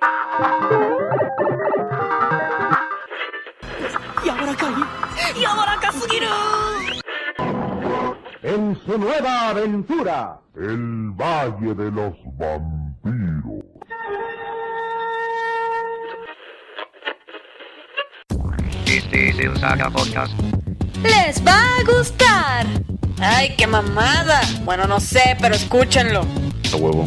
En su nueva aventura, el Valle de los Vampiros. Este es el Saga Podcast. ¡Les va a gustar! ¡Ay, qué mamada! Bueno, no sé, pero escúchenlo. A huevo.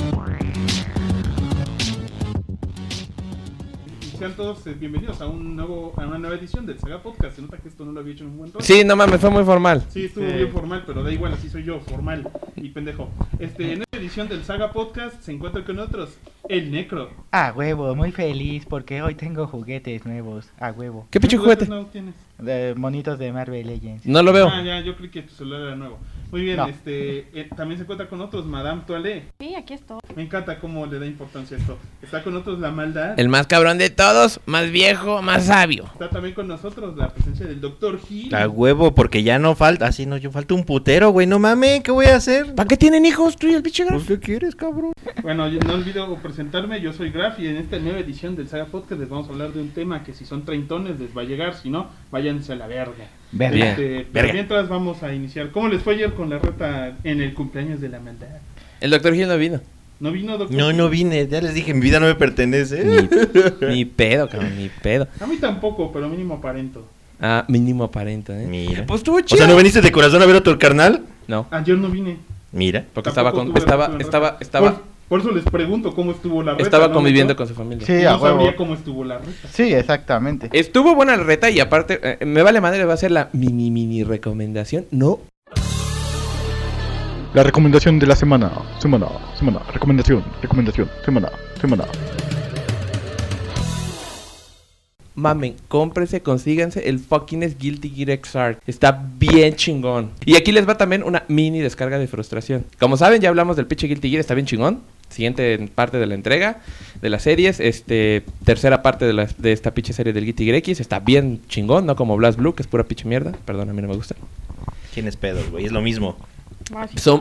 Sean todos bienvenidos a una nueva edición del Saga Podcast. Se nota que esto no lo había hecho en un buen rato. Sí, no mames, fue muy formal. Sí, estuvo bien formal, pero da igual, así soy yo, formal y pendejo. En esta edición del Saga Podcast se encuentra con nosotros el Necro. A huevo, muy feliz porque hoy tengo juguetes nuevos. A huevo. ¿Qué pinche juguete? No tienes. De monitos de Marvel Legends. No lo veo. Ah, ya, yo creí que tu celular era nuevo. Muy bien, No. también se encuentra con nosotros Madame Toilette. Sí, aquí estoy. Me encanta cómo le da importancia a esto. Está con nosotros la maldad. El más cabrón de todos, más viejo, más sabio. Está también con nosotros la presencia del Dr. Gil. A huevo, porque ya no falta, así no, yo falta un putero, güey, no mames, ¿qué voy a hacer? ¿Para qué tienen hijos tú y el pinche Graf? Pues, ¿qué quieres, cabrón? Bueno, no olvido presentarme, yo soy Graf y en esta nueva edición del Saga Podcast les vamos a hablar de un tema que si son treintones les va a llegar, si no, váyanse a la verga. Verga. Pero verga. mientras vamos a iniciar. ¿Cómo les fue ayer con la reta en el cumpleaños de la maldad? El doctor Gil no vino. ¿No vino, doctor? No vine, ya les dije, mi vida no me pertenece. Ni pedo, cabrón, ni pedo. A mí tampoco, pero mínimo aparento. Ah, mínimo aparenta, Mira. Pues estuvo O chido. sea, ¿no viniste de corazón a ver a tu carnal? No, Ayer no vine. Mira. porque Tampoco tuve reta. Por eso les pregunto cómo estuvo la reta. estaba ¿no, conviviendo doctor? con su familia. Sí, No a huevo. sabía cómo estuvo la reta. Sí, exactamente. Estuvo buena la reta y aparte, me vale madre, va a ser la mini recomendación. No. La recomendación de la semana. Recomendación, semana. Mamen, cómprense, consíganse el fucking Guilty Gear Xrd. Está bien chingón. Y aquí les va también una mini descarga de frustración. Como saben, ya hablamos del pinche Guilty Gear, está bien chingón. Siguiente parte de la entrega de las series, tercera parte de esta pinche serie del Guilty Gear X, está bien chingón, no como Blast Blue, que es pura pinche mierda. Perdón, a mí no me gusta. Tienes pedos, güey, es lo mismo. Son,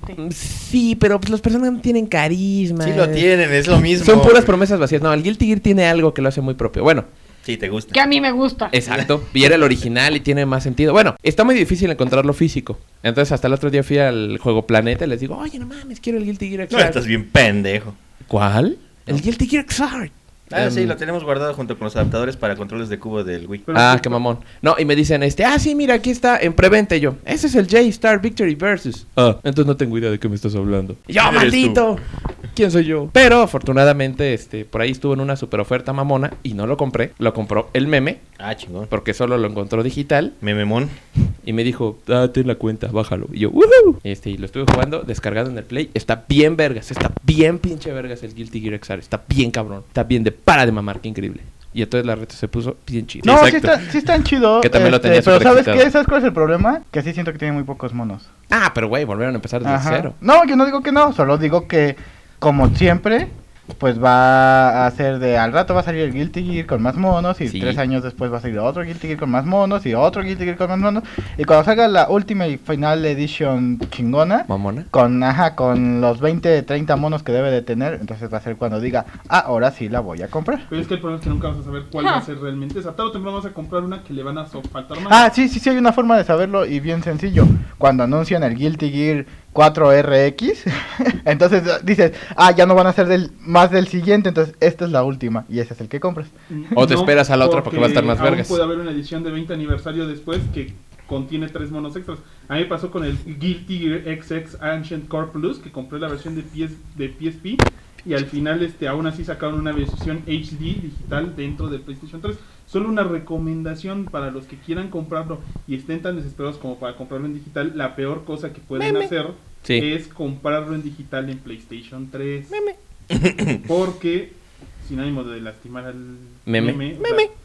sí, pero pues los personajes no tienen carisma. Sí lo tienen, es lo mismo. Son puras promesas vacías. No, el Guilty Gear tiene algo que lo hace muy propio. Bueno, Sí, te gusta. Que a mí me gusta. exacto. Y era el original y tiene más sentido. Bueno, está muy difícil encontrarlo físico. Entonces hasta el otro día fui al Juego Planeta y les digo, oye, no mames, quiero el Guilty Gear No, Xrd. estás bien pendejo. ¿Cuál? El Guilty Gear Xrd. Sí, lo tenemos guardado junto con los adaptadores para controles de cubo del Wii. Pero Ah, sí, qué mamón. No, y me dicen, sí, mira, aquí está, en preventa. Y yo, ese es el J-Star Victory Versus. Ah, entonces no tengo idea de qué me estás hablando. Y yo, ¿Quién eres maldito. ¿Quién soy yo? Pero afortunadamente, por ahí estuvo en una super oferta mamona y no lo compré. Lo compró el meme, Ah, chingón. porque solo lo encontró digital. Mememón. Y me dijo, ten la cuenta, bájalo. Y yo, ¡woohoo! Y lo estuve jugando, descargado en el Play. Está bien vergas, está bien pinche vergas el Guilty Gear Xrd. Está bien cabrón, está bien de para de mamar, qué increíble. Y entonces la reta se puso bien chido. No, exacto. sí están chidos. Que también lo tenía pero ¿sabes superexcitado. qué? ¿Sabes cuál es el problema? Que sí siento que tiene muy pocos monos. Ah, pero güey, volvieron a empezar desde Ajá. cero. No, yo no digo que no, solo digo que, como siempre, pues va a ser de al rato va a salir el Guilty Gear con más monos y Sí. 3 años después va a salir otro Guilty Gear con más monos y otro Guilty Gear con más monos y cuando salga la Ultimate Final Edition chingona Mamona. con los 20, 30 monos que debe de tener, entonces va a ser cuando diga, ahora sí la voy a comprar. Pero es que el problema es que nunca vas a saber cuál va a ser realmente. Esa tarde o temprano vas a comprar una que le van a faltar más. Ah, sí, hay una forma de saberlo y bien sencillo. Cuando anuncian el Guilty Gear 4RX, entonces dices, ya no van a ser más del siguiente, entonces esta es la última y ese es el que compras. O te esperas a la otra porque va a estar más aún vergas. Puede haber una edición de 20 aniversario después que contiene 3 monos extras. A mí me pasó con el Guilty Gear XX Ancient Core Plus, que compré la versión de PSP y al final aún así sacaron una versión HD digital dentro de PlayStation 3. Solo una recomendación para los que quieran comprarlo y estén tan desesperados como para comprarlo en digital. La peor cosa que pueden hacer Sí. es comprarlo en digital en PlayStation 3. Porque, sin ánimo de lastimar al Meme.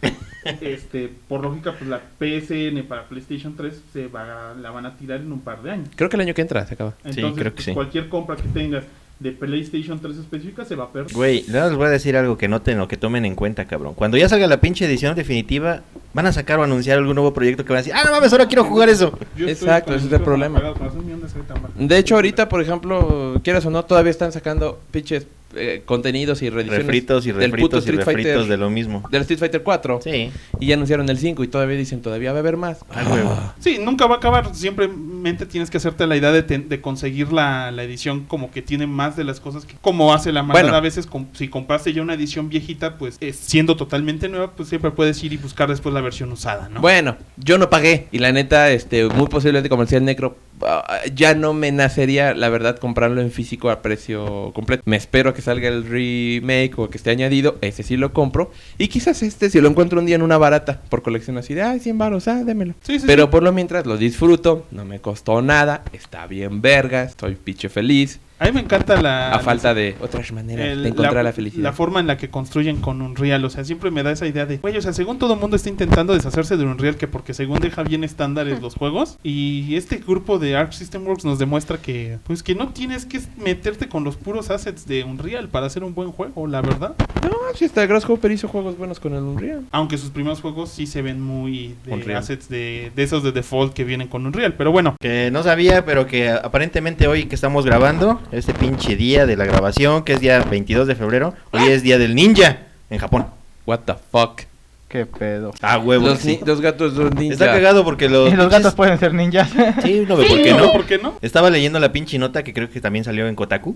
por lógica, pues la PSN para PlayStation 3 la van a tirar en un par de años. Creo que el año que entra se acaba. Entonces, creo que pues, sí. cualquier compra que tengas de PlayStation 3 específica se va a perder. Güey, les voy a decir algo que noten o que tomen en cuenta, cabrón. Cuando ya salga la pinche edición definitiva, van a sacar o anunciar algún nuevo proyecto que van a decir, no mames, ahora quiero jugar eso. Yo estoy Exacto, con ese es el problema. apagado, con razón, mi onda se ve tan baja. De hecho, ahorita, por ejemplo, quieras o no, todavía están sacando pinches contenidos y reediciones Refritos y del puto refritos y refritos de lo mismo. del Street Fighter 4. Sí. Y ya anunciaron el 5 y todavía dicen, todavía va a haber más. Sí, nunca va a acabar. Simplemente tienes que hacerte la idea de conseguir la edición como que tiene más de las cosas que... Como hace la maldad a veces, si compraste ya una edición viejita, pues siendo totalmente nueva, pues siempre puedes ir y buscar después la versión usada, ¿no? Bueno, yo no pagué. Y la neta, muy posiblemente, como decía el Necro, ya no me nacería, la verdad, comprarlo en físico a precio completo. Me espero a que salga el remake o que esté añadido. Ese sí lo compro. Y quizás si lo encuentro un día en una barata por colección así de, 100 baros, démelo. Sí, pero por lo mientras lo disfruto. No me costó nada. Está bien verga. Estoy piche feliz. A mí me encanta a falta de otras maneras de encontrar la felicidad. La forma en la que construyen con Unreal. O sea, siempre me da esa idea de, güey, o sea, según todo el mundo está intentando deshacerse de Unreal, que porque según deja bien estándares los juegos. Y este grupo de Arc System Works nos demuestra que, pues, que no tienes que meterte con los puros assets de Unreal para hacer un buen juego, la verdad. No, sí, hasta Grasshopper hizo juegos buenos con el Unreal. Aunque sus primeros juegos sí se ven muy de Unreal. assets de esos de default que vienen con Unreal. Pero bueno. Que no sabía, pero que aparentemente hoy que estamos grabando, este pinche día de la grabación, que es día 22 de febrero, hoy es día del ninja en Japón. What the fuck. Qué pedo. Huevo. Los gatos son ninjas. Está cagado porque ¿Y los gatos pueden ser ninjas? Sí, no ve por qué no. ¿Por qué no? Estaba leyendo la pinche nota que creo que también salió en Kotaku.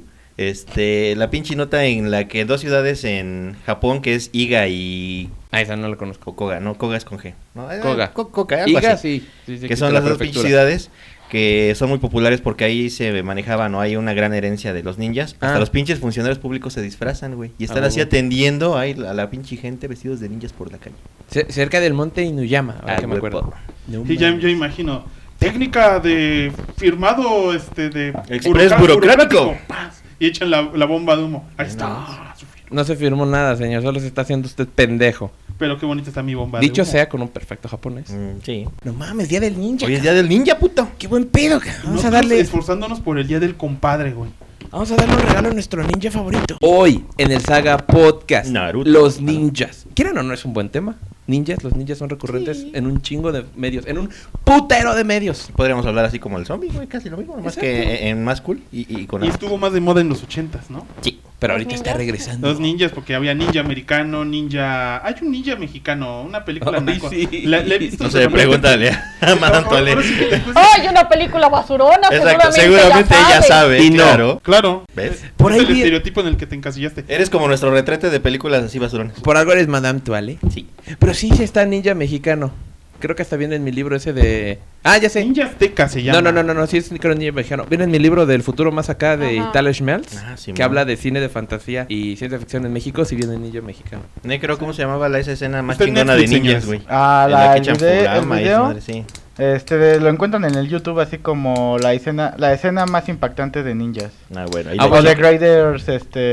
La pinche nota en la que 2 ciudades en Japón, que es Iga y... esa no la conozco. O Koga, no, Koga es con G. No, Koga. Koga, algo Iga, así. sí, Que son las dos pinches ciudades que son muy populares porque ahí se manejaba, ¿no? Hay una gran herencia de los ninjas. Hasta los pinches funcionarios públicos se disfrazan, güey. Y están así atendiendo ahí a la pinche gente vestidos de ninjas por la calle. Cerca del monte Inuyama, ahora que me acuerdo. Sí, yo imagino. Técnica de firmado de Express burocrático. Y echan la bomba de humo. Ahí está. No se firmó nada, señor. Solo se está haciendo usted pendejo. Pero qué bonita está mi bomba Dicho de humo. sea con un perfecto japonés. Sí. No mames, día del ninja. Hoy es día del ninja, puto. Qué buen pedo, cabrón. Vamos a Nosotros darle. esforzándonos por el día del compadre, güey. Vamos a darle un regalo a nuestro ninja favorito. Hoy, en el Saga Podcast, Naruto. los ninjas. ¿Quieran o no es un buen tema? Los ninjas son recurrentes en un chingo de medios, en un putero de medios. Podríamos hablar así como el zombie, güey, casi lo mismo, más que en más cool y con... Y estuvo más de moda en los 80s, ¿no? Sí. Pero ahorita está regresando. Los ninjas, porque había ninja americano, ninja... Hay un ninja mexicano, una película Ay, naco. sí. La he visto. No sé, pregúntale a Madame Toilette. ¡Ay, una película basurona! Exacto, seguramente ella sabe, Y no. claro. Claro. ¿Ves? Por Es ahí el vi- estereotipo en el que te encasillaste. Eres como nuestro retrete de películas así basurones. Por algo eres Madame Toile. Sí. Pero sí está ninja mexicano. Creo que hasta viene en mi libro ese de... ya sé. Ninja Azteca se llama. No, sí es creo ninja mexicano. Viene en mi libro del futuro más acá de Italo Schmelz, Sí, que habla de cine de fantasía y ciencia ficción en México, si viene ninja mexicano. Necro, ¿cómo se llamaba esa escena más Está en chingona de Netflix, ninjas, señores. güey? Ah, En la que el echan video, Furama y esa madre, sí. Lo encuentran en el YouTube así como la escena más impactante de ninjas. Bueno, ahí O le- de Graders,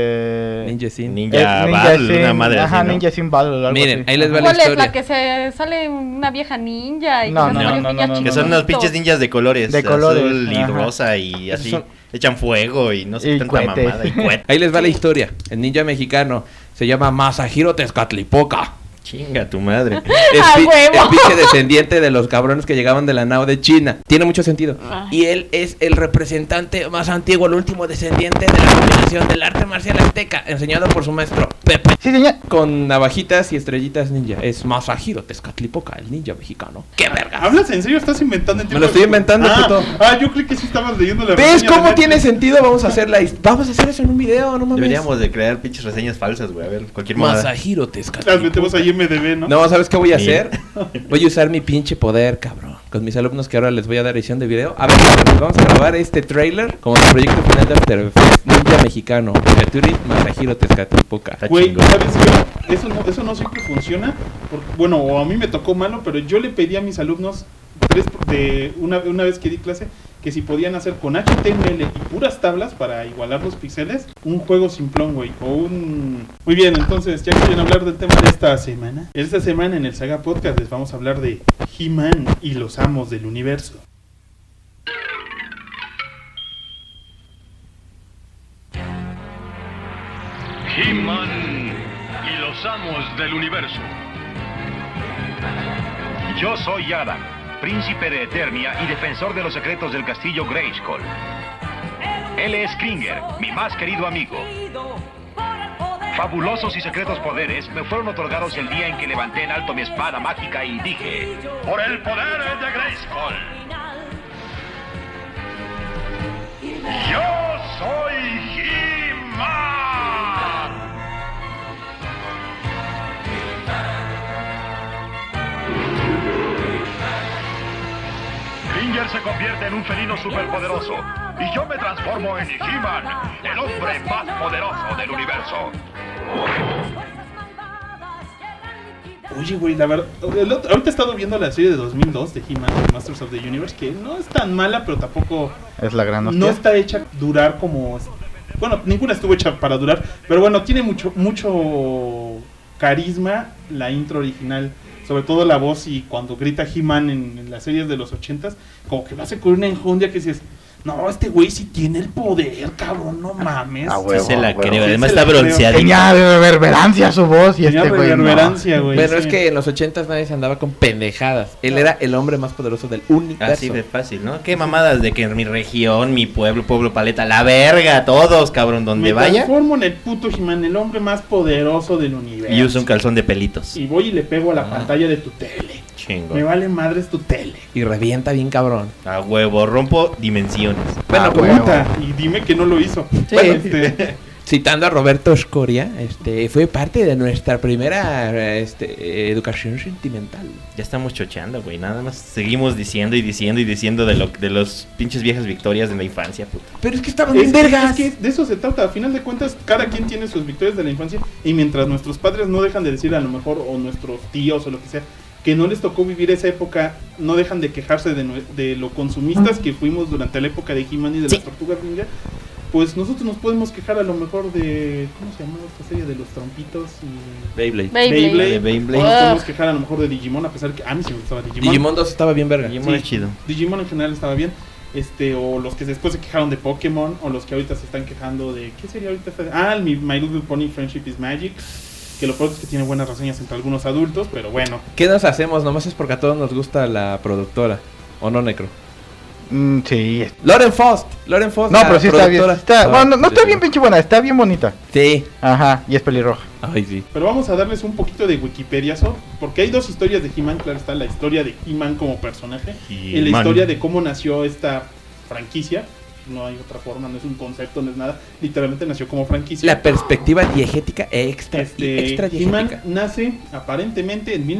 Ninja sin. Ninja Ninja Battle, una Sin- madre ajá, así, ¿no? Ninja Sin Battle, algo Miren, así. ahí les va la ¿Cuál es historia. la que se sale una vieja ninja? Y No, que no, salen varios no, ninjas no, no, Que son unos pinches ninjas de colores. De colores, Azul y ajá. rosa y Esos así. son- Echan fuego y no sé Y tanta cohetes. mamada. Y cohetes. Ahí les va la historia. El ninja mexicano se llama Masahiro Tezcatlipoca. Chinga tu madre. Es, ¡A huevo! es pinche descendiente de los cabrones que llegaban de la nao de China. Tiene mucho sentido. Y él es el representante más antiguo, el último descendiente de la combinación del arte marcial azteca, enseñado por su maestro Pepe. Sí, señor. Con navajitas y estrellitas ninja. Es Masahiro Tezcatlipoca, el ninja mexicano. ¡Qué verga! ¿Hablas en serio? ¿Estás inventando? Me lo estoy inventando, puto. Yo creí que sí estabas leyendo la ¿Ves reseña de cómo Netflix. tiene sentido? Vamos a hacer eso en un video, no mames. Deberíamos de crear pinches reseñas falsas, güey. A ver, cualquier mamada. Masahiro Las metemos Tezcatlipoca. ahí en MDB, ¿no? No, ¿sabes qué voy a Sí. hacer? Voy a usar mi pinche poder, cabrón. Con mis alumnos que ahora les voy a dar edición de video. A ver, vamos a grabar este trailer como el proyecto final de After Effects. Ninja mexicano. Yaturi Masahiro Tezcatlipoca. Está Güey, chingón. ¿sabes qué? Eso no siempre funciona. Bueno, o a mí me tocó malo, pero yo le pedí a mis alumnos una vez que di clase que si podían hacer con HTML y puras tablas para igualar los píxeles un juego simplón, güey, Muy bien, entonces, ya quieren hablar del tema de esta semana. Esta semana en el Saga Podcast les vamos a hablar de He-Man y los amos del universo. He-Man y los amos del universo. Yo soy Adam, príncipe de Eternia y defensor de los secretos del castillo Grayskull. Él es Kringer, mi más querido amigo. fabulosos y secretos poderes me fueron otorgados el día en que levanté en alto mi espada mágica y dije: ¡por el poder de Grayskull! ¡Yo soy He-Man! Klinger se convierte en un felino superpoderoso y yo me transformo en He-Man, el hombre más poderoso del universo. Oye, güey, la verdad, ahorita he estado viendo la serie de 2002 de He-Man, Masters of the Universe, que no es tan mala, pero tampoco Es la gran hostia. no está hecha durar como... Bueno, ninguna estuvo hecha para durar, pero bueno, tiene mucho carisma la intro original, sobre todo la voz, y cuando grita He-Man en las series de los 80s, como que lo hace con una enjundia que dices... No, este güey sí tiene el poder, cabrón, no mames. Ah, huevo, Sí se la huevo. creo, Sí además se está la creo. bronceadito. Tenía reverberancia su voz y Tenía este güey no. reverberancia, güey. Pero es sí. que en los 80s nadie se andaba con pendejadas. Él era el hombre más poderoso del universo. Así de fácil, ¿no? Qué mamadas de que en mi región, mi pueblo paleta, la verga, todos, cabrón, donde Me vaya. transformo en el puto He-Man, el hombre más poderoso del universo. Y usa un calzón de pelitos. Y voy y le pego a la pantalla de tu tele. Chingo. Me vale madres tu tele. Y revienta bien cabrón. A huevo, rompo dimensiones. Bueno, Ah, como huevo. Puta, y dime que no lo hizo. Sí. Bueno, citando a Roberto Escoria, fue parte de nuestra primera educación sentimental. Ya estamos chocheando, güey. Nada más seguimos diciendo y diciendo y diciendo de los pinches viejas victorias de la infancia, puta. Pero es que estaban es, bien vergas. es que de eso se trata. A final de cuentas, cada quien tiene sus victorias de la infancia. Y mientras nuestros padres no dejan de decir, a lo mejor, o nuestros tíos o lo que sea, que no les tocó vivir esa época, no dejan de quejarse de lo consumistas que fuimos durante la época de He-Man y de las Tortugas Ninja. Pues nosotros nos podemos quejar a lo mejor de... ¿Cómo se llama esta serie? De los trompitos y... Beyblade. Beyblade. De Beyblade. O nos podemos quejar a lo mejor de Digimon, a pesar que a mí sí me gustaba Digimon. Digimon 2 estaba bien verga. Digimon es Sí. chido. Digimon en general estaba bien. O los que después se quejaron de Pokémon, o los que ahorita se están quejando de... ¿Qué sería ahorita? My Little Pony Friendship is Magic. Que lo peor es que tiene buenas reseñas entre algunos adultos, pero bueno. ¿Qué nos hacemos? Nomás es porque a todos nos gusta la productora. ¿O no, Necro? Sí. Lauren Faust. Lauren Faust. No, la pero sí está bien. productora. Bueno, no está bien pinche buena, está bien bonita. Sí. Ajá, y es pelirroja. Ay, sí. Pero vamos a darles un poquito de Wikipediazo, porque hay dos historias de He-Man. Claro está la historia de He-Man como personaje y la He-Man. historia de cómo nació esta franquicia. No hay otra forma, no es un concepto, no es nada. Literalmente nació como franquicia. La perspectiva diegética extra He-Man diegética. nace aparentemente en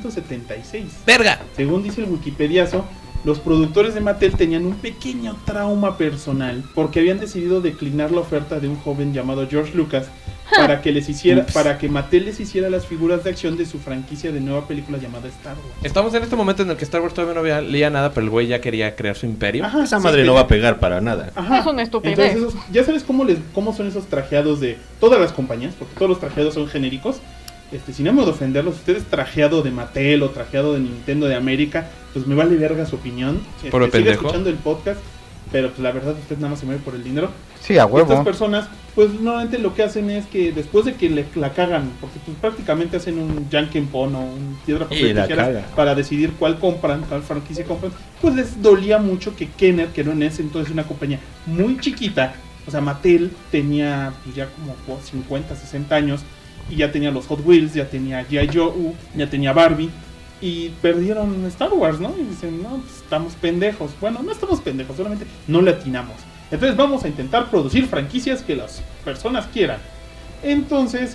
1976. ¡Verga! Según dice el Wikipediazo, los productores de Mattel tenían un pequeño trauma personal porque habían decidido declinar la oferta de un joven llamado George Lucas para que Mattel les hiciera las figuras de acción de su franquicia de nueva película llamada Star Wars. Estamos en este momento en el que Star Wars todavía no leía nada, pero el güey ya quería crear su imperio. Ajá, Esa sí, madre no pero- va a pegar para nada. Ajá. Es una estupidez. Entonces, ya sabes cómo son esos trajeados de todas las compañías, porque todos los trajeados son genéricos. Sin ánimo de ofenderlos, si usted es trajeado de Mattel o trajeado de Nintendo de América, pues me vale verga su opinión. Por Sigue pendejo. escuchando el podcast, pero pues la verdad usted nada más se mueve por el dinero. Sí, a huevo. Estas personas, pues normalmente lo que hacen es que después de que la cagan, porque pues prácticamente hacen un Jankenpon o un piedra papel Y la tijeras caga. para decidir cuál compran, cuál franquicia compran, pues les dolía mucho que Kenner, que era en ese entonces una compañía muy chiquita, o sea, Mattel tenía pues, ya como 50, 60 años y ya tenía los Hot Wheels, ya tenía G.I. Joe, ya tenía Barbie. Y perdieron Star Wars, ¿no? Y dicen, no, pues estamos pendejos. Bueno, no estamos pendejos, solamente no le atinamos. Entonces vamos a intentar producir franquicias que las personas quieran. Entonces,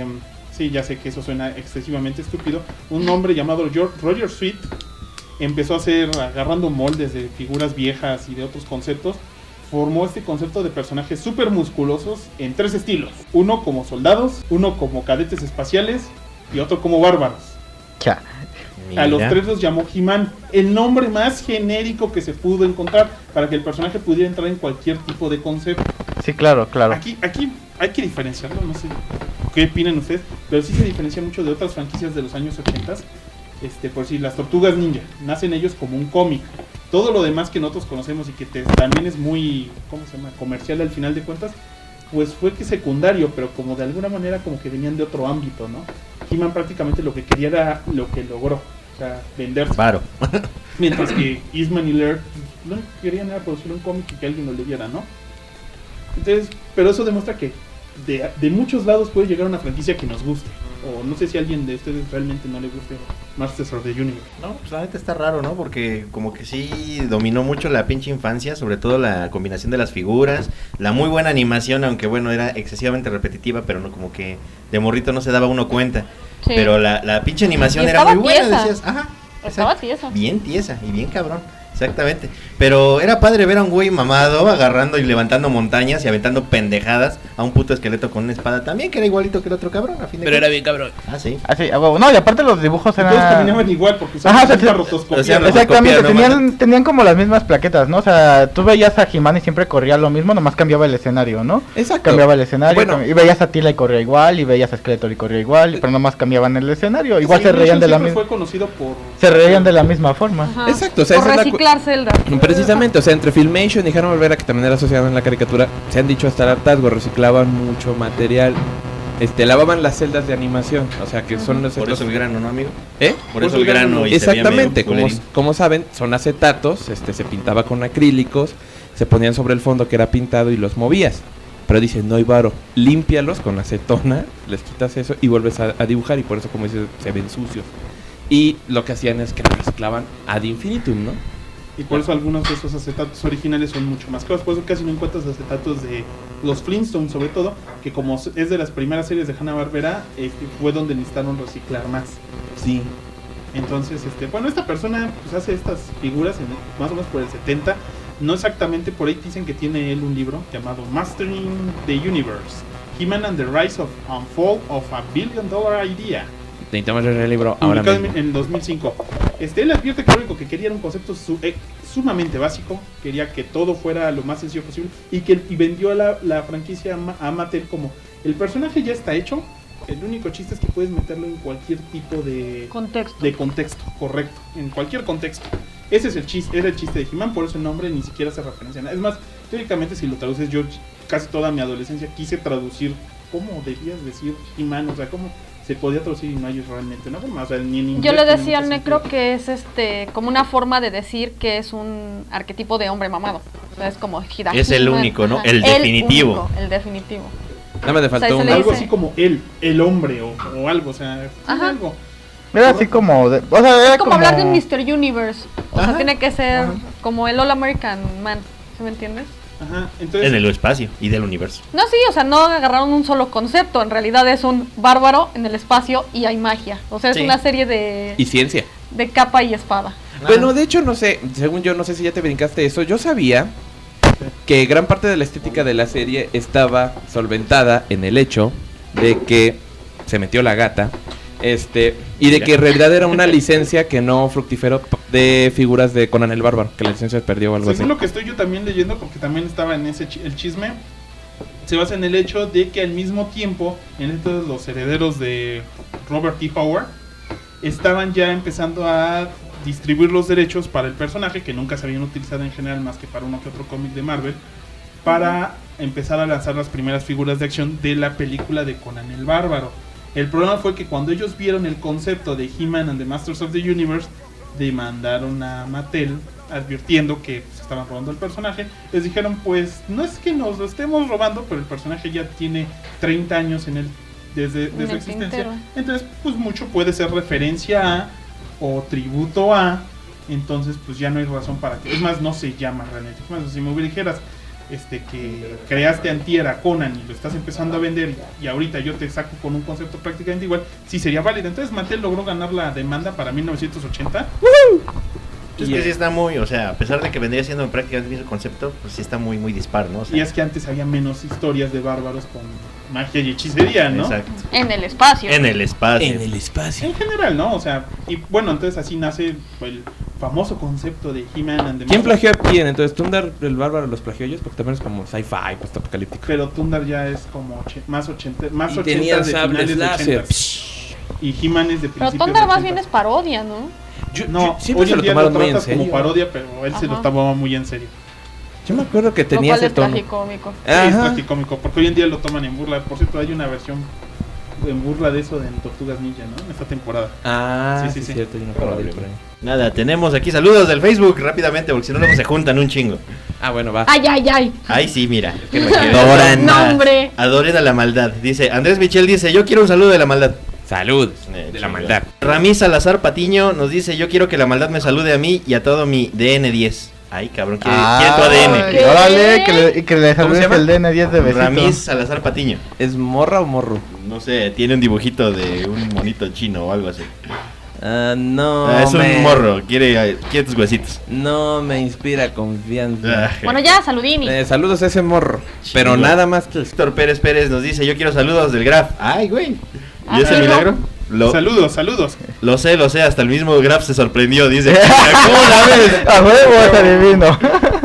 sí, ya sé que eso suena excesivamente estúpido. Un hombre llamado Roger Sweet empezó a hacer, agarrando moldes de figuras viejas y de otros conceptos, formó este concepto de personajes súper musculosos en tres estilos. Uno como soldados, uno como cadetes espaciales y otro como bárbaros. Ya. A los Mira. tres los llamó He-Man, el nombre más genérico que se pudo encontrar para que el personaje pudiera entrar en cualquier tipo de concepto. Sí, claro, claro. Aquí hay que diferenciarlo, no sé qué opinan ustedes, pero sí se diferencia mucho de otras franquicias de los años 80. Por si las Tortugas Ninja, nacen ellos como un cómic. Todo lo demás que nosotros conocemos y que también es muy, ¿cómo se llama?, comercial al final de cuentas, pues fue que secundario, pero como de alguna manera como que venían de otro ámbito, ¿no? He-Man prácticamente lo que quería era lo que logró, o sea, venderse. Varo. Mientras que Eastman y Laird pues, lo único que querían era producir un cómic y que alguien lo leyera, ¿no? Entonces, pero eso demuestra que de muchos lados puede llegar una franquicia que nos guste. O no sé si a alguien de ustedes realmente no le guste Masters of the Universe. No, pues la neta está raro, ¿no? Porque como que sí dominó mucho la pinche infancia, sobre todo la combinación de las figuras, la muy buena animación, aunque bueno, era excesivamente repetitiva, pero no como que de morrito no se daba uno cuenta. Sí. Pero la pinche animación Y era estaba muy buena, tiesa. decías, ajá. Estaba exacto. tiesa. Bien tiesa y bien cabrón. Exactamente. Pero era padre ver a un güey mamado agarrando y levantando montañas y aventando pendejadas a un puto esqueleto con una espada también, que era igualito que el otro cabrón, a fin de Pero era cuentas. bien cabrón. Ah, sí. Así, a huevo. No, y aparte los dibujos Todos eran... caminaban igual porque Ajá, usaban o sea, rotoscopía. o sea, ¿no? Exactamente, Rotoscopía, no tenían como las mismas plaquetas, ¿no? O sea, tú veías a He-Man y siempre corría lo mismo, nomás cambiaba el escenario, ¿no? Exacto. Cambiaba el escenario, Bueno. y veías a Tila y corría igual, y veías a Skeletor y corría igual, pero nomás cambiaban el escenario. Igual Sí, se reían de la siempre misma... fue conocido por... Se reían de la misma forma. Ajá. Exacto, o sea, Por esa es la reciclar Zelda. Precisamente, o sea, entre Filmation y Hanna-Barbera, que también era asociado en la caricatura, se han dicho hasta el hartazgo, reciclaban mucho material. Lavaban las celdas de animación, o sea, que son los... Por eso el grano, ¿no, amigo? ¿Eh? Por eso el grano. Y Exactamente, se veía medio como saben, son acetatos, se pintaba con acrílicos, se ponían sobre el fondo que era pintado y los movías. Pero dicen, no hay varo, límpialos con acetona, les quitas eso y vuelves a dibujar, y por eso, como dices, se ven sucios. Y lo que hacían es que los reciclaban ad infinitum, ¿no? Y por eso algunos de esos acetatos originales son mucho más caros. Por eso casi no encuentras acetatos de los Flintstones, sobre todo, que como es de las primeras series de Hanna-Barbera, fue donde necesitaron reciclar más. Sí. Entonces, bueno, esta persona pues hace estas figuras más o menos por el 70. No exactamente, por ahí dicen que tiene él un libro llamado Mastering the Universe, He-Man and the Rise of and Fall of a $1 Billion Idea. Necesitamos leer el libro ahora Publicado mismo. en 2005. Él advierte que lo único que quería era un concepto sumamente básico. Quería que todo fuera lo más sencillo posible. Y vendió la franquicia a Mattel como el personaje ya está hecho. El único chiste es que puedes meterlo en cualquier tipo de contexto, correcto. En cualquier contexto. Ese es el chiste, era el chiste de He-Man, por eso el nombre ni siquiera hace referencia a nada. Es más, teóricamente si lo traduces, yo casi toda mi adolescencia quise traducir cómo debías decir He-Man, o sea, cómo se podía traducir y no hay realmente una forma, o sea, ni en inglés. Yo le ni en decía a muchos Necro sentidos. que es como una forma de decir que es un arquetipo de hombre mamado. O sea, es como Hiroshima. Es el único, ¿no? El definitivo. Único, el definitivo. Nada más le faltó O sea, se un... le Algo dice- así como el hombre o algo, o sea, Ajá. algo. Era así como... o sea, era Es como hablar de un Mr. Universe. O Ajá. sea, tiene que ser Ajá. como el All American Man. ¿Sí me entiendes? Ajá, entonces En el espacio y del universo. No, sí, o sea, no agarraron un solo concepto. En realidad es un bárbaro en el espacio y hay magia. O sea, es Sí. una serie de Y ciencia. capa y espada. Bueno, de hecho, no sé, según yo, no sé si ya te brincaste eso. Yo sabía que gran parte de la estética de la serie estaba solventada en el hecho de que se metió la gata, y de que en realidad era una licencia que no fructiferó de figuras de Conan el Bárbaro, que la licencia se perdió o algo así. según lo que estoy yo también leyendo, porque también estaba en ese el chisme, se basa en el hecho de que al mismo tiempo, entonces los herederos de Robert E. Howard estaban ya empezando a distribuir los derechos para el personaje, que nunca se habían utilizado en general más que para uno que otro cómic de Marvel, para empezar a lanzar las primeras figuras de acción de la película de Conan el Bárbaro. El problema fue que cuando ellos vieron el concepto de He-Man and the Masters of the Universe, demandaron a Mattel advirtiendo que se estaban robando el personaje. Les dijeron, pues no es que nos lo estemos robando, pero el personaje ya tiene 30 años desde En su el existencia. tintero. Entonces, pues mucho puede ser referencia a o tributo a. Entonces, pues ya no hay razón para que. Es más, no se llama realmente. Es más, si me dijeras que creaste antier a Conan y lo estás empezando a vender y ahorita yo te saco con un concepto prácticamente igual, sí sería válido. Entonces Mattel logró ganar la demanda para 1980. Es que sí está muy, o sea, a pesar de que vendría siendo prácticamente el mismo concepto, pues sí está muy, muy dispar, ¿no? O sea, Y es que antes había menos historias de bárbaros con magia y hechicería, ¿no? exacto. En el espacio. En el espacio. En el espacio. En general, ¿no? O sea, y bueno, entonces así nace el famoso concepto de He-Man and the ¿Quién Masters. plagió a quién? Entonces, Tundar el Bárbaro los plagió ellos, porque también es como sci-fi, post-apocalíptico. Pero Tundar ya es como más 80 Y 80 tenía de sables finales de láser. 80s. Y He-Man es de Pero principios Thunder de más 80s. bien es parodia, ¿no? No, siempre hoy se en lo día tomaron lo muy en tratas como serio. parodia, pero él se lo Ajá. tomaba muy en serio. Yo me acuerdo que Lo tenía cual ese es tono. tragicómico. Sí, es Ajá. tragicómico, porque hoy en día lo toman en burla. Por cierto, hay una versión en burla de eso en Tortugas Ninja, ¿no? En esta temporada. Ah, Sí, sí, sí, sí. cierto, hay una parodia por ahí. Nada, tenemos aquí saludos del Facebook rápidamente, porque si no luego se juntan un chingo. Ah, bueno, va. Ay. Ay, sí, mira. Que me quedé- Adoran, No, hombre. adoren a la maldad. Dice, Andrés Michel dice, yo quiero un saludo de la maldad. Salud de la Chingón. maldad. Ramí Salazar Patiño nos dice, yo quiero que la maldad me salude a mí y a todo mi DN10. Ay, cabrón, quiere tu ADN. ¿Qué? Órale, que le ¿Cómo se saludes llama? el DN10 de besito. Ramí Salazar Patiño. ¿Es morra o morro? No sé, tiene un dibujito de un monito chino o algo así. No. Es un morro, quiere tus huesitos. No me inspira confianza. Bueno, ya, saludini. Saludos a ese morro. Pero Chingón. nada más que. Héctor Pérez Pérez nos dice, yo quiero saludos del Graf. Ay, güey. Ah, ¿Y ese ¿sí? milagro? Saludos. Lo sé, hasta el mismo Graf se sorprendió, dice. ¿Cómo la ves? A huevo, es adivino.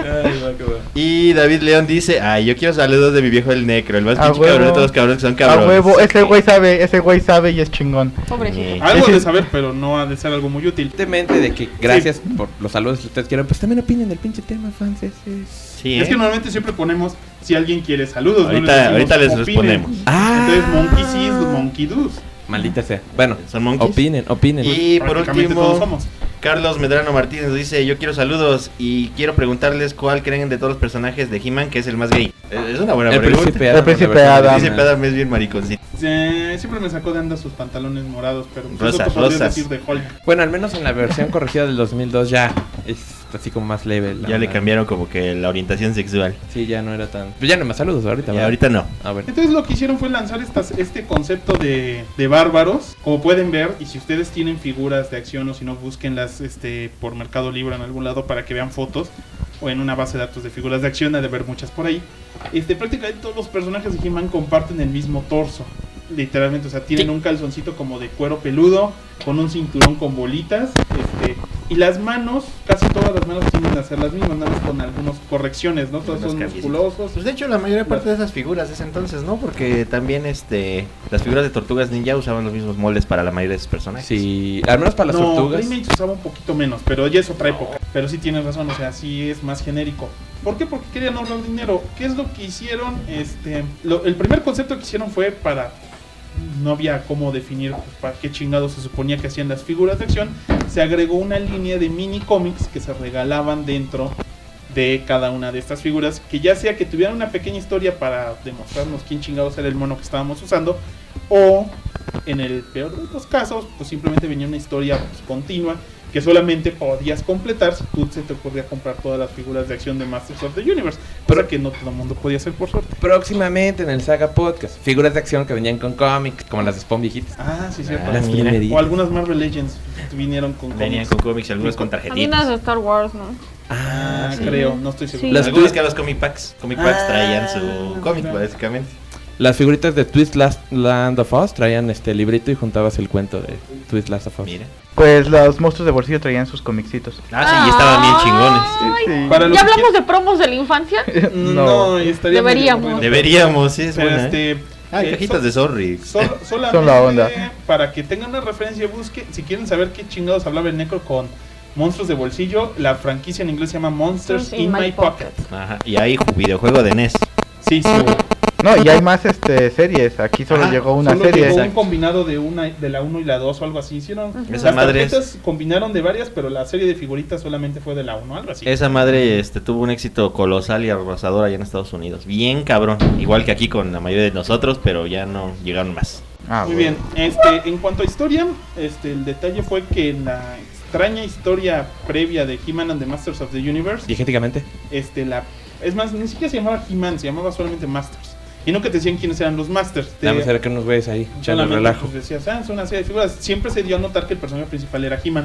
Y David León dice, ay, yo quiero saludos de mi viejo el Necro, el más A pinche huevo. cabrón de todos los cabrones que son A cabrones. huevo, ese güey sabe y es chingón. Pobrecito. Algo Sí, de sí. saber, pero no ha de ser algo muy útil. Evidentemente de que gracias por los saludos que ustedes quieran, pues también opinen del pinche tema, fans. Sí, Es que normalmente siempre ponemos si alguien quiere saludos. Ahorita les opinen. respondemos. Entonces, monkey sees, monkey does. Maldita sea. Bueno, ¿Son monkeys? opinen. Y por Prácticamente todos último, somos. Carlos Medrano Martínez nos dice, yo quiero saludos y quiero preguntarles cuál creen de todos los personajes de He-Man que es el más gay. Es una buena El pregunta. príncipe El Adam. príncipe la versión Adam. Dice original. Pedam es bien mariconcito. Siempre me sacó de onda sus pantalones morados, pero pues Rosas, eso te podrías rosas. decir de Hulk. Bueno, al menos en la versión corregida del 2002 ya es así como más leve. Ya le cambiaron como que la orientación sexual. Sí, ya no era tan. Pues ya no más saludos ahorita. Y ¿verdad? ahorita no. A ver. Entonces lo que hicieron fue lanzar este concepto de bárbaros. Como pueden ver, y si ustedes tienen figuras de acción o si no, búsquenlas por Mercado Libre en algún lado para que vean fotos. O en una base de datos de figuras de acción, ha de haber muchas por ahí. Prácticamente todos los personajes de He-Man comparten el mismo torso. Literalmente, o sea, tienen un calzoncito como de cuero peludo, con un cinturón con bolitas, y las manos, casi todas las manos tienden a ser las mismas, nada más con algunas correcciones, ¿no? Todos Unos son cambiecitos. musculosos. Pues de hecho la mayor parte de esas figuras de ese entonces, ¿no? Porque también las figuras de Tortugas Ninja usaban los mismos moldes para la mayoría de sus personajes. Sí, al menos para las tortugas. Playmate usaba un poquito menos, pero ya es otra época. Pero sí tienes razón, o sea, sí es más genérico. ¿Por qué? Porque querían ahorrar dinero. ¿Qué es lo que hicieron? El primer concepto que hicieron fue para... No había cómo definir pues, para qué chingados se suponía que hacían las figuras de acción. Se agregó una línea de mini cómics que se regalaban dentro de cada una de estas figuras, que ya sea que tuvieran una pequeña historia para demostrarnos quién chingados era el mono que estábamos usando, o en el peor de los casos, pues simplemente venía una historia pues, continua que solamente podías completar si tú se te ocurría comprar todas las figuras de acción de Masters of the Universe, cosa que no todo el mundo podía hacer por suerte. Próximamente en el Saga Podcast, figuras de acción que venían con cómics, como las de Spawn viejitas. Ah, sí, cierto. Las mira. primeritas. O algunas Marvel Legends vinieron con Venían cómics. con cómics y algunos con También tarjetitas. las de Star Wars, ¿no? Ah, sí. creo, no estoy seguro. Sí. Las Algunos que los Comic Packs traían su Ah, cómic, claro. básicamente. Las figuritas de Twist Land of Us traían este librito y juntabas el cuento de Twist Land of Us. Mira. Pues los monstruos de bolsillo traían sus comicsitos. Ah, sí, y estaban bien chingones. Ay, Sí. Para los ¿Ya que hablamos de promos de la infancia? No, estaría muy Deberíamos. aburrido. Deberíamos, sí, es Pero buena. Cajitas de Sorry. solamente Son la onda. para que tengan una referencia, busque, si quieren saber qué chingados hablaba el Necro con monstruos de bolsillo, la franquicia en inglés se llama Monsters in My Pocket. Ajá, y hay videojuego de NES. Sí, sí. No, y hay más series. Aquí solo Ajá, llegó una solo serie. llegó un Exacto. combinado de la 1 y la 2 o algo así. Hicieron Esa las madre tarjetas combinaron de varias, pero la serie de figuritas solamente fue de la 1, algo así. Esa madre tuvo un éxito colosal y arrasador allá en Estados Unidos. Bien cabrón. Igual que aquí con la mayoría de nosotros, pero ya no llegaron más. Ah, Muy bueno. bien, en cuanto a historia, el detalle fue que en la extraña historia previa de He-Man and the Masters of the Universe, Diegéticamente. es más, ni siquiera se llamaba He-Man, se llamaba solamente Masters. Y no que te decían quiénes eran los Masters. Vamos a ver que unos güeyes ahí, echando Solamente relajo. pues, decías, es una serie de figuras. Siempre se dio a notar que el personaje principal era He-Man.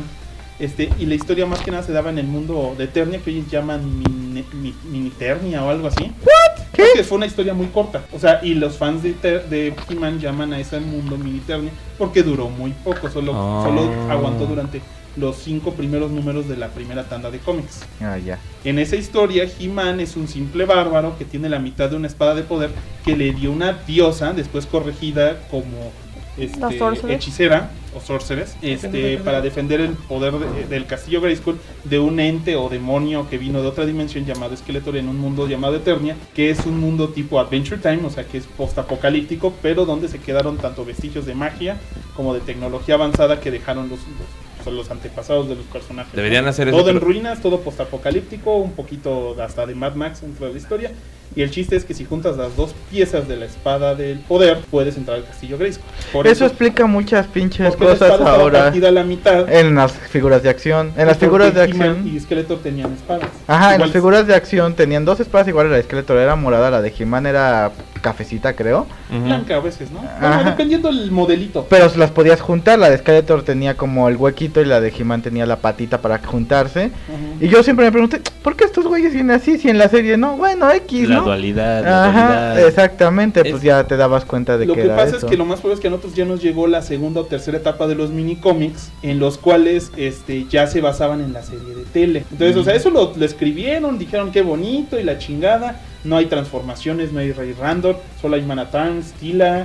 Y la historia más que nada se daba en el mundo de Eternia, que ellos llaman Miniternia o algo así. Porque fue una historia muy corta. O sea, y los fans de He-Man llaman a ese mundo Miniternia porque duró muy poco. Solo aguantó durante los 5 primeros números de la primera tanda de cómics. Ah, ya. En esa historia, He-Man es un simple bárbaro que tiene la mitad de una espada de poder que le dio una diosa, después corregida como La sorceress. hechicera o sorceress, para defender el poder del castillo Grayskull de un ente o demonio que vino de otra dimensión llamado Skeletor en un mundo llamado Eternia, que es un mundo tipo Adventure Time, o sea que es postapocalíptico, pero donde se quedaron tanto vestigios de magia como de tecnología avanzada que dejaron los son los antepasados de los personajes. Deberían hacer todo eso, en pero- ruinas, todo postapocalíptico, un poquito hasta de Mad Max dentro de la historia. Y el chiste es que si juntas las dos piezas de la espada del poder, puedes entrar al castillo Grayskull. Por Eso explica muchas pinches porque la cosas espada estaba ahora partida a la mitad. en las figuras de acción. En las porque figuras de He-Man acción. y Skeletor tenían espadas. Ajá, en Igual- las figuras de acción tenían dos espadas iguales. La de Skeletor era morada, la de He-Man era cafecita, creo. blanca a veces, ¿no? Ajá. Bueno, dependiendo del modelito. Pero las podías juntar. La de Skeletor tenía como el huequito y la de He-Man tenía la patita para juntarse. Ujú. Y yo siempre me pregunté, ¿por qué estos güeyes vienen así? Si en la serie no, bueno, X, La ¿no? dualidad, la Ajá, dualidad. exactamente, pues Es- ya te dabas cuenta de Lo que que era pasa eso. es que lo más probable es que a nosotros ya nos llegó la segunda o tercera etapa de los mini cómics en los cuales ya se basaban en la serie de tele. Entonces, o sea, eso lo escribieron, dijeron qué bonito y la chingada. No hay transformaciones, no hay Ray Randor, solo hay Manatán, Stila,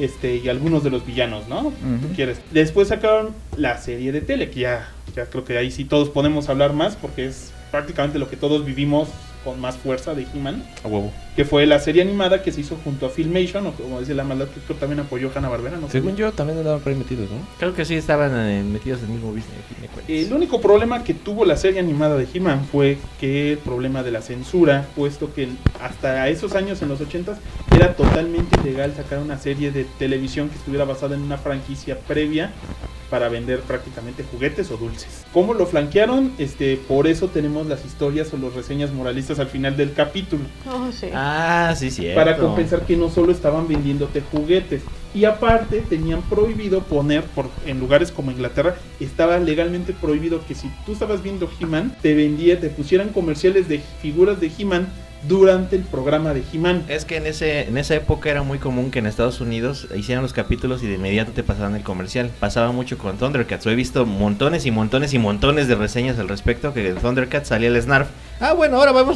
y algunos de los villanos, ¿no? ¿Tú quieres? Después sacaron la serie de tele, que ya creo que ahí sí todos podemos hablar más porque es prácticamente lo que todos vivimos con más fuerza de He-Man, A huevo. que fue la serie animada que se hizo junto a Filmation, o como dice la maldad, que creo que también apoyó Hanna-Barbera, ¿no? Según yo, también andaban por ahí metidos, ¿no? Creo que sí estaban metidos en el mismo business. a fin de cuentas. El único problema que tuvo la serie animada de He-Man fue que el problema de la censura, puesto que hasta esos años, en los 80s, era totalmente ilegal sacar una serie de televisión que estuviera basada en una franquicia previa para vender prácticamente juguetes o dulces. ¿Cómo lo flanquearon? Por eso tenemos las historias o las reseñas moralistas al final del capítulo. Oh, sí. Ah, sí, cierto. Para compensar que no solo estaban vendiéndote juguetes. Y aparte tenían prohibido poner, en lugares como Inglaterra, estaba legalmente prohibido que si tú estabas viendo He-Man, te pusieran comerciales de figuras de He-Man durante el programa de He-Man. Es que en esa época era muy común que en Estados Unidos hicieran los capítulos y de inmediato te pasaban el comercial. Pasaba mucho con Thundercats. He visto montones y montones y montones de reseñas al respecto, que en Thundercats salía el Snarf. Ah, bueno, ahora vamos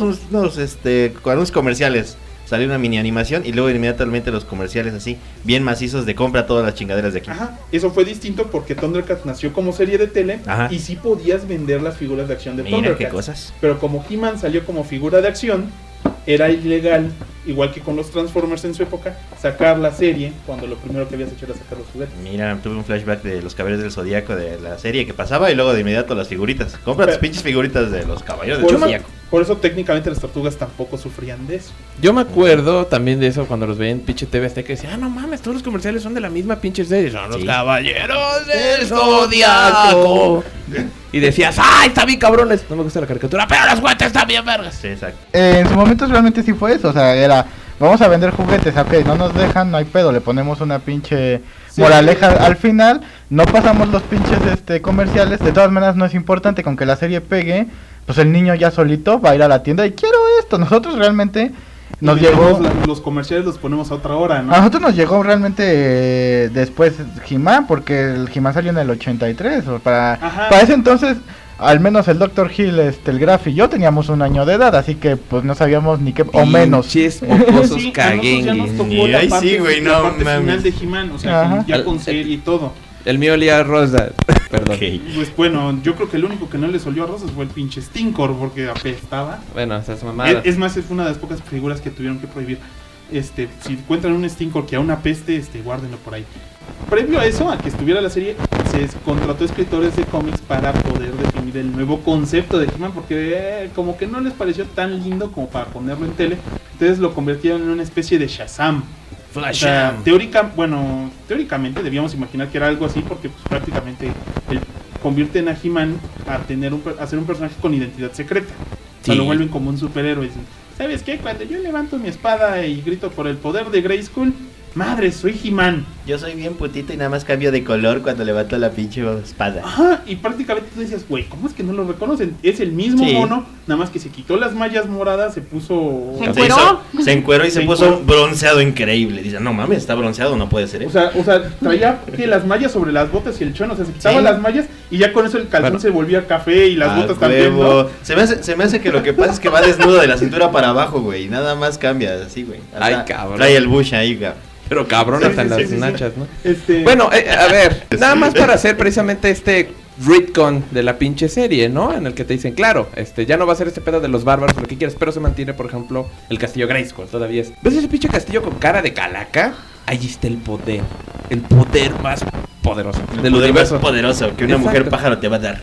con unos comerciales. Salió una mini animación y luego inmediatamente los comerciales así, bien macizos de compra todas las chingaderas de aquí. Ajá, eso fue distinto porque Thundercats nació como serie de tele. Ajá. Y sí podías vender las figuras de acción de Mira Thundercats. qué cosas. Pero como He-Man salió como figura de acción, era ilegal, igual que con los Transformers en su época, sacar la serie cuando lo primero que habías hecho era sacar los juguetes. Mira, tuve un flashback de los Caballeros del Zodíaco de la serie que pasaba y luego de inmediato las figuritas. Compra tus pinches figuritas de los Caballeros del Zodíaco. Por eso técnicamente las tortugas tampoco sufrían de eso. Yo me acuerdo también de eso cuando los veía en pinche TV Azteca, que decía, no mames, todos los comerciales son de la misma pinche serie. Son los Sí. Caballeros del Zodiaco. Y decías, ¡ay, está bien cabrones! No me gusta la caricatura, pero los juguetes están bien vergas. Sí, exacto. En su momento realmente sí fue eso, o sea, era, vamos a vender juguetes, ok, no nos dejan, no hay pedo, le ponemos una pinche moraleja al final, no pasamos los pinches comerciales, de todas maneras no es importante, con que la serie pegue, pues el niño ya solito va a ir a la tienda y quiero esto. Nosotros realmente nos Y llegó, los comerciales los ponemos a otra hora, ¿no? a nosotros nos llegó realmente después He-Man, porque el He-Man salió en el 83, o para ese entonces, al menos el Dr. Hill, el Graf y yo teníamos 1 año de edad, así que pues no sabíamos ni qué, o menos. Pinches mocosos Sí, a nosotros ya nos caguengues. tocó la Ay, parte, sí, güey, la no parte mames. final de He-Man, o sea, Ajá. ya con serie y todo. El mío olía a rosa. Perdón. Ok. Pues bueno, yo creo que el único que no le olió a rosas fue el pinche Stinkor, porque apestaba. Bueno, esas mamadas. Es más, es una de las pocas figuras que tuvieron que prohibir. Si encuentran un Stinkor que aún apeste, guárdenlo por ahí. Previo a eso, a que estuviera la serie, se contrató escritores de cómics para poder definir el nuevo concepto de He-Man, porque como que no les pareció tan lindo como para ponerlo en tele. Entonces lo convirtieron en una especie de Shazam. O sea, teóricamente debíamos imaginar que era algo así, porque pues, prácticamente convierten a He-Man a ser un personaje con identidad secreta. O sea, Sí. lo vuelven como un superhéroe. Dicen, ¿sabes qué? Cuando yo levanto mi espada y grito por el poder de Grayskull, madre, soy He-Man. Yo soy bien putito y nada más cambio de color cuando levanto la pinche espada. Ajá, y prácticamente tú decías, güey, ¿cómo es que no lo reconocen? Es el mismo Sí. mono, nada más que se quitó las mallas moradas, se puso... ¿Se encueró? Se encueró y se Se puso encueró. un bronceado increíble. Dice, no mames, está bronceado, no puede ser O eso. sea, traía que las mallas sobre las botas y el chón, o sea, se quitaba Sí. las mallas y ya con eso el calzón Bueno. se volvía café y las Ah, botas también, huevo. ¿no? Se me hace que lo que pasa es que va desnudo de la cintura para abajo, güey. Nada más cambia así, güey. Hasta Ay, cabrón. Trae el bush ahí, güey. Pero cabrón, Sí, hasta en sí, las sí, sí. nachas, ¿no? Este, Bueno, a ver, nada más para hacer precisamente este retcon de la pinche serie, ¿no? En el que te dicen, claro, ya no va a ser este pedo de los bárbaros, lo que quieras, pero se mantiene, por ejemplo, el castillo Grayskull, todavía es. ¿Ves ese pinche castillo con cara de calaca? Ahí está el poder más poderoso El del poder universo. más poderoso que una Exacto. mujer pájaro te va a dar.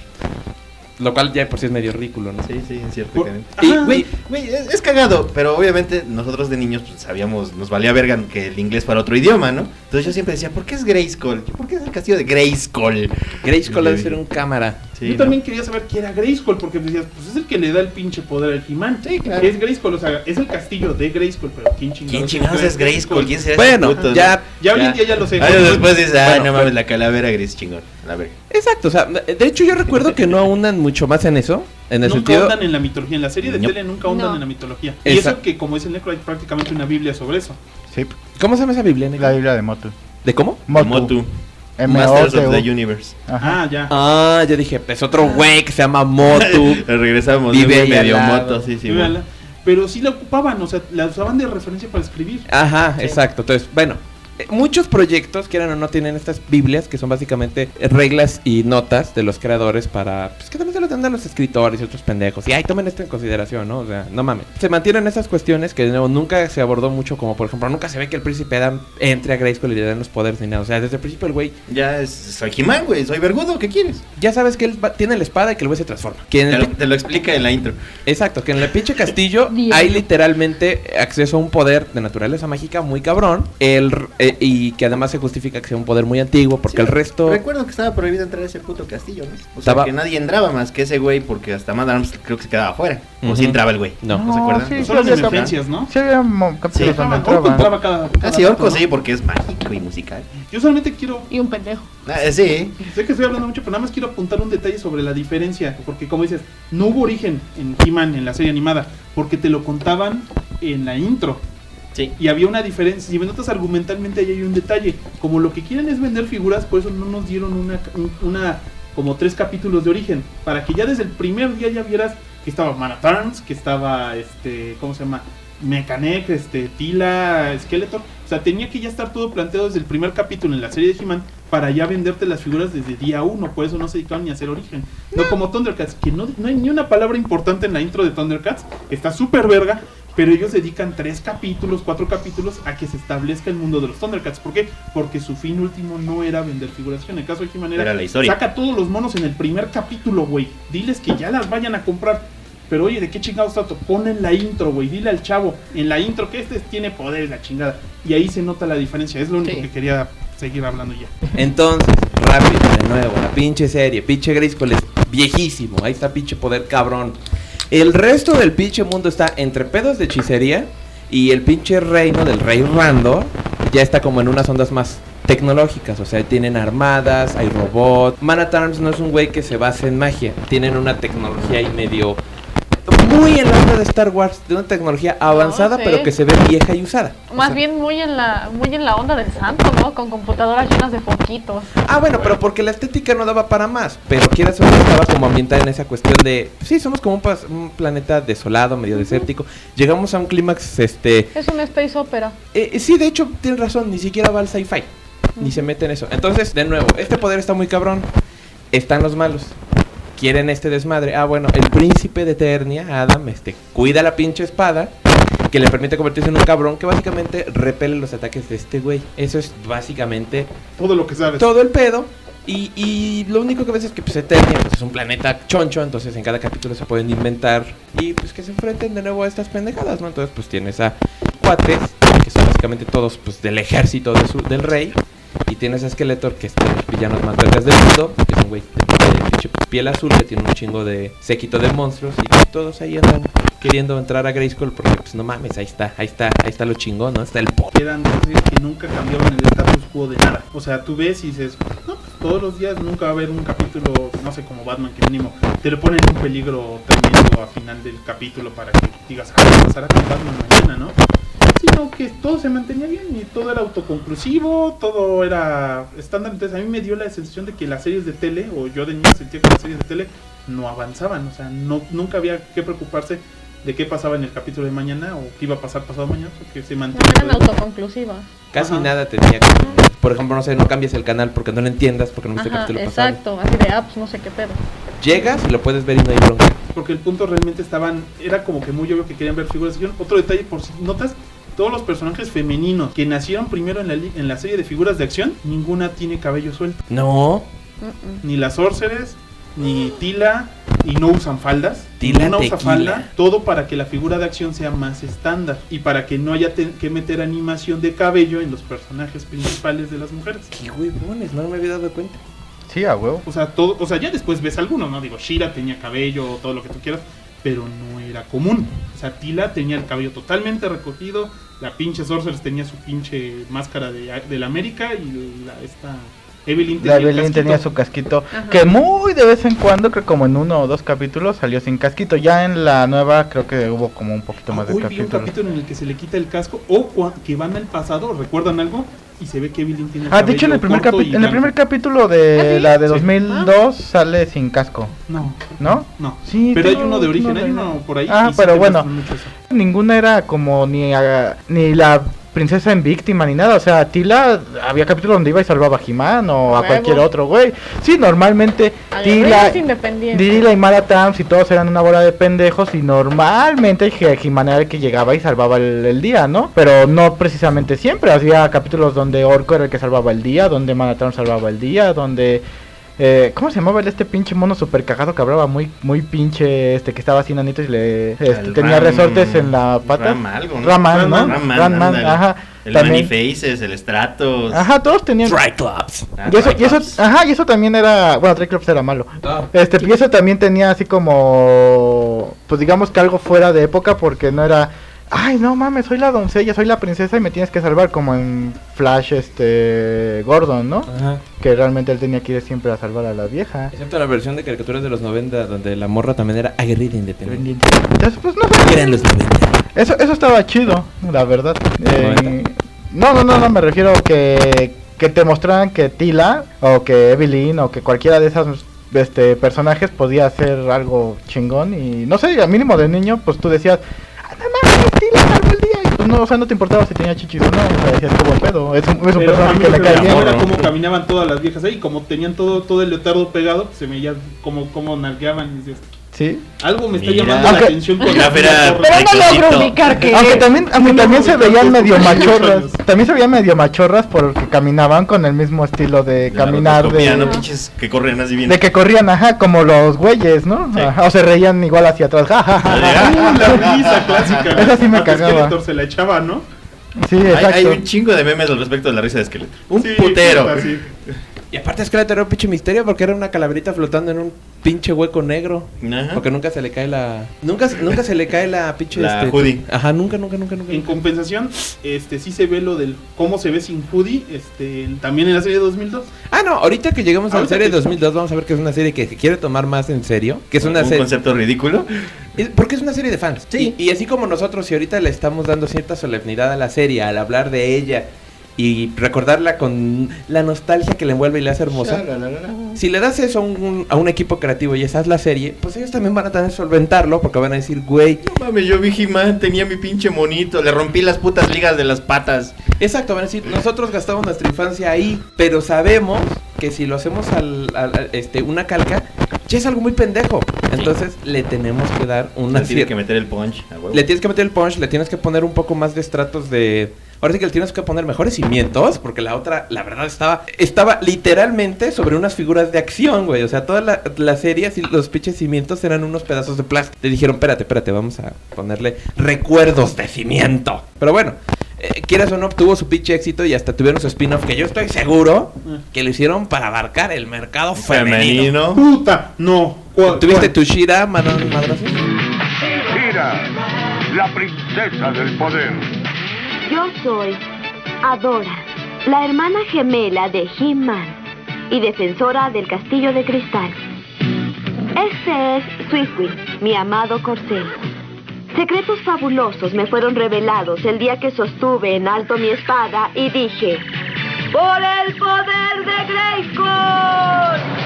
Lo cual ya por sí es medio ridículo, ¿no? Sí, en cierto. Por- Y, Ajá. güey, Güey, es cagado, pero obviamente nosotros de niños pues, sabíamos, nos valía verga que el inglés fuera otro idioma, ¿no? Entonces yo siempre decía, ¿por qué es Grayskull? ¿Por qué es el castillo de Grayskull? Grayskull debe ser un cámara. Sí, Yo ¿no? también quería saber qué era Grayskull, porque decías, pues es el que le da el pinche poder al He-Man. Sí, claro. Es Grayskull, o sea, es el castillo de Grayskull, pero ¿quién ¿Quién chingados es Grayskull? ¿Quién será Bueno, ese puto, ya- no? Ya hoy en día ya lo sé. Años después dices, Bueno, no mames, la calavera gris chingón. A ver. Exacto, o sea, de hecho yo recuerdo que no ahondan mucho más en eso, en el Nunca sentido... ahondan en la mitología, en la serie de No. tele nunca ahondan No. en la mitología. Y Esa- eso que, como dice el Necro, hay prácticamente una biblia sobre eso. Sí, ¿Cómo se llama esa Biblia, Nico? la Biblia de Motu. ¿De cómo? Motu. Masters of the Universe. Ajá. Ah, ya. Ah, ya dije, es otro güey que se llama Motu. Regresamos, Vive un ahí medio al lado. moto, sí, Sí, véala. Pero sí la ocupaban, o sea, la usaban de referencia para escribir. Ajá, Sí. exacto. Entonces, bueno, muchos proyectos, quieran o no, tienen estas Biblias que son básicamente reglas y notas de los creadores para, pues que también se los dan a los escritores y otros pendejos. Y ay, tomen esto en consideración, ¿no? O sea, no mames. Se mantienen esas cuestiones que de nuevo nunca se abordó mucho, como por ejemplo, nunca se ve que el príncipe Adam entre a Grayskull y le dan los poderes ni nada. O sea, desde el principio el güey, Ya soy He-Man, güey, soy vergudo, ¿qué quieres? ya sabes que él tiene la espada y que el güey se transforma. Que en el Te lo explica en la intro. Exacto, que en el pinche castillo Diablo. hay literalmente acceso a un poder de naturaleza mágica muy cabrón. Y que además se justifica que sea un poder muy antiguo, porque el resto... Recuerdo que estaba prohibido entrar a ese puto castillo, ¿no? O sea, Estaba- que nadie entraba más que ese güey, porque hasta Mad Arms creo que se quedaba afuera. O Ujú. si entraba el güey. No. ¿No se acuerdan? sí, Son las sí, emergencias, ¿no? Sí, había capítulos donde Orco entraban. entraba cada Ah, sí, rato, Orco ¿no? sí, porque es mágico y musical. Yo solamente quiero, Y un pendejo. Ah, sí. sé que estoy hablando mucho, pero nada más quiero apuntar un detalle sobre la diferencia, porque como dices, no hubo origen en He-Man, en la serie animada, porque te lo contaban en la intro. Sí. Y había una diferencia, si me notas argumentalmente ahí hay un detalle, como lo que quieren es vender figuras, por eso no nos dieron una como 3 capítulos de origen, para que ya desde el primer día ya vieras que estaba Man at Arms, que estaba ¿cómo se llama? Mechanic, Tila, Skeletor. O sea, tenía que ya estar todo planteado desde el primer capítulo en la serie de He-Man para ya venderte las figuras desde día 1. Por eso no se dedicaban ni a hacer origen. No como Thundercats, que no hay ni una palabra importante en la intro de Thundercats. Está súper verga, pero ellos dedican 3 capítulos, 4 capítulos a que se establezca el mundo de los Thundercats. ¿Por qué? Porque su fin último no era vender figuras. En el caso de He-Man Era la historia. saca todos los monos en el primer capítulo, güey. Diles que ya las vayan a comprar. Pero oye, ¿de qué chingados trato? Ponen la intro, güey. Dile al chavo en la intro que tiene poder, la chingada. Y ahí se nota la diferencia. Es lo único Sí. que quería seguir hablando ya. Entonces, rápido, de nuevo, la pinche serie, pinche Grayskull es viejísimo, ahí está pinche poder cabrón. El resto del pinche mundo está entre pedos de hechicería y el pinche reino del rey Rando ya está como en unas ondas más tecnológicas, o sea, tienen armadas, hay robots. Man at Arms no es un güey que se base en magia, tienen una tecnología ahí medio... muy en la onda de Star Wars, de una tecnología avanzada, sí. pero que se ve vieja y usada. O Más sea, bien muy en la onda del santo, ¿no? Con computadoras llenas de foquitos. Ah, bueno, pero porque la estética no daba para más. Pero quieras o no, estaba como ambientada en esa cuestión de... Sí, somos como un planeta desolado, medio desértico. Llegamos a un clímax, Es una space opera. sí, de hecho, tienes razón, ni siquiera va al sci-fi. Ni se mete en eso. Entonces, de nuevo, este poder está muy cabrón. Están los malos. Quieren este desmadre. Ah, bueno, el príncipe de Eternia, Adam, cuida la pinche espada que le permite convertirse en un cabrón que básicamente repele los ataques de este güey. Eso es básicamente Todo lo que sabes. todo el pedo. Y lo único que ves es que pues Eternia pues, es un planeta choncho, entonces en cada capítulo se pueden inventar y pues que se enfrenten de nuevo a estas pendejadas, ¿no? Entonces pues tienes a cuates, que son básicamente todos pues del ejército del rey, y tienes a Skeletor, que es de los villanos más vergas del mundo, que es un güey de pinche piel azul, que tiene un chingo de séquito de monstruos, y pues, todos ahí andan queriendo entrar a Grayskull porque pues no mames, ahí está lo chingón, ¿no? Está el Eran series que nunca cambiaron el status quo de nada. O sea, tú ves y dices, no, pues todos los días nunca va a haber un capítulo, no sé, como Batman, que mínimo te le ponen un peligro tremendo a final del capítulo para que digas, ah, ¿qué pasará con Batman mañana, no? Sino que todo se mantenía bien y todo era autoconclusivo, todo era estándar. Entonces a mí me dio la sensación de que las series de tele, o yo de niño sentía que las series de tele no avanzaban. O sea, nunca había que preocuparse de qué pasaba en el capítulo de mañana o qué iba a pasar pasado mañana, porque se No mantenía. eran autoconclusivas. Casi Ajá. nada tenía que... Por ejemplo, no sé, no cambias el canal porque no lo entiendas, porque no viste el Ajá, capítulo pasado. exacto. Así de apps, no sé qué pedo. Llegas y lo puedes ver y no hay bronca. Porque el punto realmente era como que muy obvio que querían ver figuras de acción. Otro detalle, por si notas, todos los personajes femeninos que nacieron primero en la serie de figuras de acción, ninguna tiene cabello suelto. No. Ni las Sorceress, ni Tila, y no usan faldas. Tila no usa tequila. falda. Todo para que la figura de acción sea más estándar y para que no haya que meter animación de cabello en los personajes principales de las mujeres. Qué huevones, no me había dado cuenta. Sí, a huevo. O sea, ya después ves algunos, ¿no? Digo, Shira tenía cabello, todo lo que tú quieras, pero no era común. O sea, Tila tenía el cabello totalmente recogido, la pinche Sorceress tenía su pinche máscara de la América y esta Evelyn tenía su casquito. Ajá. Que muy de vez en cuando, creo como en 1 o 2 capítulos salió sin casquito. Ya en la nueva creo que hubo como un poquito más de capítulos. capítulos. Vi un capítulo en el que se le quita el casco o que van al pasado, ¿recuerdan algo? Y se ve que Evelyn tiene el de hecho en el primer capítulo de la de 2002 sale sin casco. No. Sí, pero hay uno de origen, hay uno por ahí. Pero bueno, ninguna era como ni la princesa en víctima ni nada, o sea, Tila había capítulos donde iba y salvaba a He-Man o a cualquier otro güey. Sí, normalmente Tila y Mara Tams y todos eran una bola de pendejos y normalmente He-Man era el que llegaba y salvaba el día, ¿no? Pero no precisamente siempre, había capítulos donde Orko era el que salvaba el día, donde Mara Tams salvaba el día, donde... ¿cómo se llamaba este pinche mono super cagado que hablaba muy pinche, que estaba así nanito y le tenía resortes en la pata? Raman, ajá. El Manifaces, el Stratos. Ajá, todos tenían Triclops. Y eso también era, bueno, Triclops era malo. Y eso también tenía así como, pues digamos que algo fuera de época porque no era, ay, no mames, soy la doncella, soy la princesa y me tienes que salvar, como en Flash, Gordon, ¿no? Ajá. Que realmente él tenía que ir siempre a salvar a la vieja. Excepto la versión de caricaturas de los 90, donde la morra también era aguerrida e independiente. Entonces, pues no sé. Eran los 90. Eso estaba chido, la verdad. No, me refiero que te mostraran que Tila, o que Evelyn, o que cualquiera de esas personajes podía hacer algo chingón. Y no sé, al mínimo de niño, pues tú decías, no mames, Tila salvó el día. Y pues no, o sea, no te importaba si tenía chichis o no, o sea, decías, qué buen pedo. Es un personaje que le cae bien. Era como caminaban todas las viejas ahí, como tenían todo el leotardo pegado, se veía como nalgueaban y decías, ¿sí? Algo me está llamando la atención con pero no logro ubicar que aunque también se veían medio machorras. También se veían medio machorras porque caminaban con el mismo estilo de caminar ¿no? Pinches que corren así bien. De que corrían, como los güeyes, ¿no? Sí. O se reían igual hacia atrás. La risa clásica. Esa sí me cagaba. Skeletor se la echaba, ¿no? Sí, exacto. Hay un chingo de memes al respecto de la risa de Skeletor. Un putero. Sí. Y aparte Skeletor era un pinche misterio porque era una calaverita flotando en un pinche hueco negro. Ajá. Porque nunca se le cae la... Nunca se le cae la pinche... La hoodie. Ajá, nunca. En compensación, sí se ve lo del... Cómo se ve sin hoodie, también en la serie de 2002. No, ahorita que llegamos a la serie de 2002 vamos a ver que es una serie que se quiere tomar más en serio. Que es una serie... concepto ridículo. Porque es una serie de fans. Sí. Y así como nosotros, si ahorita le estamos dando cierta solemnidad a la serie, al hablar de ella... y recordarla con la nostalgia que le envuelve y le hace hermosa. Si le das eso a un equipo creativo y esa es la serie, pues ellos también van a tener que solventarlo porque van a decir, güey, no mames, yo vi He-Man, tenía mi pinche monito, le rompí las putas ligas de las patas. Exacto, van a decir, nosotros gastamos nuestra infancia ahí, pero sabemos que si lo hacemos una calca, ya es algo muy pendejo. Entonces le tenemos que dar una... Le tienes que meter el punch. Le tienes que meter el punch, le tienes que poner un poco más de estratos de... Ahora sí que le tienes que poner mejores cimientos, porque la otra, la verdad, estaba literalmente sobre unas figuras de acción, güey. O sea, toda la serie, así, los pinches cimientos eran unos pedazos de plástico. Le dijeron, espérate, vamos a ponerle recuerdos de cimiento. Pero bueno, quieras o no, tuvo su pinche éxito y hasta tuvieron su spin-off, que yo estoy seguro que lo hicieron para abarcar el mercado femenino. ¡Puta! No. ¿Tuviste tu Shira, madrazo? Shira, la princesa del poder. Yo soy Adora, la hermana gemela de He-Man y defensora del castillo de cristal. Este es Swiftwind, mi amado corcel. Secretos fabulosos me fueron revelados el día que sostuve en alto mi espada y dije: ¡por el poder de Grayskull!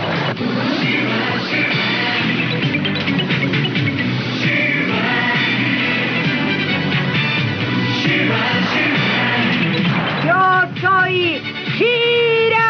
¡Yo soy Shira!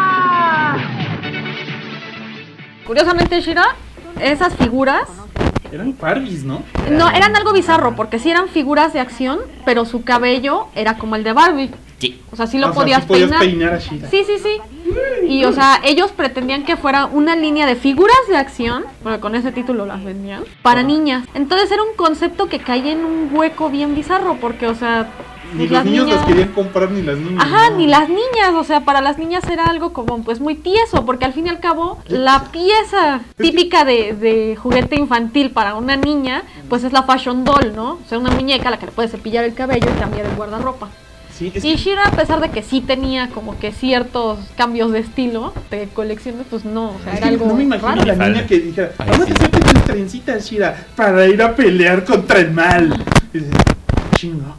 Curiosamente, Shira, esas figuras Eran Barbies, ¿no? No, eran algo bizarro, porque sí eran figuras de acción, pero su cabello era como el de Barbie. Sí. O sea, sí lo O sea, podías sí podías peinar. peinar a She-Ra. Sí. Y, o sea, ellos pretendían que fuera una línea de figuras de acción, bueno, con ese título las vendían, para niñas. Entonces era un concepto que caía en un hueco bien bizarro, porque, o sea... Ni pues los niños las querían comprar, ni las niñas. Ajá, ¿no? ni las niñas, o sea, para las niñas era algo como pues muy tieso, porque al fin y al cabo la pieza típica de juguete infantil para una niña, pues es la fashion doll, ¿no? O sea, una muñeca a la que le puedes cepillar el cabello y cambiar el guardarropa. Sí, es Y She-Ra, a pesar de que sí tenía como que ciertos cambios de estilo de colecciones, pues no, o sea, Es era que algo no me imagino raro. a la niña que dijera, Ay, vamos sí. a hacerte tus trencitas, She-Ra, para ir a pelear contra el mal. Y dices, chingo.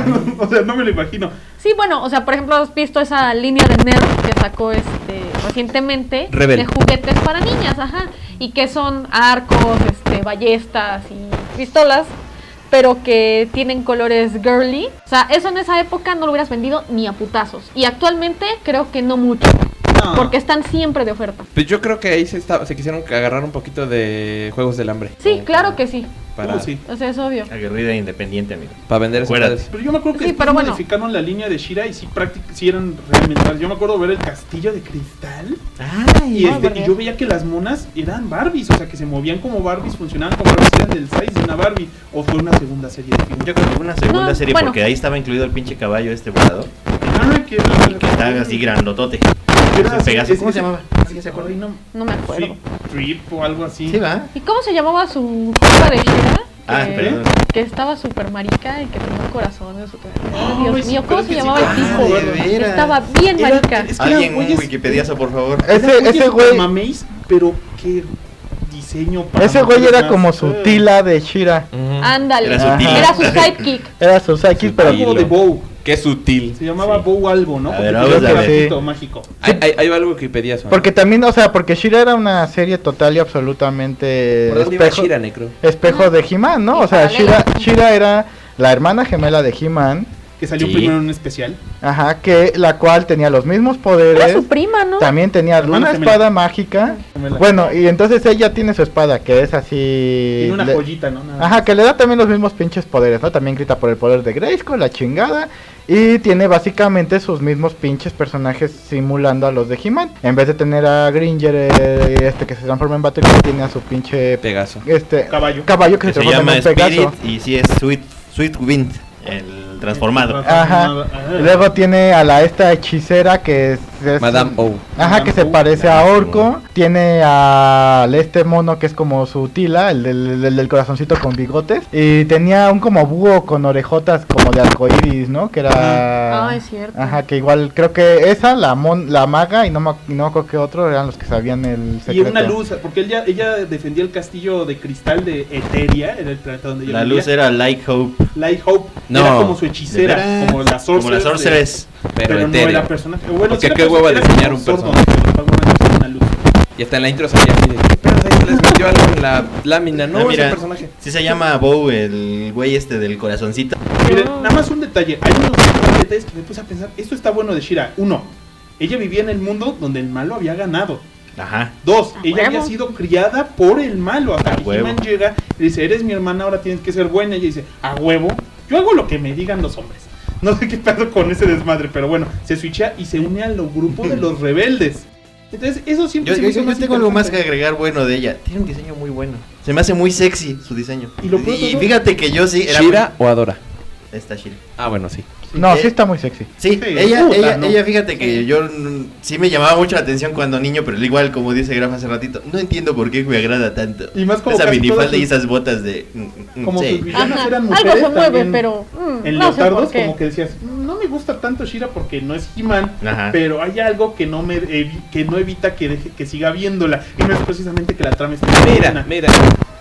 O sea, no me lo imagino. Sí, bueno, o sea, por ejemplo, has visto esa línea de Nerf que sacó recientemente Rebel. de juguetes para niñas, ajá, y que son arcos, ballestas y pistolas, pero que tienen colores girly. O sea, eso en esa época no lo hubieras vendido ni a putazos. Y actualmente creo que no mucho. No. Porque están siempre de oferta. Pues yo creo que ahí se quisieron agarrar un poquito de Juegos del Hambre. Sí, claro que sí. Para, Sí. O sea, es obvio. Aguerrida independiente, amigo. para vender esos Acuérdate. padres. Pero yo me acuerdo que Sí, después pero bueno. modificaron la línea de She-Ra y sí eran realmente. Yo me acuerdo ver el castillo de cristal y, y yo veía que las monas eran Barbies, o sea, que se movían como Barbies, funcionaban como Barbies, eran del size de una Barbie. O fue una segunda serie de figuras. Yo creo que fue una segunda No, serie bueno. porque ahí estaba incluido el pinche caballo volador. Que Está así grandotote. Era así, Pegaso. es- ¿Cómo se ese- llamaba? ¿Sí se acuerda? No me acuerdo. Trip o algo así. Sí, va. ¿Y cómo se llamaba su juego de She-Ra? Ah, Que- perdón. Que estaba súper marica y que tenía un corazón en su cabeza. Ay, Dios sí, mío, pero ¿cómo es se que sí, llamaba el tipo? de veras. Estaba bien Era- marica. es que Alguien, eran un güeyes- Wikipediazo, por favor. Ese güey, Mameis, pero qué diseño para ese güey mujeres era más, como su tila de She-Ra. Ándale. Era su tila. Era su sidekick. Era su sidekick, pero Algo de Bow. Qué sutil. Se llamaba Bow algo, ¿no? A ver, Porque vamos tenía a un ver. pedacito mágico. Ahí va el Wikipedia. porque también, o sea, porque She-Ra era una serie total y absolutamente ¿Por dónde iba espejo, She-Ra, Necro? espejo de He-Man, ¿no? O sea, She-Ra era la hermana gemela de He-Man, Que salió Sí. primero en un especial. ajá, que la cual tenía los mismos Era poderes. su prima, ¿no? También tenía Hermana una gemela. espada mágica. Gemela. Bueno, y entonces ella tiene su espada, que es así. Tiene una le- joyita, ¿no? Nada Ajá, más. que le da también los mismos pinches poderes, ¿no? También grita por el poder de Grayskull, la chingada. Y tiene básicamente sus mismos pinches personajes simulando a los de He-Man. En vez de tener a Gringer, que se transforma en Battlefield, tiene a su pinche Pegaso. Caballo. que Que se se transforma llama en un Pegaso. Spirit y sí es Sweet Wind, el transformado. Ajá. Luego tiene a la esta hechicera que es Madame O. Ajá, que se Madame O. parece a Orco. Tiene al este mono que es como su tila, el del corazoncito con bigotes. Y tenía un como búho con orejotas como de arcoiris, ¿no? Que era... Ah, es cierto. Ajá, que igual creo que esa, la maga y no me acuerdo que otro eran los que sabían el Y secreto. una luz, porque ella defendía el castillo de cristal de Eteria, era el planeta donde ella La vivía. luz era Light Hope. Light Hope, No. era como su hechicera, ¿De veras? como la Como la Sorceress. Sorceress. Pero no etéreo. era personaje. Bueno, Porque sí era qué hueva era diseñar como un sordo, personaje. pero fue una luz. Y hasta en la intro salía así de ¿qué pedo? Ahí se les metió algo en la lámina. No, Ah, ese mira, personaje. sí se llama Bow, el güey este del corazoncito. Miren, nada más un detalle. Hay unos detalles que me puse a pensar. Esto está bueno de She-Ra. Uno, ella vivía en el mundo donde el malo había ganado. Ajá. Dos, A ella huevo. había sido criada por el malo. Hasta A que huevo. He-Man llega y dice, eres mi hermana, ahora tienes que ser buena. Y ella dice, a huevo, yo hago lo que me digan los hombres. No sé qué pedo con ese desmadre, pero bueno, se switcha y se une al grupo de los rebeldes. Entonces, eso siempre se me hizo Yo más tengo algo más que interesante. agregar bueno de ella. Tiene un diseño muy bueno. Se me hace muy sexy su diseño. Y lo peor de todo- fíjate que yo sí era ¿Shira o Adora? Esta Shira. Ah, bueno, sí. No, sí está muy sexy. Sí, Sí, ella, puta, ella, ¿no? ella, fíjate que yo sí me llamaba mucho la atención cuando niño, pero igual como dice Graf hace ratito, no entiendo por qué me agrada tanto. Y más como esa casi minifalda todas y sus- esas botas de Como sí. sus villanas Ajá, eran algo mujeres se mueve, también. pero En no sé Leotardos por qué. como que decías, no me gusta tanto She-Ra porque no es He-Man, Ajá. pero hay algo que no que no evita que siga viéndola. Y no es precisamente que la trama esté Mira, buena. mira.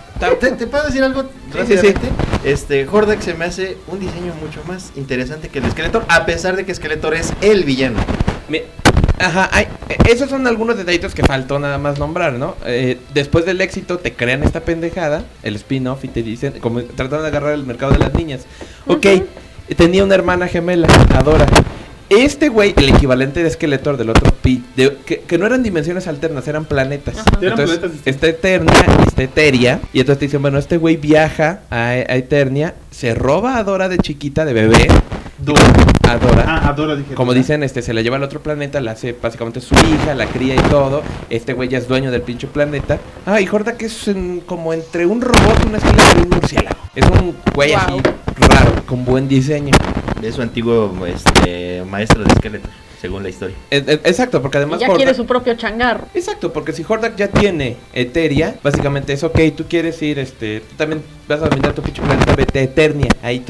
¿Te puedo decir algo sí, rápidamente? Hordak se me hace un diseño mucho más interesante que el de Skeletor, a pesar de que Skeletor es el villano. Mi- Ajá, esos son algunos detallitos que faltó nada más nombrar, ¿no? Después del éxito te crean esta pendejada, el spin-off, y te dicen, como trataron de agarrar el mercado de las niñas. Ok, tenía una hermana gemela, Adora. Este güey, el equivalente de Skeletor del otro que no eran dimensiones alternas, eran planetas. Entonces, está Eternia y está Eteria. Y entonces te dicen, bueno, este güey viaja a Eternia, se roba a Dora de chiquita, de bebé. Adora, dije. Como dicen, se la lleva al otro planeta, la hace básicamente su hija, la cría y todo. Este güey ya es dueño del pinche planeta. Y Hordak es como entre un robot, una esqueleto y un murciélago. Es un güey así raro, con buen diseño. Es su antiguo maestro de esqueletos, según la historia. Exacto, porque además ya quiere su propio changarro. Exacto, porque si Hordak ya tiene Eteria, básicamente es ok, tú quieres ir, tú también vas a vender tu pinche planeta, vete a Eternia. Ahí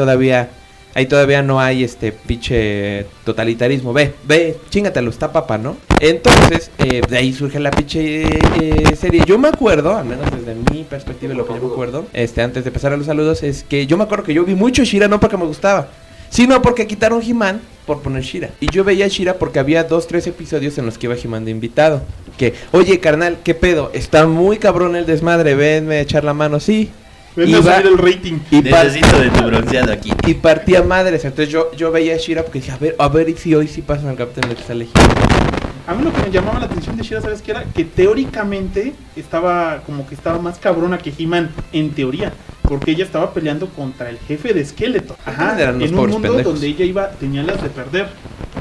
todavía no hay pinche totalitarismo. Ve, chingatelo, está papa, ¿no? Entonces, de ahí surge la pinche serie. Yo me acuerdo, al menos desde mi perspectiva, lo que yo me acuerdo, antes de pasar a los saludos, es que yo me acuerdo que yo vi mucho She-Ra, no porque me gustaba, sino porque quitaron He-Man por poner She-Ra. Y yo veía She-Ra porque había 2-3 episodios en los que iba He-Man de invitado. Que, oye, carnal, ¿qué pedo? Está muy cabrón el desmadre, venme a echar la mano, sí. Ven a subir el rating. Necesito de tu bronceado aquí. Y partía madres. Entonces yo veía a She-Ra porque decía, a ver si hoy sí pasan al Capitán que sale He-Man. A mí lo que me llamaba la atención de She-Ra, ¿sabes qué era? Que teóricamente estaba más cabrona que He-Man, en teoría. Porque ella estaba peleando contra el jefe de Skeletor. En un mundo donde ella tenía las de perder.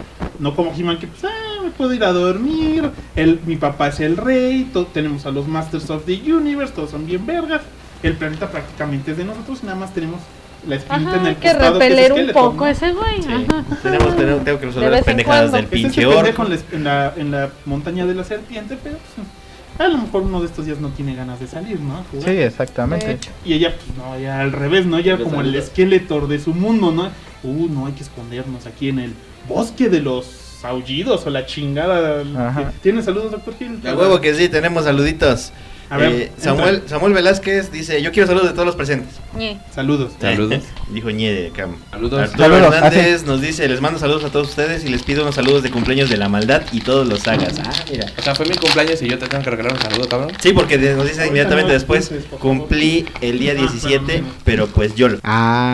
No como He-Man que me puedo ir a dormir. Mi papá es el rey. Tenemos a los Masters of the Universe. Todos son bien vergas. El planeta prácticamente es de nosotros. Nada más tenemos la espinita en el costado. Que repeler un poco, ¿no? Ese güey. Sí. Tengo que resolver las pendejadas del pinche orco. En la montaña de la serpiente, pero a lo mejor uno de estos días no tiene ganas de salir, ¿no? Sí, exactamente. Y ella, ya al revés, ¿no? Ella como el Skeletor de su mundo, ¿no? No hay que escondernos aquí en el bosque de los aullidos o la chingada. ¿Tienes saludos, Dr. Gil? A huevo que sí, tenemos saluditos. A ver, Samuel Velázquez dice, yo quiero saludos de todos los presentes. Saludos. Dijo Ñe de Cam. Saludos. Arturo Hernández nos dice, les mando saludos a todos ustedes y les pido unos saludos de cumpleaños de la maldad y todos los sagas. Mira. O sea, fue mi cumpleaños y yo te tengo que regalar un saludo, cabrón. Sí, porque nos dice inmediatamente después, cumplí el día 17, pero pues yo lo...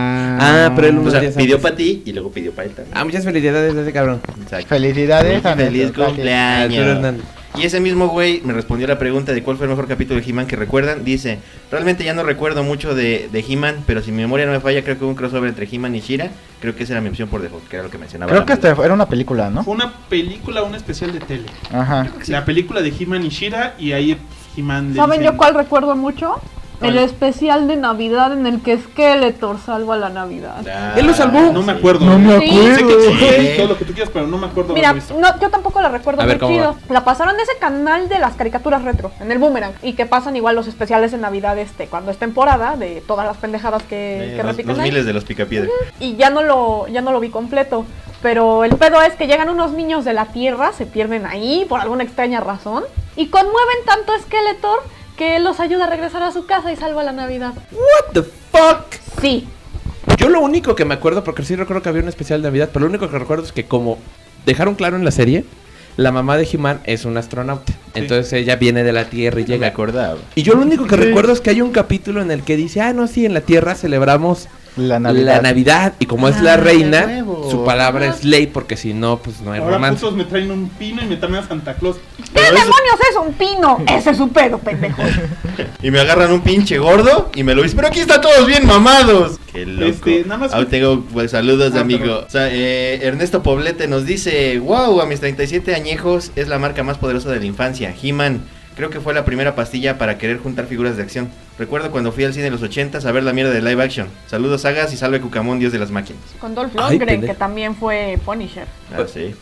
pero él pidió para ti y luego pidió para él también. Muchas felicidades a ese cabrón. Exacto. Felicidades. Feliz cumpleaños. Y ese mismo güey me respondió la pregunta de cuál fue el mejor capítulo de He-Man que recuerdan. Dice, realmente ya no recuerdo mucho de He-Man, pero si mi memoria no me falla, creo que hubo un crossover entre He-Man y She-Ra. Creo que esa era mi opción por default, que era lo que mencionaba. Creo que era una película, ¿no? Fue una película, un especial de tele. Ajá. La película de He-Man y She-Ra, y ahí He-Man... ¿Saben yo cuál recuerdo mucho? El especial de Navidad en el que Skeletor salva la Navidad. Él lo salvó. No me acuerdo. No me acuerdo. Sé que todo lo que tú quieras, pero no me acuerdo. Mira, yo tampoco la recuerdo muy chido. La pasaron en ese canal de las caricaturas retro, en el Boomerang. Y que pasan igual los especiales de Navidad, cuando es temporada, de todas las pendejadas que repiten. Los miles de los Picapiedra. Y ya no lo vi completo. Pero el pedo es que llegan unos niños de la Tierra, se pierden ahí por alguna extraña razón. Y conmueven tanto a Skeletor que los ayuda a regresar a su casa y salva la Navidad. What the fuck? Sí. Yo lo único que me acuerdo, porque sí recuerdo que había un especial de Navidad, pero lo único que recuerdo es que como dejaron claro en la serie, la mamá de He-Man es una astronauta. Entonces ella viene de la Tierra y llega. Me acordaba. Y yo lo único que recuerdo es que hay un capítulo en el que dice, en la Tierra celebramos la Navidad. Y como es la reina, su palabra es ley, porque si no, pues no hay ahora romance. putos me traen un pino y me traen a Santa Claus. ¿Qué demonios es un pino? Ese es su pedo, pendejo. Y me agarran un pinche gordo y me lo dicen, pero aquí están todos bien mamados. Qué loco. Nada más Aún tengo saludos de amigo. O sea, Ernesto Poblete nos dice, wow, a mis 37 añejos es la marca más poderosa de la infancia, He-Man. Creo que fue la primera pastilla para querer juntar figuras de acción. Recuerdo cuando fui al cine en los 80s a ver la mierda de live action. Saludos sagas y salve Cucamón, dios de las máquinas. Con Dolph Lundgren, que también fue Punisher. Sí,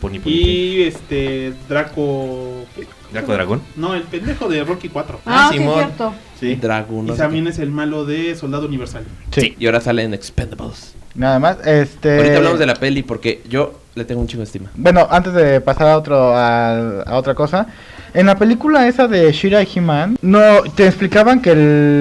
Y Draco... ¿Draco Dragón? No, el pendejo de Rocky 4. Simón. Sí, cierto. Sí. Dragón. Y también es el malo de Soldado Universal. Sí. Y ahora sale en Expendables. Nada más, Ahorita hablamos de la peli porque yo le tengo un chingo de estima. Bueno, antes de pasar a otra cosa, en la película esa de She-Ra y He-Man, no te explicaban que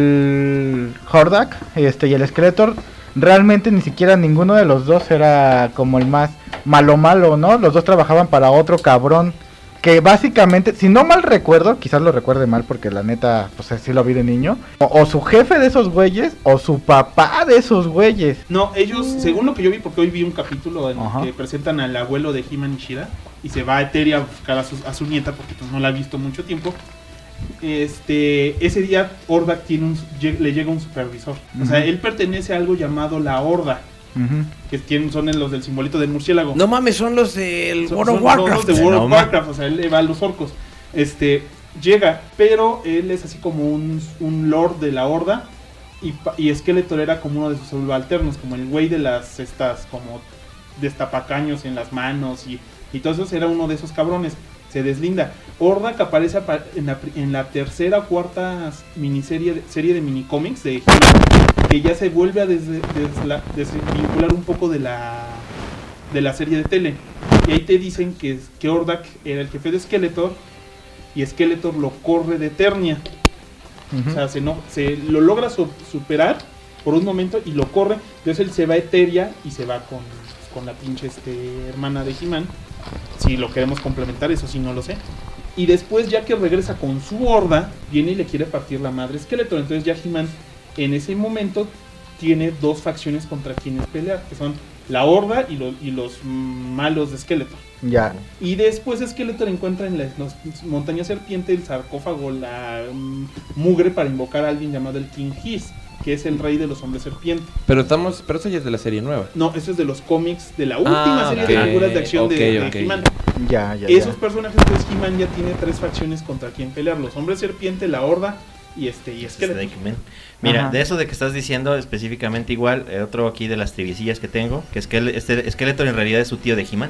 el Hordak y el Skeletor realmente ni siquiera ninguno de los dos era como el más malo, ¿no? Los dos trabajaban para otro cabrón que básicamente, si no mal recuerdo, quizás lo recuerde mal porque la neta, pues así lo vi de niño, o su jefe de esos güeyes, o su papá de esos güeyes. No, ellos, según lo que yo vi, porque hoy vi un capítulo en el que presentan al abuelo de He-Man y She-Ra, y se va a Eteria a buscar a su nieta porque pues, no la ha visto mucho tiempo. Ese día Hordak le llega un supervisor. O sea, él pertenece a algo llamado la Horda. Que son los del simbolito del murciélago. No mames, son los del World of Warcraft. Warcraft. Son los de World of Warcraft, o sea, él le va a los orcos. Llega, pero él es así como un lord de la Horda. Y Skeletor era como uno de sus subalternos, como el güey de las como destapacaños en las manos y todo eso. Era uno de esos cabrones. Se deslinda. Hordak aparece en la tercera o cuarta serie de minicómics de He-Man, que ya se vuelve a desvincular un poco de la serie de tele. Y ahí te dicen que Hordak era el jefe de Skeletor y Skeletor lo corre de Eternia. O sea, se lo logra superar por un momento y lo corre. Entonces él se va a Eteria y se va con la pinche hermana de He-Man. Si lo queremos complementar, eso sí no lo sé. Y después, ya que regresa con su horda, viene y le quiere partir la madre a Skeletor. Entonces ya He-Man en ese momento tiene dos facciones contra quienes pelear, que son la horda y los malos de Skeletor. Ya. Y después Skeletor encuentra en las montañas serpiente el sarcófago, la mugre para invocar a alguien llamado el King Hiss, que es el rey de los hombres serpiente. Pero eso ya es de la serie nueva. No, eso es de los cómics de la última serie de figuras de acción de He-Man. Esos personajes, pues He-Man ya tiene tres facciones contra quien pelear: los hombres serpiente, la horda y Skeletor. Mira, de eso de que estás diciendo específicamente igual, otro aquí de las trivicillas que tengo, que es que Skeletor en realidad es su tío de He-Man.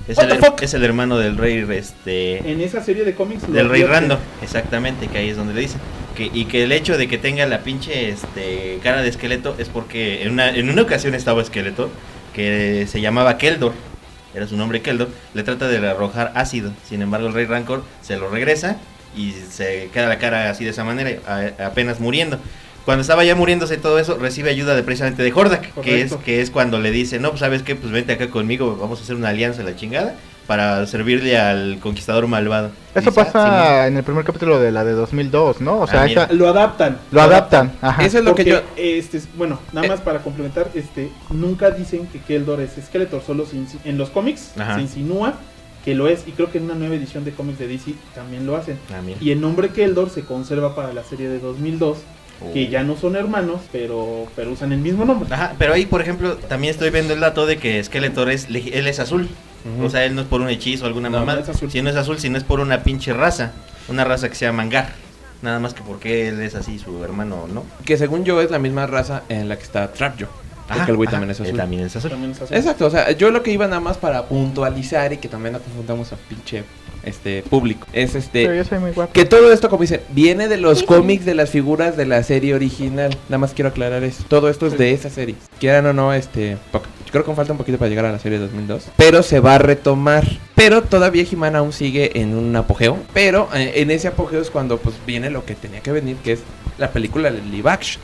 Es el hermano del rey, en esa serie de cómics del rey Rando, exactamente, que ahí es donde le dicen. Y que el hecho de que tenga la pinche cara de esqueleto es porque en una ocasión estaba Skeletor, que se llamaba Keldor, era su nombre Keldor, le trata de arrojar ácido. Sin embargo, el rey Rancor se lo regresa y se queda la cara así de esa manera, apenas muriendo. Cuando estaba ya muriéndose todo eso, recibe ayuda precisamente de Hordak, que es cuando le dice, no, pues sabes qué, pues vente acá conmigo, vamos a hacer una alianza, la chingada, para servirle al conquistador malvado. Eso pasa en el primer capítulo de la de 2002, ¿no? O sea, lo adaptan. Ajá. Eso es lo que yo... bueno, nada más para complementar, nunca dicen que Keldor es Skeletor, solo en los cómics se insinúa que lo es, y creo que en una nueva edición de cómics de DC también lo hacen. Y el nombre Keldor se conserva para la serie de 2002, que ya no son hermanos, pero usan el mismo nombre. Ajá, pero ahí, por ejemplo, también estoy viendo el dato de que Skeletor él es azul. O sea, él no es por un hechizo o alguna mamada. Si no es azul, sino es por una pinche raza. Una raza que se llama Mangar. Nada más que porque él es así, su hermano, ¿no? Que según yo es la misma raza en la que está Trapjaw. Porque el güey también es azul. También es azul. Exacto, o sea, yo lo que iba nada más para puntualizar y que también no confundamos a pinche público es Pero yo soy muy guapo. que todo esto, como dicen, viene de los cómics, de las figuras de la serie original. Nada más quiero aclarar eso. Todo esto es de esa serie. Quieran o no, creo que falta un poquito para llegar a la serie de 2002, pero se va a retomar. Pero todavía He-Man aún sigue en un apogeo. Pero en ese apogeo es cuando pues viene lo que tenía que venir, que es la película de live action.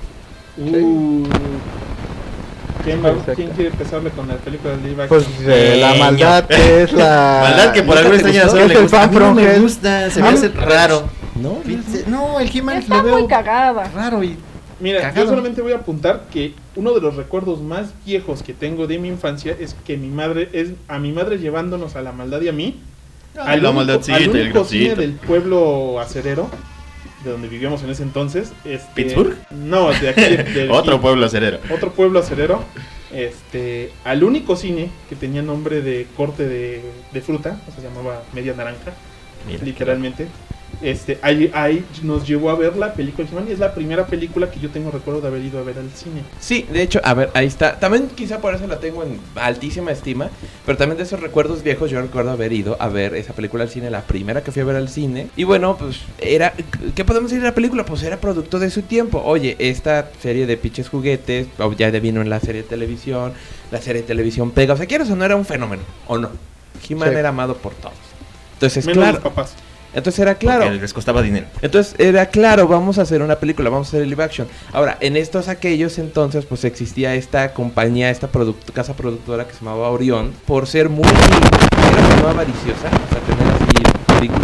¿Quién quiere empezarle con la película de live action? Pues la maldad es la... Maldad que por alguna extraña razón le gusta. A mí no me gusta, se me hace raro. No, el He-Man está muy cagada. Raro y... Mira, yo solamente voy a apuntar que uno de los recuerdos más viejos que tengo de mi infancia es que a mi madre llevándonos a la maldad y a mí al único cine del pueblo acerero, de donde vivíamos en ese entonces. ¿Pittsburgh? No, de aquí. Otro pueblo acerero. Otro pueblo acerero. Al único cine que tenía nombre de corte de fruta, o sea, se llamaba Media Naranja, literalmente. Ahí nos llevó a ver la película de He-Man y es la primera película que yo tengo recuerdo de haber ido a ver al cine. Sí, de hecho, a ver, ahí está. También quizá por eso la tengo en altísima estima, pero también de esos recuerdos viejos yo recuerdo haber ido a ver esa película al cine, la primera que fui a ver al cine. Y bueno, pues ¿qué podemos decir de la película? Pues era producto de su tiempo. Oye, esta serie de pinches juguetes, ya vino en la serie de televisión, la serie de televisión pega. O sea, ¿quieres o no era un fenómeno? ¿O no? He-Man era amado por todos. Entonces, menos claro. Los papás. Entonces era claro. Porque les costaba dinero. Entonces era claro, vamos a hacer una película, vamos a hacer el live action. Ahora, en aquellos entonces, pues existía esta compañía, casa productora que se llamaba Orión, por ser era muy avariciosa, o sea, tener así películas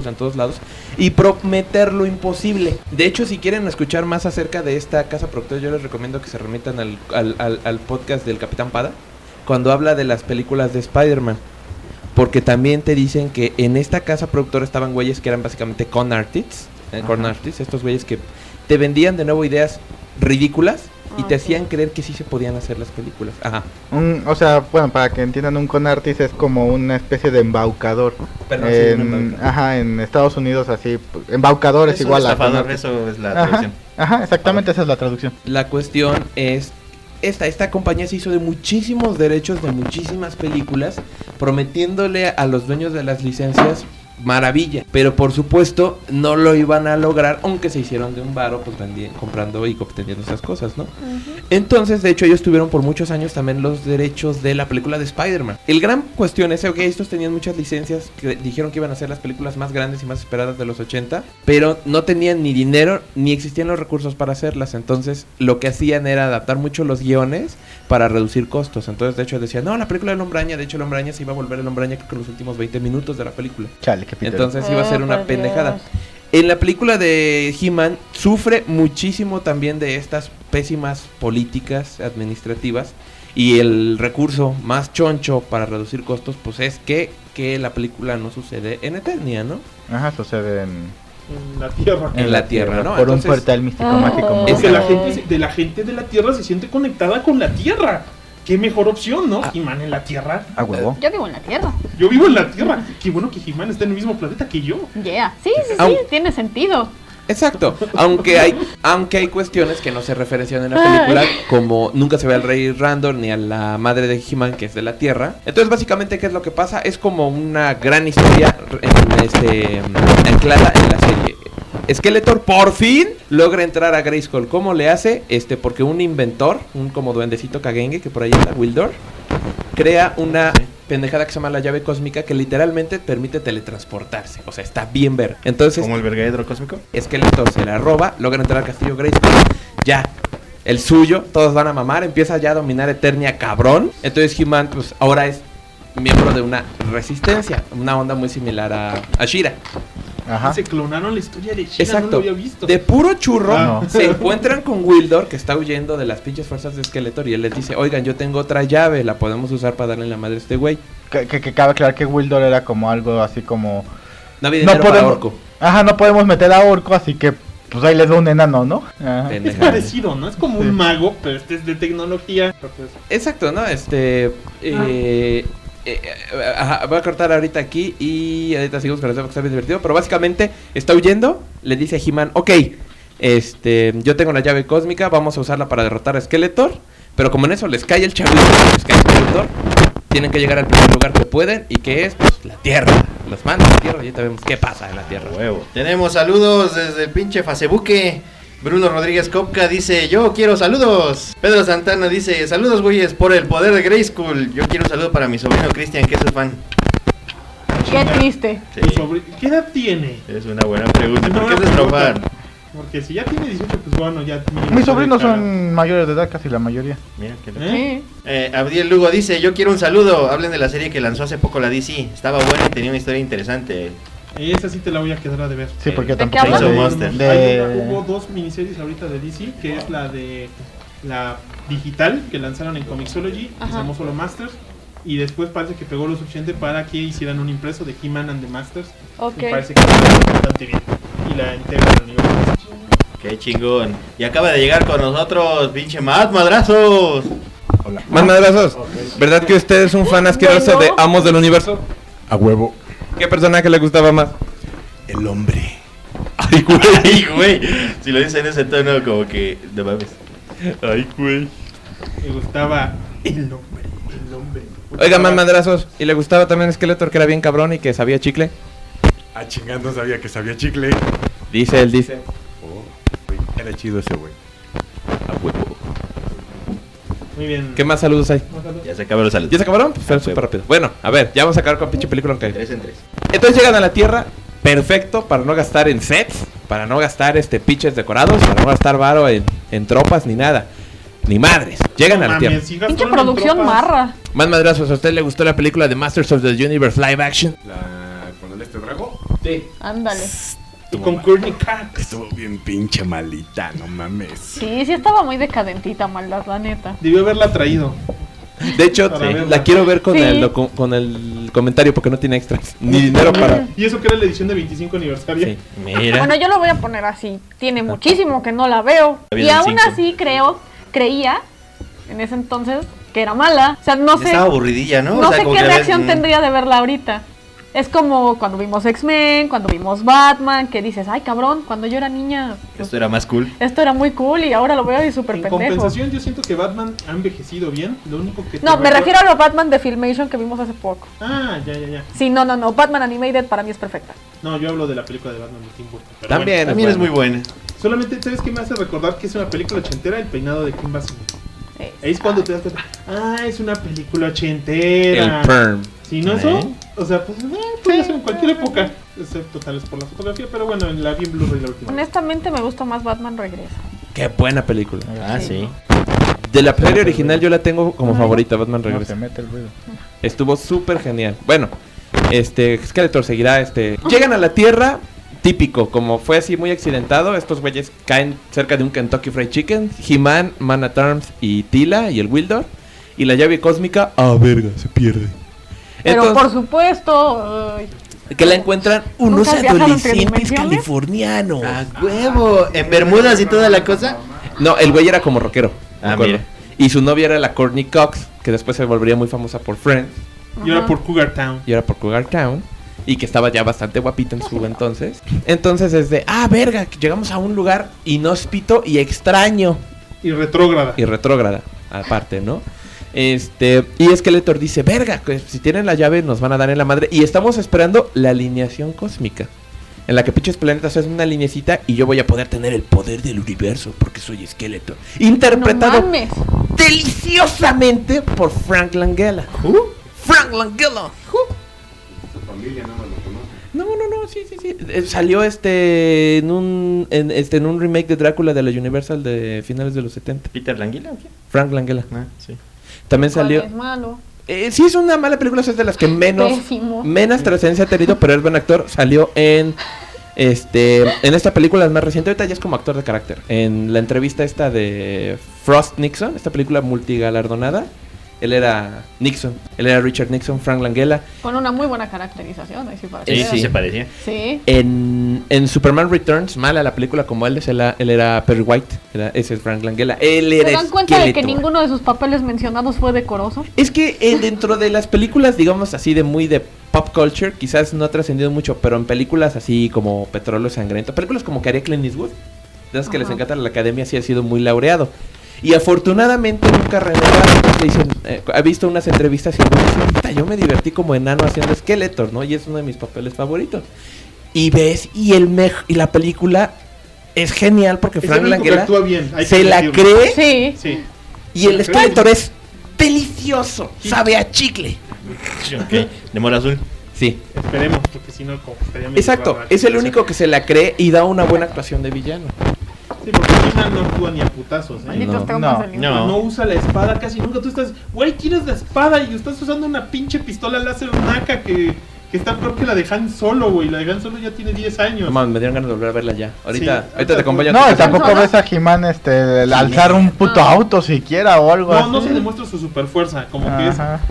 películas en todos lados y prometer lo imposible. De hecho, si quieren escuchar más acerca de esta casa productora, yo les recomiendo que se remitan al podcast del Capitán Pada, cuando habla de las películas de Spider-Man. Porque también te dicen que en esta casa productora estaban güeyes que eran básicamente con artists, estos güeyes que te vendían de nuevo ideas ridículas y te hacían creer que sí se podían hacer las películas. Ajá. O sea, bueno, para que entiendan, un con artist es como una especie de embaucador. Pero en Estados Unidos así, embaucador es igual a con artist. Eso es la traducción. Ajá, exactamente, esa es la traducción. La cuestión es esta compañía se hizo de muchísimos derechos de muchísimas películas, prometiéndole a los dueños de las licencias maravilla, pero por supuesto no lo iban a lograr, aunque se hicieron de un varo pues comprando y obteniendo esas cosas, ¿no? Entonces, de hecho, ellos tuvieron por muchos años también los derechos de la película de Spider-Man. El gran cuestión es que estos tenían muchas licencias que dijeron que iban a ser las películas más grandes y más esperadas de los 80, pero no tenían ni dinero ni existían los recursos para hacerlas. Entonces, lo que hacían era adaptar mucho los guiones para reducir costos. Entonces, de hecho, decían, no, la película del Hombre Araña, de hecho, el Hombre Araña se iba a volver el Hombre Araña creo que los últimos 20 minutos de la película. Chale, entonces iba a ser una pendejada. En la película de He-Man sufre muchísimo también de estas pésimas políticas administrativas, y el recurso más choncho para reducir costos pues es que la película no sucede en Eternia, ¿no? Ajá, sucede en la Tierra. En la Tierra, ¿no? Por entonces, un portal místico mágico. Es que la gente de la Tierra se siente conectada con la Tierra. Qué mejor opción, ¿no? He-Man en la Tierra. A huevo. Yo vivo en la Tierra. Yo vivo en la Tierra. Qué bueno que He-Man está en el mismo planeta que yo. Yeah. Sí, tiene sentido. Exacto, aunque hay cuestiones que no se referencian en la película, como nunca se ve al rey Randor ni a la madre de He-Man, que es de la Tierra. Entonces, básicamente, ¿qué es lo que pasa? Es como una gran historia anclada en la serie. Skeletor por fin logra entrar a Grayskull. ¿Cómo le hace? Porque un inventor, un como duendecito Kagenge, que por ahí está, Wildor, crea una pendejada que se llama la llave cósmica, que literalmente permite teletransportarse. O sea, está bien ver. Entonces, ¿como el vergadero cósmico? Skeletor se la roba, logra entrar al castillo Grayskull. Ya, el suyo, todos van a mamar, empieza ya a dominar Eternia cabrón. Entonces He-Man pues ahora es miembro de una resistencia, una onda muy similar a She-Ra. Ajá. Se clonaron la historia de She-Ra. Exacto. No lo había visto. De puro churro se encuentran con Wildor, que está huyendo de las pinches fuerzas de Skeletor, y él les dice, oigan, yo tengo otra llave, la podemos usar para darle la madre a este güey. Que cabe aclarar que Wildor era como algo así como... No había dinero para Orco. Ajá, no podemos meter a Orco, así que pues ahí les da un enano, ¿no? Ajá. Es parecido, ¿no? Es como un mago, pero este es de tecnología. Exacto, ¿no? Voy a cortar ahorita aquí y ahorita seguimos con eso porque está bien divertido. Pero básicamente está huyendo, le dice a He-Man, ok, yo tengo la llave cósmica, vamos a usarla para derrotar a Skeletor. Pero como en eso les cae el chavito, les cae el Skeletor, tienen que llegar al primer lugar que pueden, y que es pues la Tierra. Los mandan a la Tierra y ahorita vemos qué pasa en la Tierra. Huevo. Tenemos saludos desde el pinche Facebooke. Bruno Rodríguez Kopka dice, yo quiero saludos. Pedro Santana dice, saludos güeyes por el poder de Grayskull. Yo quiero un saludo para mi sobrino Cristian, que es su fan. Qué triste. Sí. ¿Qué edad tiene? Es una buena pregunta. ¿Por qué es nuestro fan? Porque si ya tiene 18, pues bueno, ya... Mis sobrinos son mayores de edad, casi la mayoría. Mira, qué Abdiel Lugo dice, yo quiero un saludo. Hablen de la serie que lanzó hace poco la DC. Estaba buena y tenía una historia interesante. Esa sí te la voy a quedar a deber. Sí, porque tampoco hubo dos miniseries ahorita de DC, que es la de la digital que lanzaron en Comixology, que se llamó solo Masters, y después parece que pegó lo suficiente para que hicieran un impreso de He-Man and the Masters. Okay. Me parece que está bastante bien y la integran al universo. Qué chingón. Y acaba de llegar con nosotros, pinche Matt Madrazos. Hola. Matt Madrazos, ¿verdad que usted es un fan asqueroso de Amos del Universo? A huevo. ¿Qué personaje le gustaba más? El hombre. Ay, güey. Si lo dicen en ese tono, como que... No mames. Ay, güey. Me gustaba el hombre. Oiga, Matt Madrazos, ¿y le gustaba también Skeletor, que era bien cabrón y que sabía chicle? Ah, chingando, no sabía que sabía chicle. Dice, él dice. Oh, era chido ese güey. A huevo. Muy bien. ¿Qué más saludos hay? Ya se acabaron los saludos. ¿Ya se acabaron? Pues fueron súper rápido. Bueno, a ver, ya vamos a acabar con pinche película aunque... 3 en 3. Entonces llegan a la Tierra, perfecto, para no gastar en sets, para no gastar pitches decorados, para no gastar varo en tropas ni nada. Ni madres. Llegan a la Tierra. Pinche producción marra. Más Madrazos, ¿a usted le gustó la película de Masters of the Universe live action? ¿Con el drago? Sí. Ándale. Y con Courtney Cox. Estuvo bien pinche malita, no mames. Sí, sí estaba muy decadentita, maldad, la neta. Debió haberla traído. De hecho, Para verla. la quiero ver con, Sí. con el comentario porque no tiene extras. Ni dinero para... Y eso que era la edición de 25 aniversario. Sí. Mira. Bueno, yo lo voy a poner así. Tiene muchísimo que no la veo. Había Y un aún 5. así creía, en ese entonces, que era mala. O sea, no sé. Estaba aburridilla, ¿no? No O sea, sé como qué que reacción tendría de verla ahorita. Es como cuando vimos X-Men, cuando vimos Batman, que dices, ay cabrón, cuando yo era niña, pues, Esto era más cool. esto era muy cool y ahora lo veo y súper En pendejo. compensación, yo siento que Batman ha envejecido bien. Lo único que. No, me refiero a los Batman de Filmation que vimos hace poco. Ah, ya. Sí, no, Batman Animated para mí es perfecta. No, yo hablo de la película de Batman de Tim Burton. Pero También. bueno. También es muy buena. Solamente, ¿sabes qué me hace recordar que es una película ochentera? El peinado de Kim Basinger. Ahí es cuando te das cuenta. Ah, es una película ochentera. El Perm. Si no eso, o sea, pues puede ser en cualquier época. Excepto tal vez por la fotografía, pero bueno, la vi en Blu-ray la última. Honestamente me gusta más Batman Regresa. Qué buena película. Ah, sí. De la serie original yo la tengo como favorita, Batman No se Regresa. mete el ruido. Estuvo súper genial. Bueno, Skeletor seguirá, Llegan a la Tierra, típico, como fue así muy accidentado, estos güeyes caen cerca de un Kentucky Fried Chicken, He-Man, Man at Arms y Tila y el Wildor, y la llave cósmica, verga, se pierde. Pero Entonces, por supuesto, que la encuentran unos ¿Nunca has viajado entre adolescentes dimensiones? californianos. ¡A huevo! ¿En Bermudas y toda la cosa? No, el güey era como rockero. me Ah, acuerdo. mira. Y su novia era la Courtney Cox, que después se volvería muy famosa por Friends. Y ahora por Cougar Town. Y era por Cougar Town. Y que estaba ya bastante guapita en su entonces. Entonces es de, verga, llegamos a un lugar inhóspito y extraño. Y retrógrada. Y retrógrada, aparte, ¿no? Y Skeletor dice, verga, que si tienen la llave nos van a dar en la madre. Y estamos esperando la alineación cósmica. En la que pinches planetas es una linecita y yo voy a poder tener el poder del universo porque soy Skeletor. Interpretado no mames. deliciosamente por Frank Langella. Frank Langella. No, sí. Salió en un remake de Drácula de la Universal de finales de los 70. ¿Peter Languila o qué? Frank Langella. Ah, sí. También salió. Es malo. Sí, es una mala película, es de las que menos Pésimo. trascendencia ha tenido, pero es buen actor. Salió en esta película más reciente, ahorita ya es como actor de carácter. En la entrevista esta de Frost Nixon, esta película multigalardonada, él era Nixon, él era Richard Nixon, Frank Langella. Con una muy buena caracterización, ahí sí parece. Sí, se parecía. Sí. En Superman Returns, mala la película como él era Perry White, ese es Frank Langella. Él era ¿Se dan cuenta de que Skeletor. ninguno de sus papeles mencionados fue decoroso? Es que dentro de las películas, digamos así, de muy de pop culture, quizás no ha trascendido mucho, pero en películas así como Petróleo Sangriento, películas como que haría Clint Eastwood, de esas que les encanta a la academia, sí ha sido muy laureado. Y afortunadamente nunca renegado, porque dicen, ha visto unas entrevistas y dice, yo me divertí como enano haciendo Skeletor, ¿no? Y es uno de mis papeles favoritos. Y ves, y la película es genial porque Es Frank el único que Langella actúa bien, hay que se la decirlo. cree. Sí. Y el Se la cree. Skeletor es delicioso, sabe a chicle. Ok, de mola azul. Sí. Esperemos, porque si no, como que estaría medio Exacto, raro, es el ¿no? único que se la cree y da una buena actuación de villano. Sí, porque He-Man no actúa ni a putazos, ¿eh? Malditos No. traumas No. del infierno. No usa la espada casi nunca. Tú estás, güey, tienes la espada y estás usando una pinche pistola láser naca que está peor que la de Han Solo, güey. La de Han Solo ya tiene 10 años. No mames, me dieron ganas de volver a verla ya. Ahorita, Sí. ahorita te acompaño a No, tu y casa. tampoco ves a He-Man alzar un puto auto siquiera o algo así. No se demuestra su super fuerza, como que es. Ajá.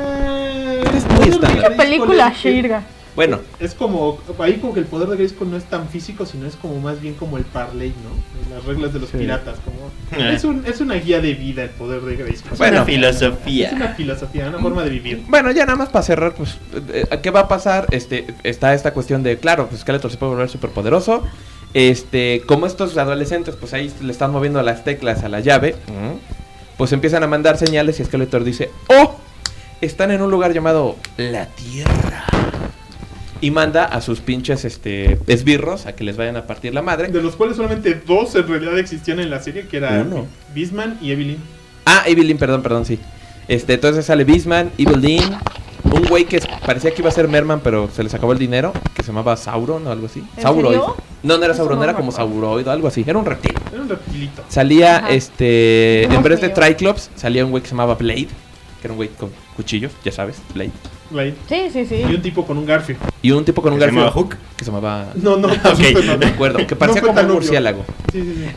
Es muy estándar. Película Shirga. Bueno, Es como, ahí como que el poder de Grayskull no es tan físico, sino es como más bien como el parlay, ¿no? Las reglas de los Sí. piratas, como... Es una guía de vida el poder de Grayskull. Bueno, Una filosofía. Es una filosofía, una forma de vivir. bueno, ya nada más para cerrar, pues, ¿qué va a pasar? Está esta cuestión de, claro, pues Skeletor se puede volver súper poderoso. Como estos adolescentes, pues ahí le están moviendo las teclas a la llave, pues empiezan a mandar señales y Skeletor dice, ¡oh! Están en un lugar llamado la Tierra. Y manda a sus pinches esbirros a que les vayan a partir la madre. De los cuales solamente 2 en realidad existían en la serie, que era Uno. Beastman y Evelyn. Evelyn, perdón, sí. Entonces sale Beastman, Evelyn, un güey que parecía que iba a ser Merman, pero se les acabó el dinero, que se llamaba Sauron o algo así. ¿En Sauroid. serio? No era Eso Sauron, no era me como acuerdo. Sauroid o algo así. Era un reptil. Era un reptilito. Salía, Ajá. en Dios vez de mío. Triclops, salía un güey que se llamaba Blade, que era un güey con cuchillos, ya sabes, Blade. Blade. Sí. Y un tipo con un Garfield. Y un tipo con un ¿Que se Garfield. llamaba Hook? Que se llamaba... No, Ok. No me acuerdo. Que parecía No fue como tan un obvio. murciélago. Sí.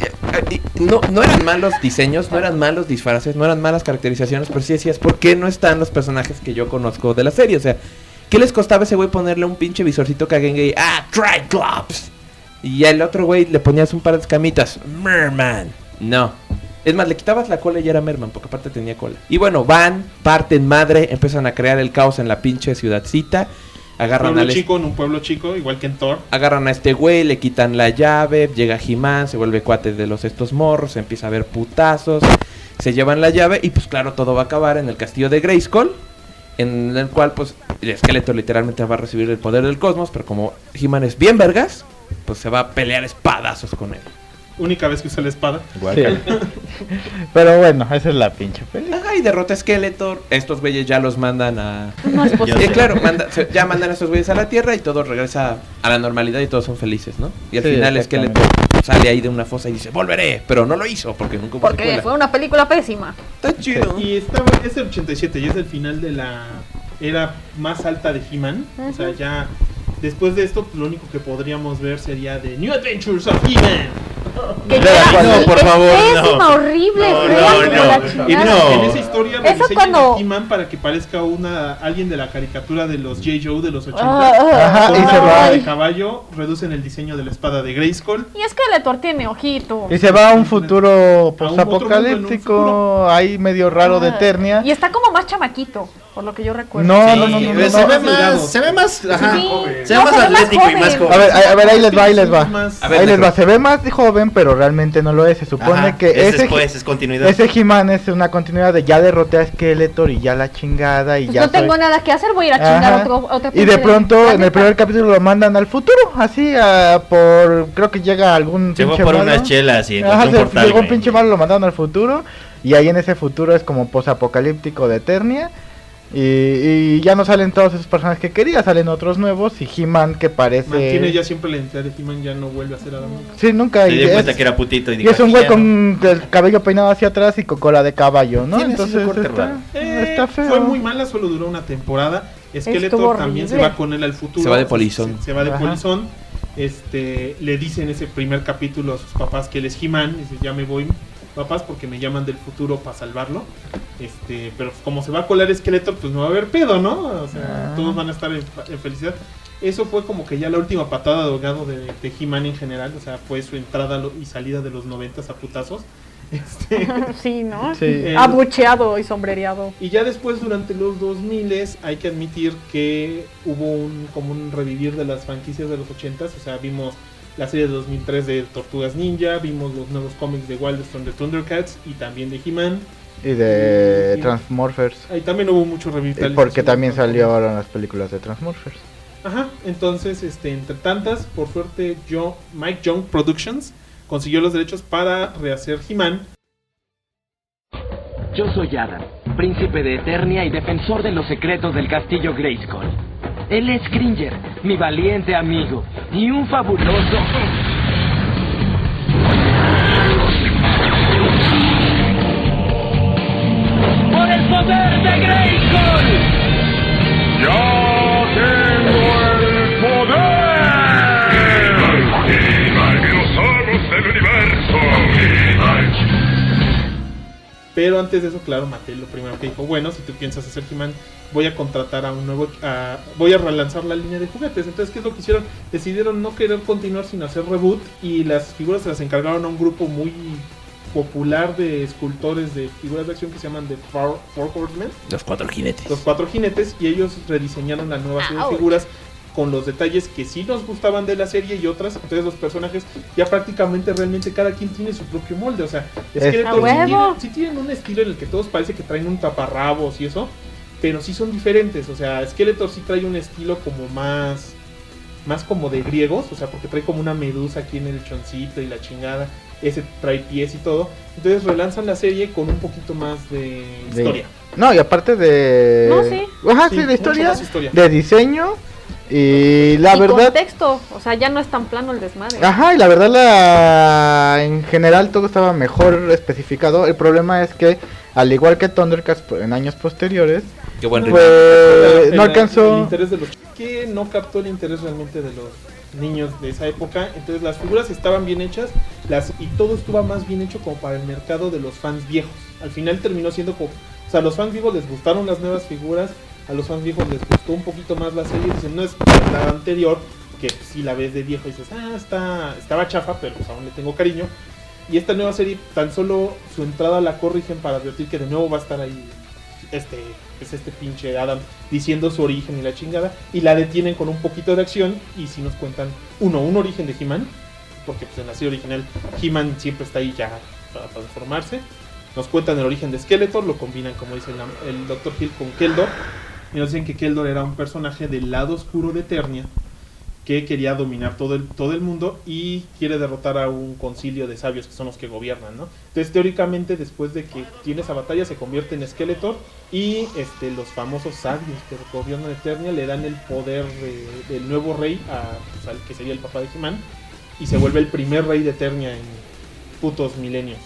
No eran malos diseños, no eran malos disfraces, no eran malas caracterizaciones, pero sí decías, ¿por qué no están los personajes que yo conozco de la serie? O sea, ¿qué les costaba a ese güey ponerle un pinche visorcito Kagenge? Triclops. Y al otro güey le ponías un par de escamitas. Merman. No. Es más, le quitabas la cola y ya era Merman, porque aparte tenía cola. Y bueno, van, parten madre, empiezan a crear el caos en la pinche ciudadcita. Agarran Pueblo chico en un pueblo chico, igual que en Thor. Agarran a este güey, le quitan la llave, llega He-Man, se vuelve cuate de estos morros, empieza a haber putazos, se llevan la llave y pues claro, todo va a acabar en el castillo de Grayskull, en el cual pues el esqueleto literalmente va a recibir el poder del cosmos, pero como He-Man es bien vergas, pues se va a pelear espadazos con él. Única vez que usa la espada. Sí. Pero bueno, esa es la pinche película. Ajá, y derrota a Skeletor. Estos güeyes ya los mandan a... No es posible. Claro, ya mandan a estos güeyes a la Tierra y todo regresa a la normalidad y todos son felices, ¿no? Y al Sí, final exactamente. Skeletor sale ahí de una fosa y dice, volveré, pero no lo hizo porque nunca hubo Porque secuela. fue una película pésima. Está chido. Y es el 87 y es el final de la era más alta de He-Man. O sea, ya después de esto, lo único que podríamos ver sería The New Adventures of He-Man. Que No, por favor, pésima, no. horrible, No, fea no, como no. la Y chingada. no. En esa historia Eso rediseñan cuando- a He-Man para que parezca alguien de la caricatura de los J. Joe de los 80. Ajá, Con y una se va. cola de caballo reducen el diseño de la espada de Grayskull. Y es que Skeletor tiene ojito. Y se va a un futuro otro mundo en un postapocalíptico, ahí medio raro de Eternia. Y está como más chamaquito, por lo que yo recuerdo. No, Sí, no, no, no, no, se no. ve más, se ve más, ajá, Sí. se ve No, más se ve más atlético y más joven. joven. A ver, ahí les va. A ver, Ahí les Necro. va. Se ve más joven, pero realmente no lo es. Se supone Ajá, que es ese después, es continuidad. ese He-Man es una continuidad de ya derroté a Skeletor y ya la chingada y Pues ya no tengo soy- nada que hacer, voy a ir a chingar Ajá. otra Y de pinche pronto en el planeta. primer capítulo lo mandan al futuro, así creo que llega algún Se fue pinche por malo. unas chelas y Ajá, encontró un portal, llegó un güey. pinche malo, lo mandaron al futuro y ahí en ese futuro es como posapocalíptico de Eternia. Y ya no salen todos esos personajes que quería, salen otros nuevos y He-Man que parece... Mantiene ya siempre la identidad de He-Man, ya no vuelve a ser Adam nunca. Sí, nunca. Se y dio es- cuenta que era putito y y dijo, es un "Aquí güey ya con el cabello peinado hacia atrás y con cola de caballo, ¿no? Tiene así Entonces su corte está, raro. está feo. Fue muy mala, solo duró una temporada. Estuvo Skeletor también se horrible. va con él al futuro. Se va de polizón. Se va de Ajá. polizón. Le dice en ese primer capítulo a sus papás que él es He-Man. Dice, ya me voy, papás, porque me llaman del futuro para salvarlo. Pero como se va a colar Skeletor, pues no va a haber pedo, ¿no? O sea, todos van a estar en felicidad. Eso fue como que ya la última patada de ahogado de He-Man en general. O sea, fue su entrada y salida de los 90s a putazos. Sí, ¿no? Sí. Abucheado y sombrereado. Y ya después, durante los 2000s, hay que admitir que hubo como un revivir de las franquicias de los 80s. O sea, vimos la serie de 2003 de Tortugas Ninja, vimos los nuevos cómics de Wildstorm de Thundercats y también de He-Man. Y de Y- Transmorphers. Ahí también hubo mucho revitalización. Porque también de los salieron las películas de Transmorphers. Ajá, entonces, entre tantas, por suerte, Mike Young Productions consiguió los derechos para rehacer He-Man. Yo soy Adam, príncipe de Eternia y defensor de los secretos del castillo Grayskull. Él es Cringer, mi valiente amigo, y un fabuloso... ¡Por el poder de Grayskull! ¡Yo tengo el poder! ¡Que los ojos del universo! Pero antes de eso, claro, Mattel lo primero que dijo, bueno, si tú piensas hacer He-Man, voy a contratar a un nuevo... voy a relanzar la línea de juguetes. Entonces, ¿qué es lo que hicieron? Decidieron no querer continuar sin hacer reboot y las figuras se las encargaron a un grupo muy popular de escultores de figuras de acción que se llaman The Four Horsemen. Los 4 jinetes. Los 4 jinetes, y ellos rediseñaron la nueva serie de figuras con los detalles que sí nos gustaban de la serie y otras. Entonces los personajes ya prácticamente realmente cada quien tiene su propio molde. O sea, Skeletor sí tienen un estilo en el que todos parece que traen un taparrabos y eso, pero sí son diferentes. O sea, Skeletor sí trae un estilo como más como de griegos, o sea, porque trae como una medusa aquí en el choncito y la chingada. Ese trae pies y todo. Entonces relanzan la serie con un poquito más de historia. No, y aparte de... No, sí. Ajá, Sí, sí, de mucho historia, más historia. de diseño. Y la verdad... contexto, o sea, ya no es tan plano el desmadre. Ajá, y la verdad en general todo estaba mejor especificado. El problema es que, al igual que Thundercats en años posteriores, Qué buen Pues no El alcanzó. interés de los que no captó el interés realmente de los niños de esa época. Entonces las figuras estaban bien hechas y todo estuvo más bien hecho como para el mercado de los fans viejos. Al final terminó siendo como, o sea, a los fans viejos les gustaron las nuevas figuras, a los fans viejos les gustó un poquito más la serie. Dicen, no es la anterior, que si la ves de viejo y dices, estaba chafa, pero pues aún le tengo cariño. Y esta nueva serie, tan solo su entrada la corrigen para advertir que de nuevo va a estar ahí este pinche Adam diciendo su origen y la chingada, y la detienen con un poquito de acción. Y si nos cuentan un origen de He-Man, porque pues en la serie original He-Man siempre está ahí ya para transformarse. Nos cuentan el origen de Skeletor, lo combinan, como dice el Dr. Hill, con Keldor, y nos dicen que Keldor era un personaje del lado oscuro de Eternia que quería dominar todo el mundo y quiere derrotar a un concilio de sabios que son los que gobiernan, ¿no? Entonces, teóricamente, después de que tiene esa batalla, se convierte en Skeletor y los famosos sabios que gobiernan Eternia le dan el poder del nuevo rey al que sería el papá de He-Man, y se vuelve el primer rey de Eternia en putos milenios.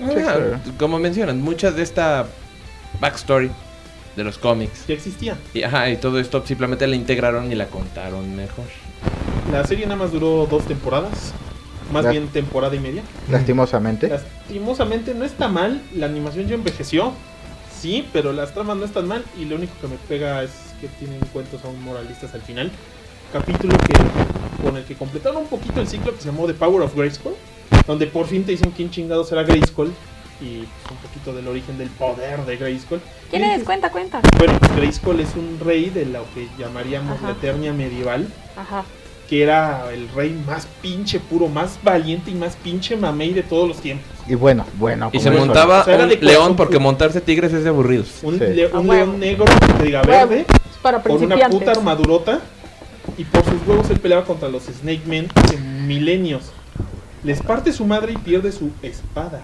Como mencionan, mucha de esta backstory de los cómics ya existía. Y todo esto simplemente la integraron y la contaron mejor. La serie nada más duró 2 temporadas, más bien temporada y media. Lastimosamente no está mal, la animación ya envejeció, sí, pero las tramas no están mal, y lo único que me pega es que tienen cuentos aún moralistas al final. Capítulo con el que completaron un poquito el ciclo, que se llamó The Power of Grayskull, donde por fin te dicen quién chingados era Grayskull y un poquito del origen del poder de Grayskull. ¿Quién es? Cuenta. Bueno, pues Grayskull es un rey de lo que llamaríamos la Eternia medieval. Ajá. Que era el rey más pinche puro, más valiente y más pinche mamey de todos los tiempos. Y bueno. Y se montaba un león, porque montarse tigres es de aburridos. Un león negro, que te diga verde, para con una puta armadurota. Y por sus huevos él peleaba contra los Snake Men de milenios. Les parte su madre y pierde su espada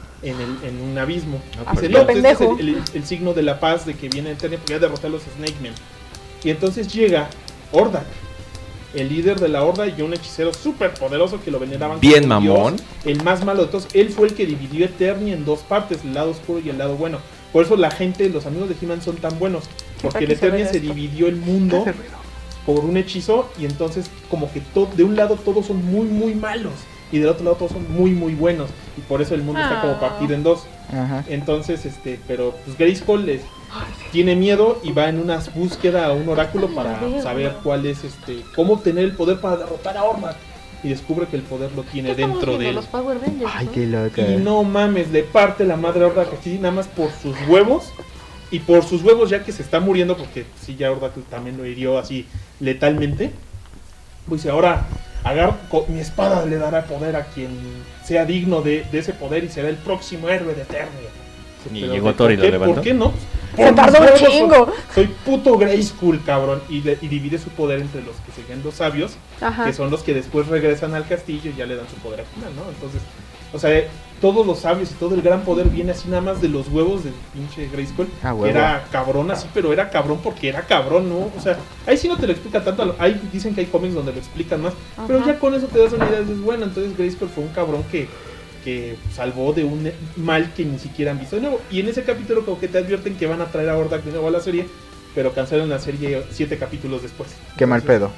en un abismo. Dice, no, este es el signo de la paz, de que viene Eternia, porque ya derrotar a los Snake Men. Y entonces llega Hordak, el líder de la horda, y un hechicero súper poderoso que lo veneraban bien como mamón Dios, el más malo de todos. Él fue el que dividió Eternia en 2 partes, el lado oscuro y el lado bueno. Por eso la gente, los amigos de He-Man son tan buenos, porque el Eternia se dividió el mundo por un hechizo, y entonces como que de un lado todos son muy muy malos y del otro lado todos son muy muy buenos, y por eso el mundo está como partido en 2. Entonces pero pues Grayskull tiene miedo y va en una búsqueda a un oráculo para saber cuál es cómo obtener el poder para derrotar a Hordak, y descubre que el poder lo tiene dentro de él. Los Power Rangers, ay, qué loca. Y no mames, le parte la madre a Hordak así nada más por sus huevos. Y por sus huevos, ya que se está muriendo, porque si ya Hordak también lo hirió así letalmente, pues ahora mi espada le dará poder a quien sea digno de ese poder y será el próximo héroe de Eternia. Y llegó Thor y lo levantó. ¿Por qué no? Se tardó un chingo. Soy puto Grayskull, cabrón. Y divide su poder entre los que siguen los sabios, que son los que después regresan al castillo y ya le dan su poder al final, ¿no? Entonces, o sea, todos los sabios y todo el gran poder viene así nada más de los huevos del pinche Grayskull. Que era cabrón así, pero era cabrón porque era cabrón, ¿no? O sea, ahí sí no te lo explica tanto. Ahí dicen que hay cómics donde lo explican más, pero ya con eso te das una idea. Es bueno, entonces Grayskull fue un cabrón que salvó de un mal que ni siquiera han visto de nuevo. Y en ese capítulo como que te advierten que van a traer a Hordak de nuevo a la serie, pero cancelan la serie 7 capítulos después. Qué mal pedo.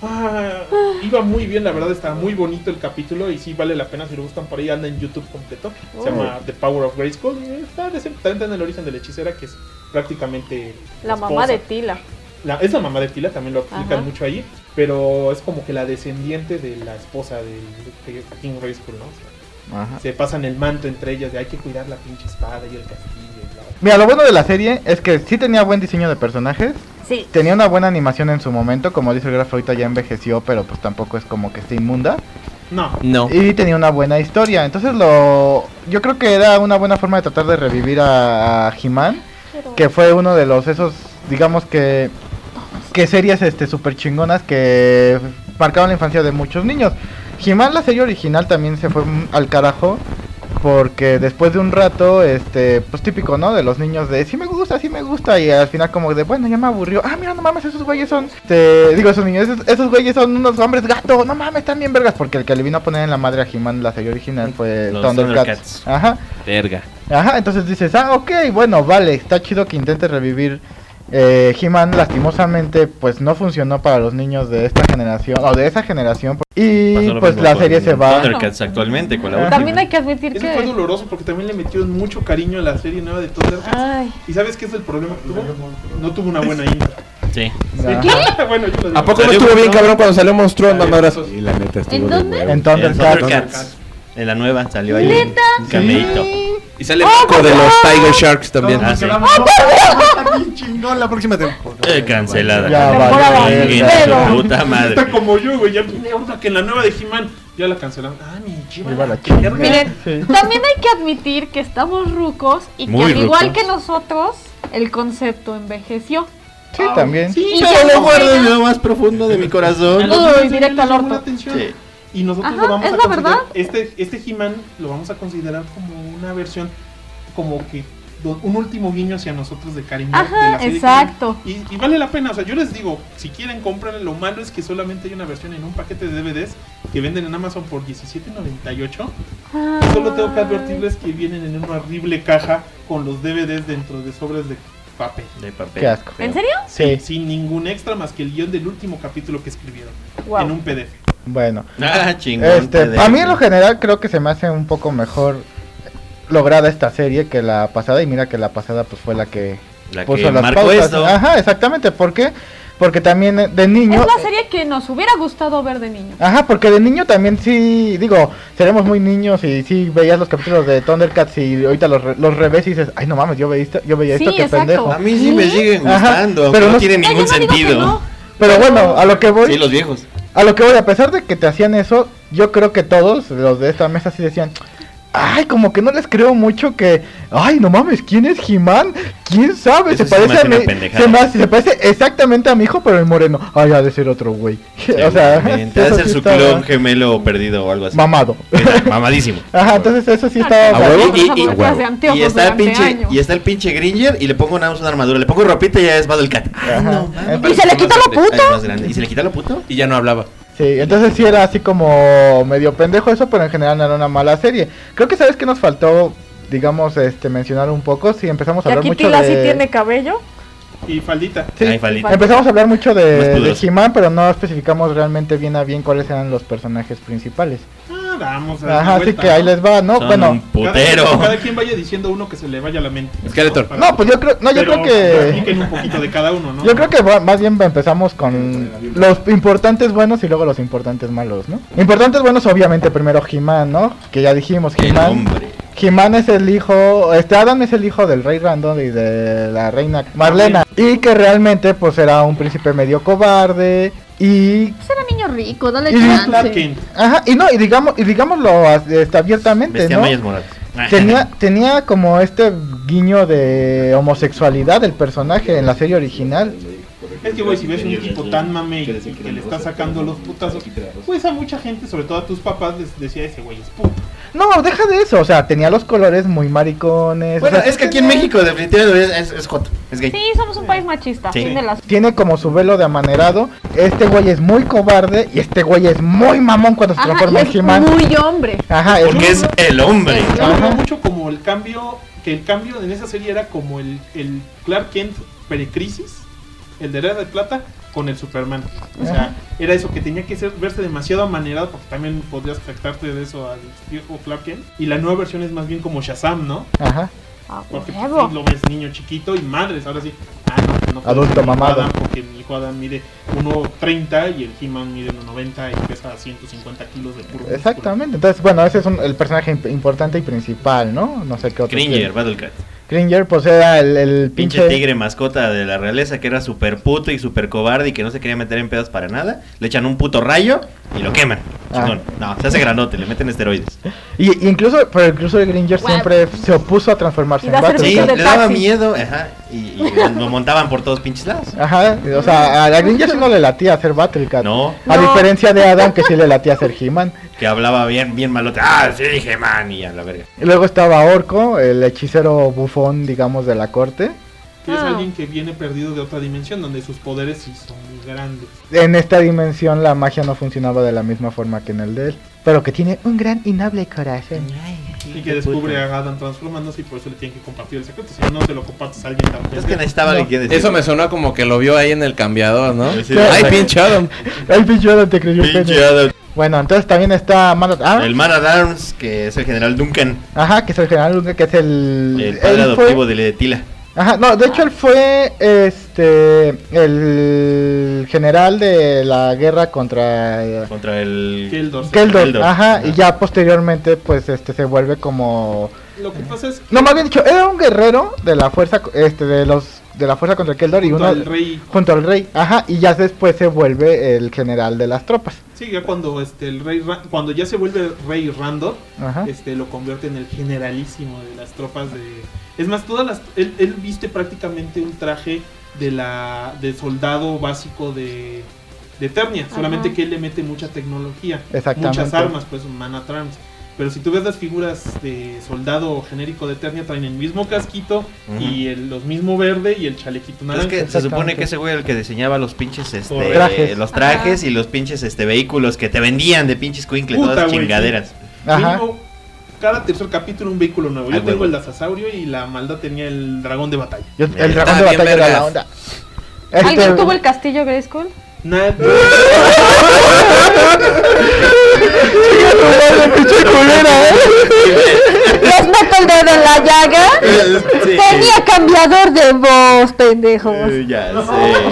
Iba muy bien, la verdad, estaba muy bonito el capítulo y sí vale la pena. Si lo gustan, por ahí anda en YouTube completo. Se llama The Power of Grayskull. Está en el origen de la hechicera, que es prácticamente la mamá de Tila. Es la mamá de Tila, también lo explican mucho ahí, pero es como que la descendiente de la esposa de King Grayskull, ¿no? O sea, se pasan el manto entre ellas de hay que cuidar la pinche espada y el castillo. Mira, lo bueno de la serie es que sí tenía buen diseño de personajes. Sí. Tenía una buena animación en su momento, como dice el Graf, ahorita ya envejeció, pero pues tampoco es como que esté inmunda. No. Y tenía una buena historia. Entonces yo creo que era una buena forma de tratar de revivir a He-Man, que fue uno de esos, digamos que series super chingonas que marcaron la infancia de muchos niños. He-Man, la serie original, también se fue al carajo, porque después de un rato, pues típico, ¿no? De los niños de sí me gusta, y al final como de bueno, ya me aburrió. Mira, no mames, esos güeyes son, esos niños, esos güeyes son unos hombres gato, no mames, están bien vergas, porque el que le vino a poner en la madre a He-Man la serie original fue Thundercats. Verga. Entonces dices, ok, bueno, vale, está chido que intentes revivir He-Man lastimosamente pues no funcionó para los niños de esta generación o de esa generación y Pasó lo pues mismo la con serie se va. Thundercats actualmente con la última. También hay que admitir Eso que... fue doloroso porque también le metieron mucho cariño a la serie nueva de Thundercats. Ay. ¿Y sabes qué es el problema que tuvo? No tuvo una buena intro. Sí. Ajá. Bueno, yo lo digo. ¿A poco no estuvo bien cabrón cuando salió Monstruo en Mamadrazos? Y la neta estuvo ¿En de dónde? huevo. En Thundercats. En la nueva salió ahí ¿Neta? un cameíto. Y sale Marco de los Tiger Sharks también. Ah, sí. Está bien chingón la próxima temporada. Cancelada. Ya Temporada vale, Chinguen pero- su puta madre. Está como yo, güey. Ya tiene una que en la nueva de He-Man ya la cancelaron. Ah, mi chiva. Iba la verga. chingada. Miren, Sí. también hay que admitir que estamos rucos y que Muy al igual rucos. que nosotros, el concepto envejeció. Sí, también. Sí, Y pero ya lo no guardo juega. en lo más profundo de mi A corazón. los Uy, niños directo les al llamó orto. la atención. Sí. Y nosotros Ajá, lo vamos es a la considerar. verdad. Este He-Man lo vamos a considerar como una versión, como que un último guiño hacia nosotros de cariño. Ajá, de la serie exacto. Y vale la pena. O sea, yo les digo, si quieren comprar, lo malo es que solamente hay una versión en un paquete de DVDs que venden en Amazon por $17.98. Ah. Y solo tengo que advertirles que vienen en una horrible caja con los DVDs dentro de sobres de papel. De papel. Qué asco. ¿En serio? Sí. Sin ningún extra más que el guión del último capítulo que escribieron. Wow. En un PDF. Bueno. Ah, chingón. A mí en lo general creo que se me hace un poco mejor lograda esta serie que la pasada y mira que la pasada pues fue la que La puso que las marcó pautas. esto. Ajá, exactamente. ¿Por qué? Porque también de niño. Es la serie que nos hubiera gustado ver de niño. Ajá, porque de niño también sí, digo, seremos muy niños y sí veías los capítulos de Thundercats y ahorita los revés y dices, ay no mames, yo veía esto, Sí, qué exacto. pendejo. A mí sí me siguen Ajá, gustando, pero pero no no- tiene No, ningún yo no digo que sentido. no. Pero bueno, a lo que voy, Sí, los viejos. a pesar de que te hacían eso, yo creo que todos los de esta mesa sí decían, ay, como que no les creo mucho que, ay, no mames, ¿quién es He-Man? ¿Quién sabe? Eso Se sí se me parece a hace una mí, pendejada. se parece exactamente a mi hijo, pero el moreno. Ay, ha de ser otro güey. O sea, Seguramente. Ha de eso ser sí su estaba clon gemelo perdido o algo así. mamado. Mamadísimo. Ajá, entonces eso sí Ah, estaba... A huevo. Por esa y- porque hace anteojos Y está el durante pinche, años. y está el pinche Gringer y le pongo una armadura, le pongo ropita y ya es Battle Cat. Ajá. ¿Y se le quita lo puto? ¿Y se le quita lo puto? Y ya no hablaba. Sí, entonces sí era así como medio pendejo eso, pero en general no era una mala serie. Creo que sabes que nos faltó, digamos, mencionar un poco, si empezamos a Que hablar aquí mucho Tila de... sí tiene cabello. Y faldita. Sí, Ay, faldita. empezamos a hablar mucho Más de pudoroso. He-Man, pero no especificamos realmente bien a bien cuáles eran los personajes principales. Ah, vamos a dar Ajá, una así vuelta, que ahí ¿no? les va, ¿no? Son Bueno, un putero. Cada quien vaya diciendo uno que se le vaya a la mente. Skeletor. Para- no, pues yo creo, no, yo pero creo que... platiquen un poquito de cada uno, ¿no? Yo creo que más bien empezamos con los importantes buenos y luego los importantes malos, ¿no? Importantes buenos, obviamente, primero He-Man, ¿no? Que ya dijimos, El He-Man. hombre. He-Man es el hijo, Adam es el hijo del rey Randall y de la reina Marlena. Y que realmente, pues, era un príncipe medio cobarde y... Pues era niño rico, dale Y Clark chance. Kent. Ajá, y no, y digámoslo abiertamente, Bestia ¿no? Mayas Morales. Tenía como este guiño de homosexualidad del personaje en la serie original. Es que, güey, si ves un tipo tan mame y que le está sacando los putazos, pues a mucha gente, sobre todo a tus papás, les decía ese güey es puto. No, deja de eso, o sea, tenía los colores muy maricones. Bueno, o sea, es que aquí en México definitivamente es joto, es gay. Sí, somos un país machista. Sí. Fin de las... tiene como su velo de amanerado. Este güey es muy cobarde y este güey es muy mamón cuando se Ajá, transforma y en es He-Man. muy hombre. Ajá, Porque es el hombre. Yo lo veo Ajá. mucho como el cambio en esa serie era como el Clark Kent precrisis, el de Era de Plata, con el Superman. O sea, era eso que tenía que verse demasiado amanerado, porque también podrías afectarte de eso al viejo Clark Kent. Y la nueva versión es más bien como Shazam, ¿no? Ajá. A Porque pues, huevo. sí, lo ves niño chiquito y madres, ahora sí. No puedo Adulto ser mi hijo mamado. Adam, porque mi hijo Adam mide 1.30 y el He-Man mide 1.90 y pesa 150 kilos de puro músculo. Exactamente. Entonces, bueno, ese es el personaje importante y principal, ¿no? No sé qué otro. Gringer, Battle Cat. Gringer, pues era el Pinche tigre mascota de la realeza que era súper puto y súper cobarde y que no se quería meter en pedos para nada. Le echan un puto rayo y lo queman. Chingón. No, se hace granote, le meten esteroides. Y incluso el Gringer Guau. siempre se opuso a transformarse Y en da Battle Sí, servicio Cat. de le daba taxi. miedo, ajá, y lo montaban por todos pinches lados. Ajá, o sea, a la Gringer sí no le latía hacer Battle Cat. No, A No. diferencia de Adam, que sí le latía hacer He-Man. que hablaba bien malote. Ah, sí, dije, man, y a la verga. Y luego estaba Orco, el hechicero bufón, digamos, de la corte. Que es Ah. alguien que viene perdido de otra dimensión, donde sus poderes sí son muy grandes. En esta dimensión la magia no funcionaba de la misma forma que en el de él. Pero que tiene un gran y noble corazón. Y que descubre a Adam transformándose y por eso le tienen que compartir el secreto. Si no, no te lo compartes a alguien también. Es que necesitaba alguien que decir. Eso me sonó como que lo vio ahí en el cambiador, ¿no? Sí, Ay, pinche Adam. El pinche Adam te creyó Pinche pene. Adam. Bueno, entonces también está Man at Arms. El Man at Arms, que es el general Duncan. Ajá, que es el general Duncan, que es el padre él adoptivo de Tila. Ajá, no, de hecho él fue el general de la guerra contra el Keldor, ajá, y ya posteriormente pues se vuelve como lo que pasa es que... No, más bien dicho, era un guerrero de la fuerza de la fuerza contra Keldor y junto al rey. Junto al rey, ajá, y ya después se vuelve el general de las tropas. Sí, ya cuando el rey cuando ya se vuelve rey Randor, ajá, lo convierte en el generalísimo de las tropas de... Es más, él viste prácticamente un traje de soldado básico de Eternia, solamente que él le mete mucha tecnología, muchas armas, pues un Man at Arms. Pero si tú ves las figuras de soldado genérico de Eternia, traen el mismo casquito y los mismo verde y el chalequito naranja. Es que se supone que ese güey era el que diseñaba los pinches trajes. los trajes y los pinches vehículos que te vendían de pinches cuinkle, todas las chingaderas. Sí. Ajá. Cada tercer capítulo un vehículo nuevo. Yo tengo el Dasasaurio y la maldad tenía el dragón de batalla. El dragón de batalla era la onda. ¿Alguien tuvo el castillo Grayskull? Nadie. ¿Les meto el dedo en la llaga? Sí. Tenía cambiador de voz, pendejos. Ya sé.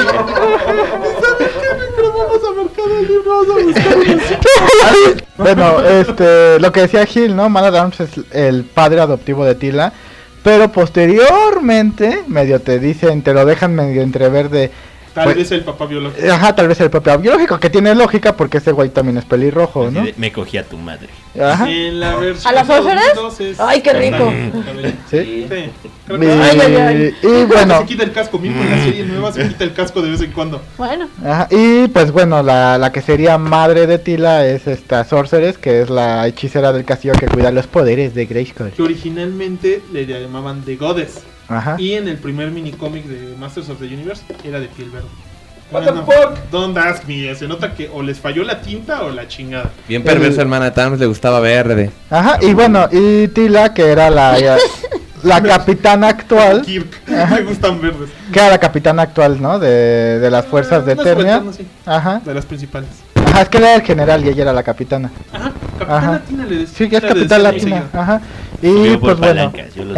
Bueno, lo que decía Gil, ¿no? Man at Arms es el padre adoptivo de Tila, pero posteriormente medio te lo dejan medio entrever de Tal vez el papá biológico. Ajá, tal vez el papá biológico, que tiene lógica porque ese güey también es pelirrojo, ¿no? Me cogí a tu madre. Ajá. En la versión ¿A las sorceres? Ay, qué rico. Sí. Creo que y bueno. Se quita el casco, mismo en la serie nueva se quita el casco de vez en cuando. Bueno. Ajá. Y pues bueno, la que sería madre de Tila es esta Sorceress, que es la hechicera del castillo que cuida los poderes de Grayskull. Que originalmente le llamaban The Goddess. Ajá. Y en el primer minicómic de Masters of the Universe era de piel verde. What the fuck? Don't ask me. Se nota que o les falló la tinta o la chingada. Bien perverso el Man at Arms, le gustaba verde. Ajá, y bueno, y Tila, que era la capitana actual. Kirk, me gustan verdes. Que era la capitana actual, ¿no? De las fuerzas de Eternia. Sí. Ajá. De las principales. Ajá, es que era el general y ella era la capitana. Ajá, capitán latina le decía. Sí, que es capitán latina. Ajá. Y pues bueno,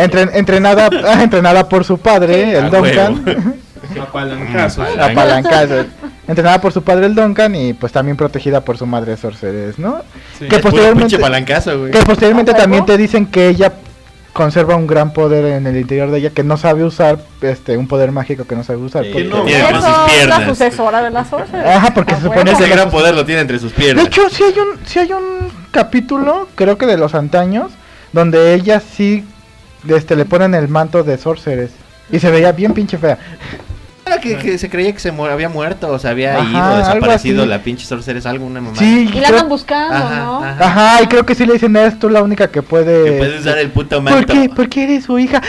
entrenada por su padre, el Duncan. Apalancazo. Entrenada por su padre el Duncan y pues también protegida por su madre Sorceress, ¿no? Sí. Que posteriormente también te dicen que ella conserva un gran poder en el interior de ella, que no sabe usar un poder mágico que no sabe usar. Tiene eso entre sus es piernas. la sucesora de la Sorceress. Ajá, porque se supone ese gran poder lo tiene entre sus piernas. De hecho, sí hay un capítulo, creo que de los antaños, donde ella sí le ponen el manto de Sorceress y se veía bien pinche fea. Era que se creía que había muerto o se había ido, desaparecido la pinche Sorceress, alguna mamá. Sí, y la andan buscando, ¿no? Ajá, y creo que sí le dicen, eres tú la única que puede... Que puede usar el puto manto. Porque eres su hija.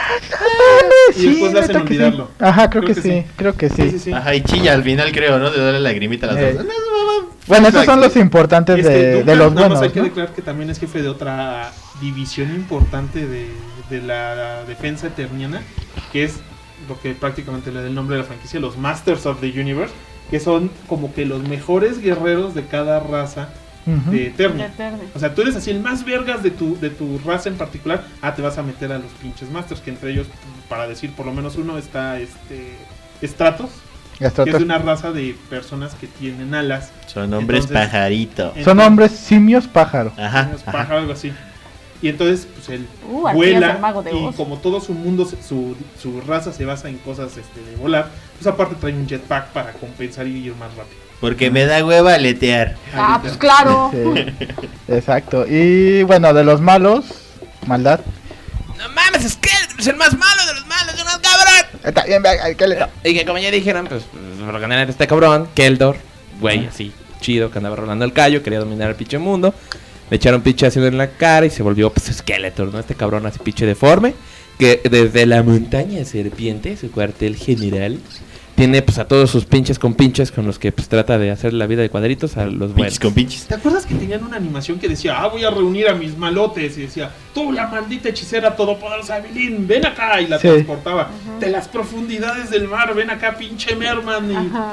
Y después le hacen olvidarlo. Sí. Ajá, creo que sí. Ajá, y chilla al final, creo, ¿no? De darle lagrimita a las dos. Bueno, esos son los importantes de los buenos. Hay que declarar que también es jefe de otra división importante de la defensa eterniana, que es lo que prácticamente le da el nombre de la franquicia, los Masters of the Universe, que son como que los mejores guerreros de cada raza de Eternia. O sea, tú eres así el más vergas de tu raza en particular, te vas a meter a los pinches Masters, que entre ellos, para decir por lo menos uno, está Stratos, que es de una raza de personas que tienen alas. Son hombres pajarito. Son hombres simios pájaro. Ajá. Simios pájaro, algo así. Y entonces, pues él vuela y como todo su mundo, su raza se basa en cosas de volar, pues aparte trae un jetpack para compensar y ir más rápido. Porque me da hueva aletear. Pues claro. Sí. Exacto. Y bueno, de los malos, maldad. No mames, es el más malo de los malos, de unos cabrón. Está bien, y que como ya dijeron, pues por ganar este cabrón, Keldor, güey, así, chido, que andaba rolando el callo, quería dominar el pinche mundo. Le echaron pinche ácido en la cara y se volvió pues Skeletor, ¿no? Este cabrón así pinche deforme, que desde la montaña serpiente, su cuartel general, tiene pues a todos sus pinches con los que pues trata de hacer la vida de cuadritos a los buenos. Pinches con pinches. ¿Te acuerdas que tenían una animación que decía, voy a reunir a mis malotes? Y decía, tú la maldita hechicera todopoderosa Evelyn, ven acá. Y la transportaba de las profundidades del mar, ven acá, pinche Merman.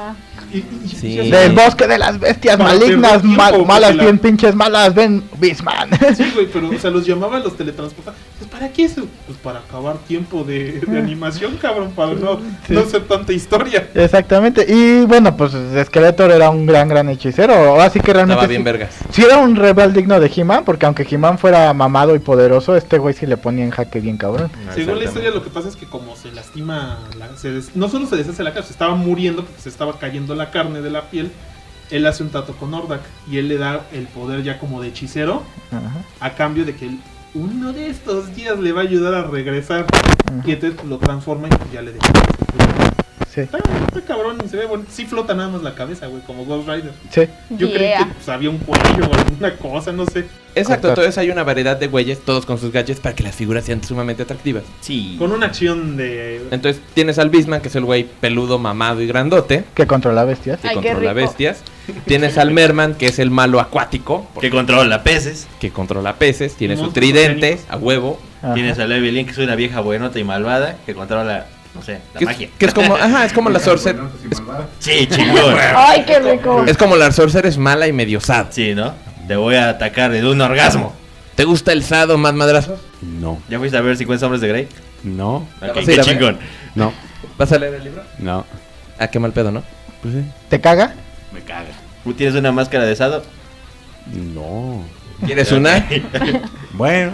Y del bosque de las bestias malignas, malas, bien pinches malas, ven, Beastman. Sí, güey, pero o sea, los llamaban, los teletransportaban. Pues, ¿para qué eso? Pues para acabar tiempo de animación, cabrón, para no hacer tanta historia. Exactamente, y bueno, pues Skeletor era un gran hechicero, así que realmente estaba bien vergas. Sí era un rival digno de He-Man, porque aunque He-Man fuera mamado y poderoso, este güey sí le ponía en jaque bien cabrón. Según la historia, lo que pasa es que como se lastima, no solo se deshace la carne, se estaba muriendo porque se estaba cayendo la carne de la piel. Él hace un trato con Hordak y él le da el poder ya como de hechicero, a cambio de que uno de estos días le va a ayudar a regresar. Y entonces lo transforma y pues ya le deja. Sí. Está cabrón, se ve bueno. Sí flota nada más la cabeza, güey, como Ghost Rider. Sí. Yo creí que pues, había un cuello o alguna cosa, no sé. Exacto, entonces hay una variedad de güeyes, todos con sus gadgets para que las figuras sean sumamente atractivas. Sí. Con una acción de... Entonces tienes al Beastman, que es el güey peludo, mamado y grandote. Que controla bestias. Que controla bestias. Tienes al Merman, que es el malo acuático. Que controla peces. Que controla peces. Tiene su tridente, a huevo. Tienes a Evelyn, que es una vieja buenota y malvada, que controla... No sé, la magia. Que es como, es como la Sorcerer. Sí, chingón. Ay, qué rico. Es como la Sorcerer, es mala y medio sad. Sí, ¿no? Te voy a atacar de un orgasmo. ¿Te gusta el sado más madrazos? No. ¿Ya fuiste a ver 50 hombres de Grey? No. Okay, qué chingón. No. ¿Vas a leer el libro? No. Ah, qué mal pedo, ¿no? Pues sí. ¿Te caga? Me caga. ¿Tú tienes una máscara de sado? No. ¿Quieres una? Bueno.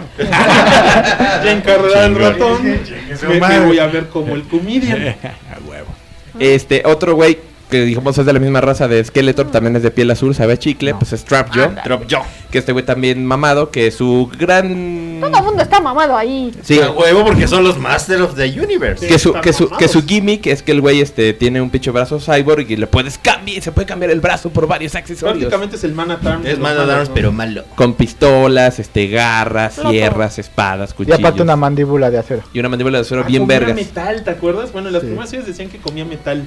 Ya encarrerá el ratón. Me voy a ver como el comedian. A huevo. Otro güey que dijimos es de la misma raza de Skeletor, también es de piel azul, sabe a chicle, pues es Trapjaw. Que este güey también mamado, que su gran... Todo el mundo está mamado ahí. Sí, a huevo, porque son los Masters of the Universe. Que su gimmick es que el güey tiene un pinche brazo cyborg y le puedes cambiar, se puede cambiar el brazo por varios accesorios. Prácticamente es el Man at Arms. Es Man at Arms, pero malo. Con pistolas, garras, sierras, espadas, cuchillos. Y aparte una mandíbula de acero. Y una mandíbula de acero bien vergas. Comía metal, ¿te acuerdas? Bueno, en las primeras series decían que comía metal.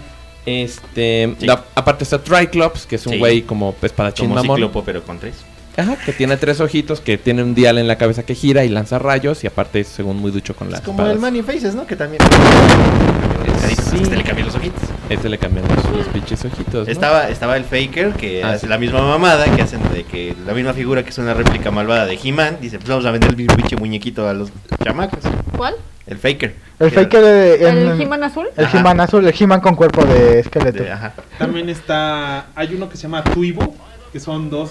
Aparte está Triclops, que es un güey como espadachín como mamón. cíclopo, pero con 3. Ajá, que tiene 3 ojitos, que tiene un dial en la cabeza que gira y lanza rayos, y aparte es según muy ducho con las como espadas. el Manny Faces, ¿no? Que también... Sí. Este le cambió los ojitos. Este le cambió los pinches ojitos, ¿no? Estaba el Faker, que hace la misma mamada, que hacen de que la misma figura que es una réplica malvada de He-Man. Dice, pues vamos a vender el mismo pinche muñequito a los chamacos. ¿Cuál? El Faker. El Faker ¿El He-Man azul? El He-Man azul, el He-Man con cuerpo de esqueleto. También hay uno que se llama Tuibo, que son dos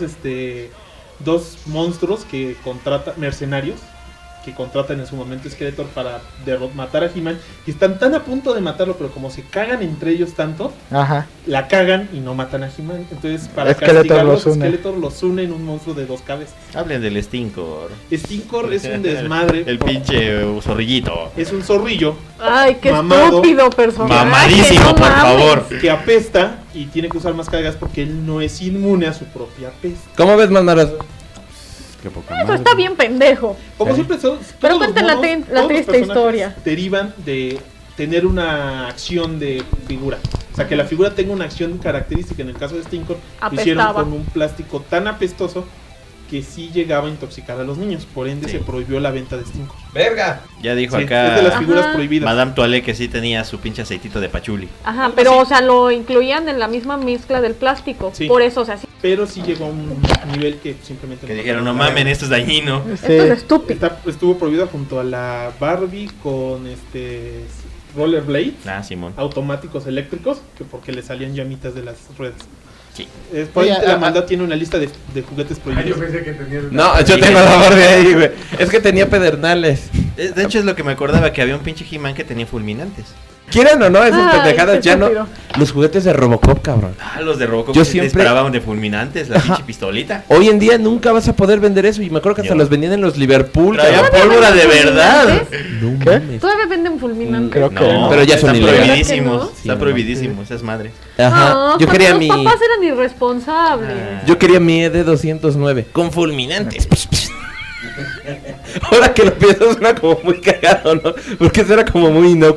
monstruos que contratan, mercenarios, que contratan en su momento Skeletor para matar a He-Man, y están tan a punto de matarlo, pero como se cagan entre ellos tanto, la cagan y no matan a He-Man. Entonces, para castigarlos, Skeletor los une en un monstruo de 2 cabezas. Hablen del Stinkor. Stinkor es un desmadre. El pinche zorrillito. Es un zorrillo. Ay, qué mamado, estúpido personaje. Mamadísimo, por favor. Que apesta y tiene que usar máscara de gas porque él no es inmune a su propia peste. ¿Cómo ves, Mamarazo? Eso está bien pendejo. Como siempre pero cuenten la triste historia. Derivan de tener una acción de figura. O sea, que la figura tenga una acción característica. En el caso de Stinkor, lo hicieron con un plástico tan apestoso que sí llegaba a intoxicar a los niños. Por ende, se prohibió la venta de Stinkor. ¡Verga! Ya dijo acá es de las figuras prohibidas. Madame Toilette que sí tenía su pinche aceitito de pachuli. Ajá, pero o sea, lo incluían en la misma mezcla del plástico. Sí. Por eso, o sea, sí. Pero sí llegó a un nivel que simplemente... Que dijeron, no mamen, esto es dañino. Esto es estúpido. Estuvo prohibido junto a la Barbie con rollerblades. Simón. Automáticos eléctricos, porque le salían llamitas de las ruedas. Sí. La maldad tiene una lista de juguetes prohibidos. Yo pensé que tenía... No, yo tengo la Barbie ahí, güey. Es que tenía pedernales. De hecho, es lo que me acordaba, que había un pinche He-Man que tenía fulminantes. Quieran o no, esas pendejadas ya no. Los juguetes de Robocop, cabrón. Los de Robocop yo que siempre disparaban de fulminantes, la pinche pistolita. Hoy en día nunca vas a poder vender eso. Y me acuerdo que hasta los vendían en los Liverpool. Traía pólvora de verdad. No mames. ¿Todavía venden fulminantes? Creo que no, pero ya son ilegales. Prohibidísimos. Está prohibidísimo, esa es madre. Ajá. Yo quería los papás eran irresponsables. Yo quería mi ED209 con fulminantes. Ahora que lo pienso suena como muy cagado, ¿no? Porque eso era como muy inocuo.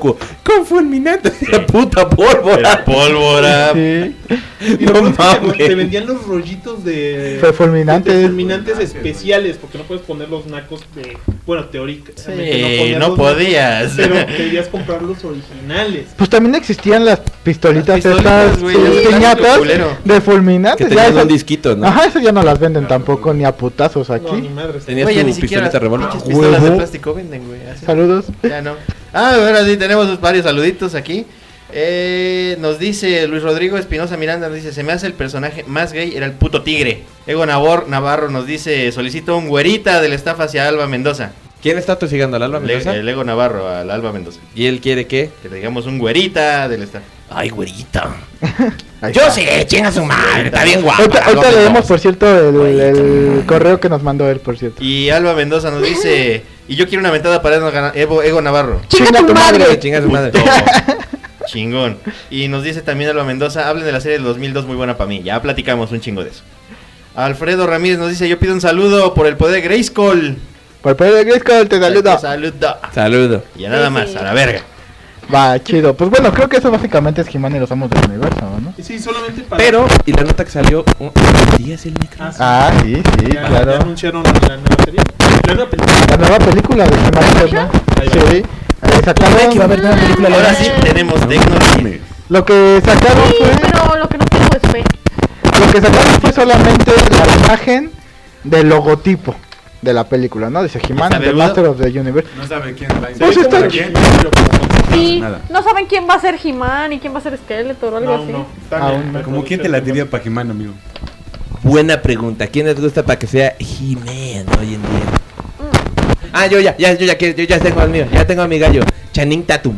con fulminante. La puta pólvora. La pólvora. Sí. Y No lo peor es que mames. te vendían los rollitos de Fulminantes. fulminantes especiales, porque no puedes poner los nacos de, bueno, teóricamente Sí, no los podías. nacos, pero debías comprar los originales. Pues también existían las pistolitas Las pistolitas, estas güey, las piñatas culero. de fulminantes. Que tenían esas- un disquito, ¿no? Ajá, eso ya no las venden tampoco ni a putazos aquí. No, ni madres. Tenías Oye, ni tu siquiera pistolita revólver. pinches pistolas de Huevo. plástico venden, güey. así. Saludos. Ya no. Ahora sí, tenemos varios saluditos aquí. Nos dice Luis Rodrigo Espinosa Miranda, nos dice, se me hace el personaje más gay, era el puto tigre. Ego Navarro nos dice, solicito un güerita del staff hacia Alba Mendoza. ¿Quién está tosigando al Alba Mendoza? El Ego Navarro al Alba Mendoza. ¿Y él quiere qué? Que le digamos un güerita del staff. Ay, güerita. Ahí Yo está. sé, chinga su madre. Está bien guapo. Ahorita leemos, por cierto, el correo que nos mandó él, por cierto. Y Alba Mendoza nos dice, y yo quiero una ventada para Ego Navarro. ¡Chinga tu madre! Chinga su madre. Puto. Chingón. Y nos dice también Alba Mendoza, hablen de la serie del 2002, muy buena para mí. Ya platicamos un chingo de eso. Alfredo Ramírez nos dice, yo pido un saludo por el poder de Grayskull. Por Pedro de Grayskull, te saludo. Saludo. Y ya nada más, a la verga. Va, chido. Pues bueno, creo que eso básicamente es He-Man y los amos del universo, ¿no? Sí, solamente para... Pero, y la nota que salió, ¿días el micro? Ah, sí, sí, ya, claro. ya anunciaron la nueva serie. La nueva película. La nueva película de He-Man, ¿no? Sí. Sacaron... que va a haber nueva película. Ahora sí tenemos tecnología. Lo que sacaron Sí, fue... pero lo que no tengo es fe. Lo que sacaron fue solamente la imagen del logotipo de la película, ¿no? Dice He-Man, ¿Está The veludo? Master of the Universe. No sabe quién es la Pues está quién. Sí, Nada. no saben quién va a ser He-Man y quién va a ser Skeletor o algo así. Aún no. ¿Cómo quién te la diría para He-Man, amigo? Buena pregunta. ¿Quién les gusta para que sea He-Man hoy en día? Ah, yo ya tengo al mío. Ya tengo a mi gallo. Channing Tatum.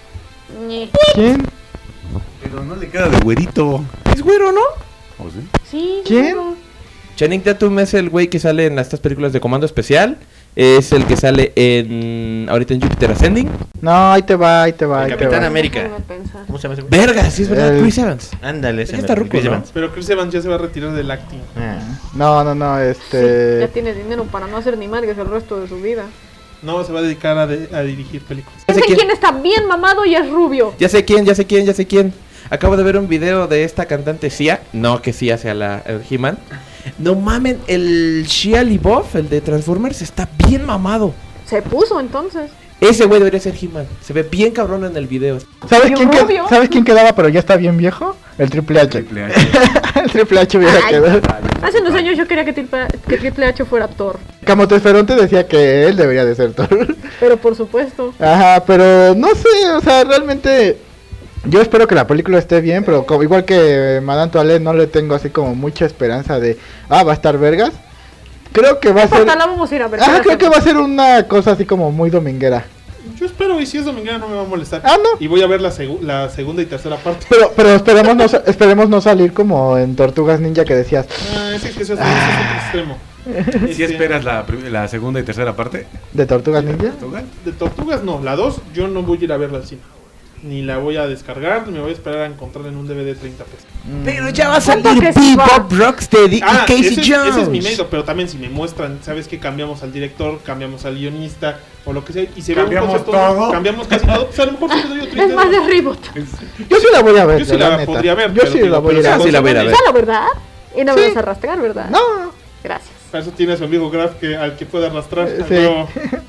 Ñe. ¿Quién? Pero no le queda de güerito. Es güero, ¿no? ¿O sí? Sí. ¿Quién? seguro. Channing Tatum es el güey que sale en estas películas de Comando Especial. Es el que sale ahorita en Jupiter Ascending. No, ahí te va, ahí te va, ahí te Capitán va. América. Déjame pensar. ¿Cómo se llama ese güey? Verga, sí es verdad. El- Chris Evans. Ándale, Ya está ruco, Chris ¿no? Evans. Pero Chris Evans ya se va a retirar del acting. Ah. No, Ya tiene dinero para no hacer ni madres el resto de su vida. No, se va a dedicar a dirigir películas. Ya sé Piensen quién. quién está bien mamado y es rubio. Ya sé quién. Acabo de ver un video de esta cantante Sia. No que Sia sea el He-Man. No mamen, el Shia LaBeouf, el de Transformers, está bien mamado. Se puso entonces. Ese güey debería ser He-Man. Se ve bien cabrón en el video. ¿Sabes ¿Y quién, rubio? ¿Sabes quién quedaba pero ya está bien viejo? El Triple H. Triple H. El Triple H hubiera Ay. quedado. Hace unos años yo quería que Triple H fuera Thor. Camoteferonte decía que él debería de ser Thor. Pero por supuesto. Ajá, pero no sé, o sea, realmente yo espero que la película esté bien, pero igual que Madame Toilette no le tengo así como mucha esperanza de, va a estar vergas. Creo que va a ser... Hasta la vamos a ir a ver. Ajá, creo que va a ser una cosa así como muy dominguera. Yo espero, y si es dominguera no me va a molestar. Ah, no. Y voy a ver la segunda y tercera parte. Pero esperemos no salir como en Tortugas Ninja que decías, Ah, ese es que eso es otro extremo. ¿Sí esperas la segunda y tercera parte? ¿de Tortugas Ninja? De Tortugas no, la 2 yo no voy a ir a verla al cine. Ni la voy a descargar, ni me voy a esperar a encontrarla en un DVD de 30 pesos. Pero ya va a ¿Cuánto salir que sí va? Bebop, Rocksteady y Casey Jones. Ese es mi mérito, pero también si me muestran, ¿sabes qué? Cambiamos al director, cambiamos al guionista, o lo que sea, y se ve un Cambiamos concepto, todo. cambiamos casi todo, pues a lo mejor sí le doy otro Es más de reboot. Yo sí la voy a ver, Yo sí la neta. podría ver, Yo pero sí digo, la voy a pero ir a sí la voy a ir a ver. ¿Solo, verdad? Y no Sí. me vas a arrastrar, ¿verdad? No, Gracias. Para eso tiene a su amigo Graf al que puede arrastrar. Sí. Pero,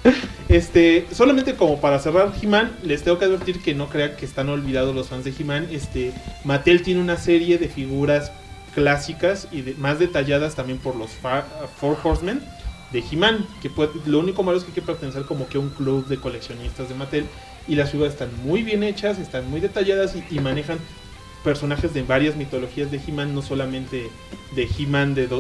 solamente como para cerrar He-Man, les tengo que advertir que no crean que están olvidados los fans de He-Man. Mattel tiene una serie de figuras clásicas y más detalladas también por los Four Horsemen de He-Man. Lo único malo es que hay que pertenecer como que a un club de coleccionistas de Mattel. Y las figuras están muy bien hechas, están muy detalladas y manejan personajes de varias mitologías de He-Man, no solamente de He-Man de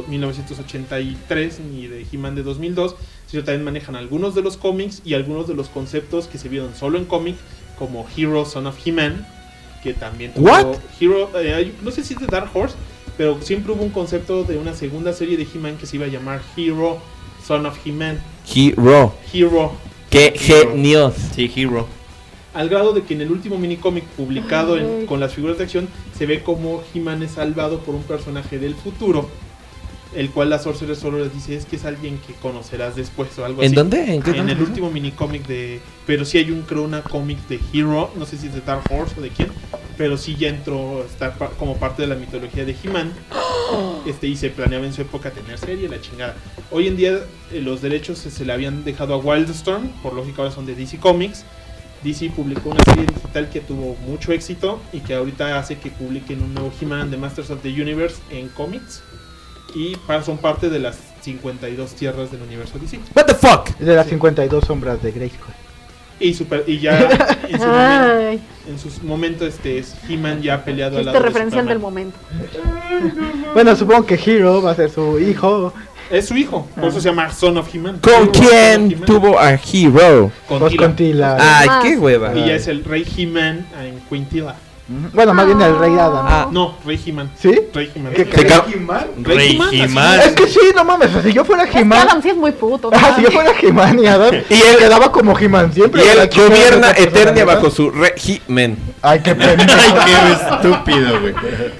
1983 ni de He-Man de 2002, sino también manejan algunos de los cómics y algunos de los conceptos que se vieron solo en cómic, como Hero, Son of He-Man, que también tuvo What? Hero, no sé si es de Dark Horse, pero siempre hubo un concepto de una segunda serie de He-Man que se iba a llamar Hero, Son of He-Man. Hero. Qué Hero. genios. Sí, Hero. Al grado de que en el último minicómic publicado con las figuras de acción se ve como He-Man es salvado por un personaje del futuro el cual la Sorcerer solo les dice es que es alguien que conocerás después o algo ¿En así. dónde? ¿En qué En dónde? el último minicómic de... Pero sí hay creo una cómic de Hero, no sé si es de Dark Horse o de quién, pero sí ya entró, está como parte de la mitología de He-Man. Y se planeaba en su época tener serie, la chingada. Hoy en día los derechos se le habían dejado a Wildstorm, por lógica ahora son de DC Comics. DC publicó una serie digital que tuvo mucho éxito y que ahorita hace que publiquen un nuevo He-Man de Masters of the Universe en cómics. Y son parte de las 52 tierras del universo DC. What the fuck? De las 52 sombras de Grayskull. Y ya en su momento es He-Man ya ha peleado al lado de referencial Superman. del momento. Bueno, supongo que Hero va a ser su hijo. Es su hijo, por eso se llama Son of He-Man. ¿Con quién tuvo a Hero? Con Tila. Ay, qué hueva. Y ya es el rey He-Man en Quintila. Bueno, más bien el rey Adam. No, rey He-Man. ¿Sí? Rey He-Man. ¿Qué Rey He-Man? Rey He-Man. Es que sí, no mames, si yo fuera Es que He-Man. Adam sí es muy puto. Si yo fuera He-Man y Adam, y él quedaba como He-Man siempre. Y él La chingada gobierna de esa Eternia personalidad. bajo su He-Man. Ay, qué pendejo. Ay, qué estúpido, güey.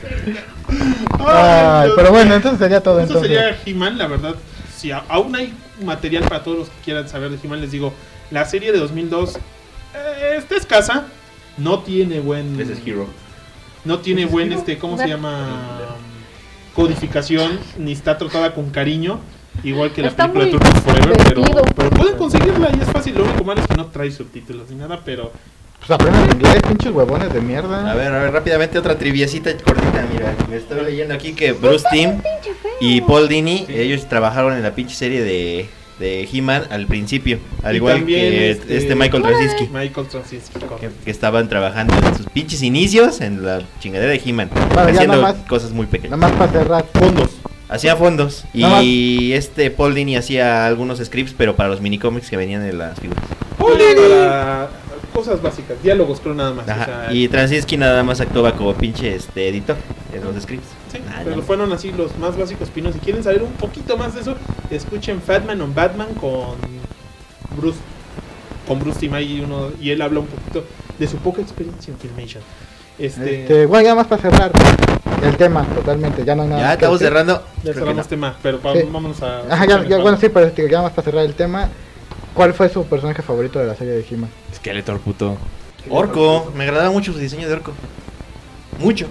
Ay, pero bueno, entonces sería todo. Eso Entonces sería He-Man, la verdad. Si aún hay material para todos los que quieran saber de He-Man, les digo, la serie de 2002 está escasa, no tiene buen... Ese es Hero. No tiene buen, ¿cómo se llama? Codificación, ni está tratada con cariño, igual que la Está película de muy Turtles Forever, divertido. pero pueden conseguirla y es fácil. Lo único malo es que no trae subtítulos ni nada, pero... Pues aprendan inglés, pinches huevones de mierda. A ver, rápidamente otra triviecita cortita, mira. Me estoy leyendo aquí que Bruce Timm y Paul Dini, ellos trabajaron en la pinche serie de He-Man al principio. Al Y igual también que Michael Straczynski. Michael Straczynski, Que estaban trabajando en sus pinches inicios en la chingadera de He-Man. Bueno, ya haciendo nomás- cosas muy pequeñas. Nada más para cerrar. Fondos. Hacía fondos. Nada Y Paul Dini hacía algunos scripts, pero para los minicómics que venían de las figuras. Para cosas básicas, diálogos creo nada más. Ajá. O sea, Y Straczynski nada más actuaba como pinche editor en los scripts. sí, pero fueron así los más básicos pinos. Si quieren saber un poquito más de eso, escuchen Fatman on Batman con Bruce Timm ahí y él habla un poquito de su poca experiencia en Filmation. Bueno, ya más para cerrar el tema totalmente, ya no hay nada. Ya más que estamos decir. cerrando. Ya cerramos tema, pero Sí. vámonos a... Ajá, ya, bueno, sí, pero ya más para cerrar el tema. ¿Cuál fue su personaje favorito de la serie de He-Man? Skeletor, puto. Orco, me agradaba mucho su diseño de Orco. Mucho.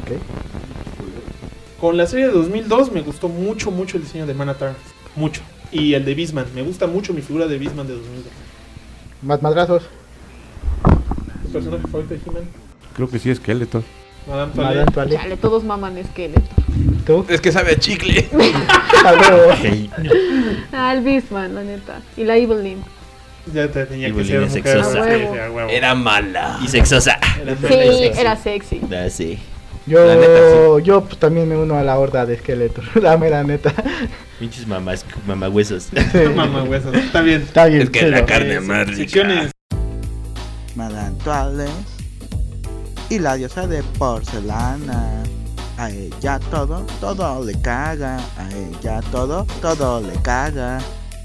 Con la serie de 2002 me gustó mucho el diseño de Manatar. Mucho. Y el de Beastman. Me gusta mucho mi figura de Beastman de 2002. Más madrazos. ¿Tu personaje favorito de He-Man? Creo que sí es Skeletor. Madame Madame Toilette. Toilette. Chale, todos maman esqueleto. ¿Tú? Es que sabe a chicle. A huevo. El Beastman, la neta. Y la Evelyn. Ya te tenía que Evelyn ser es mujer. sexosa. Sí, sí, a huevo. Era mala. Y sexosa. Sí, era sexy. Ah, sí. La neta, Yo pues, también me uno a la horda de Skeletor. La mera neta. Pinches mamahuesos. Sí. Mamá huesos. Está bien. Está bien. Es que la chido. carne más rica. Secciones. Madame Toilette y la diosa de porcelana. A ella todo le caga. A ella todo le caga.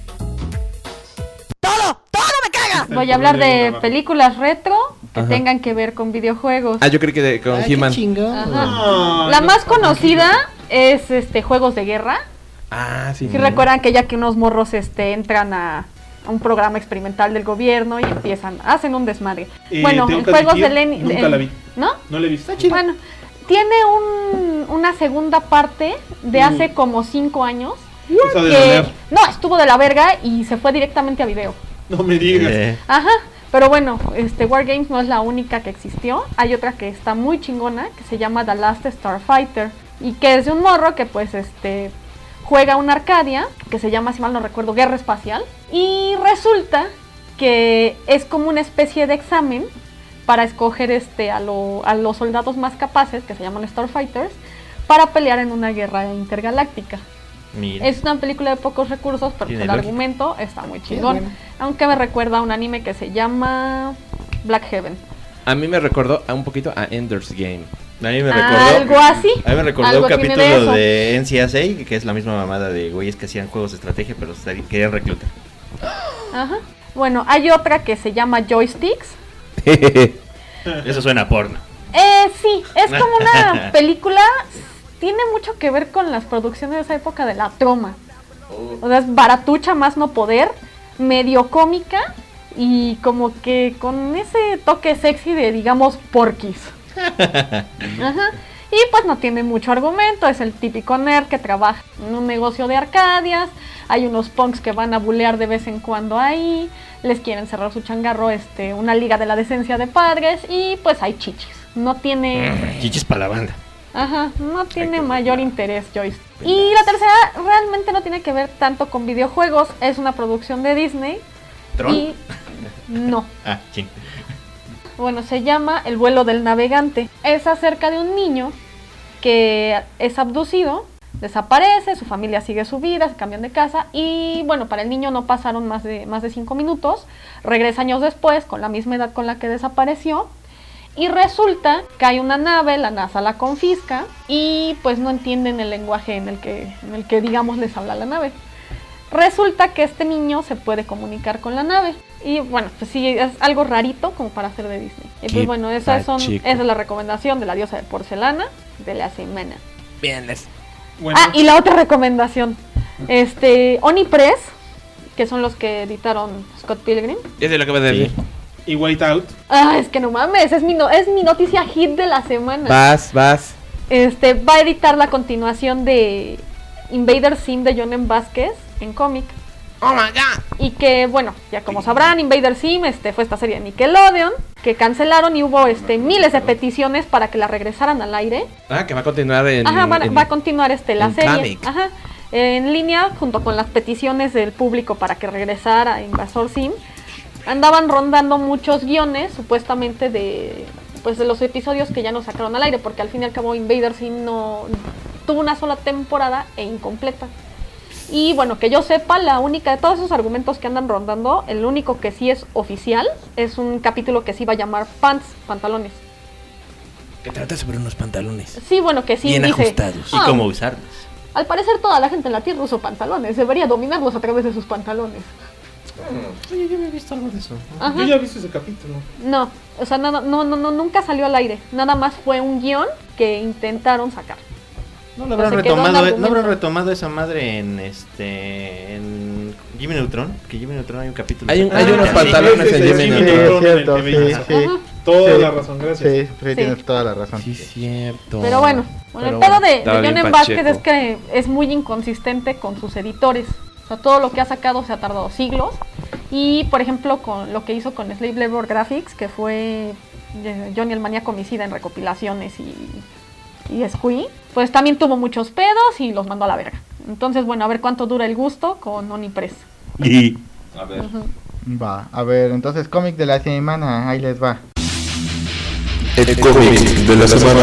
Voy a hablar de Ajá. películas retro que Ajá. tengan que ver con videojuegos. Ah, yo creí que con He-Man. Ajá. La más conocida es Juegos de Guerra. Ah, sí. Si recuerdan que ya que unos morros entran a un programa experimental del gobierno y hacen un desmadre. Bueno, tengo en que Juegos admitir, de Lenin. nunca la vi. ¿No? No la he visto. Bueno, tiene una segunda parte de hace como 5 años. Esa de Que, doler. no, estuvo de la verga y se fue directamente a video. No me digas. Ajá, pero bueno, War Games no es la única que existió. Hay otra que está muy chingona que se llama The Last Starfighter y que es de un morro que pues juega una Arcadia que se llama, si mal no recuerdo, Guerra Espacial, y resulta que es como una especie de examen para escoger a los soldados más capaces, que se llaman Starfighters, para pelear en una guerra intergaláctica. Mira. Es una película de pocos recursos, pero Tiene el lógica. argumento está muy chingón. bueno. Aunque me recuerda a un anime que se llama Black Heaven. A mí me recordó un poquito a Ender's Game. A mí me recordó. Algo así. A mí me recordó Algo un tiene capítulo de eso. de NCAA, que es la misma mamada de güeyes que hacían juegos de estrategia, pero querían reclutar. Ajá. Bueno, hay otra que se llama Joysticks. Eso suena a porno. Sí, es como una película tiene mucho que ver con las producciones de esa época de la Troma. O sea, es baratucha más no poder, medio cómica y como que con ese toque sexy de, digamos, Porky's. Ajá. Y pues no tiene mucho argumento, es el típico nerd que trabaja en un negocio de Arcadias, hay unos punks que van a bulear de vez en cuando ahí, les quieren cerrar su changarro, una liga de la decencia de padres y pues hay chichis. No tiene... Chichis para la banda. Ajá, no tiene mayor interés, Joyce. Y la tercera realmente no tiene que ver tanto con videojuegos, es una producción de Disney. ¿Tron? Y no. Ah, ching. Bueno, se llama El vuelo del navegante. Es acerca de un niño que es abducido, desaparece, su familia sigue su vida, se cambian de casa y bueno, para el niño no pasaron más de 5 minutos, regresa años después con la misma edad con la que desapareció y resulta que hay una nave, la NASA la confisca y pues no entienden el lenguaje en el que digamos les habla la nave. Resulta que este niño se puede comunicar con la nave. Y bueno, pues sí, es algo rarito como para hacer de Disney. Y pues bueno, esa es la recomendación de La diosa de porcelana de la semana. Bien, Bueno. Ah, y la otra recomendación. Oni Press, que son los que editaron Scott Pilgrim. Es de lo que va a decir. Y Whiteout. Ah, es que no mames, es mi noticia hit de la semana. Vas. Va a editar la continuación de Invader Sim de John M. Vázquez en cómic. Oh my god. Y que, bueno, ya como sabrán, Invader Sim fue esta serie de Nickelodeon, que cancelaron y hubo miles de peticiones para que la regresaran al aire. Ah, que va a continuar en... Ajá, va a continuar la en serie. comic. Ajá, en línea, junto con las peticiones del público para que regresara a Invasor Sim. Andaban rondando muchos guiones, supuestamente de los episodios que ya no sacaron al aire, porque al fin y al cabo Invader Sim no tuvo una sola temporada e incompleta. Y bueno, que yo sepa, la única de todos esos argumentos que andan rondando, el único que sí es oficial, es un capítulo que sí va a llamar Pantalones. Que trata sobre unos pantalones. Sí, bueno, que sí bien dice... ajustados. Y cómo usarlos. Al parecer toda la gente en la Tierra usa pantalones, debería dominarlos a través de sus pantalones. Oye, yo había visto algo de eso. Ajá. Yo ya he visto ese capítulo. No, o sea, nunca salió al aire, nada más fue un guión que intentaron sacar. ¿No lo habrán retomado esa madre en Jimmy Neutron? Que Jimmy Neutron hay un capítulo. Hay unos pantalones en Jimmy Neutron. Sí. Toda la razón, gracias. Sí, tienes toda la razón. Sí, cierto. Pero bueno, el pedo de John M. Vázquez es que es muy inconsistente con sus editores. O sea, todo lo que ha sacado se ha tardado siglos. Y, por ejemplo, con lo que hizo con Slave Labor Graphics, que fue Johnny el Maníaco Homicida en recopilaciones y Squee, pues también tuvo muchos pedos y los mandó a la verga. Entonces, bueno, a ver cuánto dura el gusto con Oni Press. Y a ver. Va, a ver, entonces cómic de la semana, ahí les va. El cómic de la semana.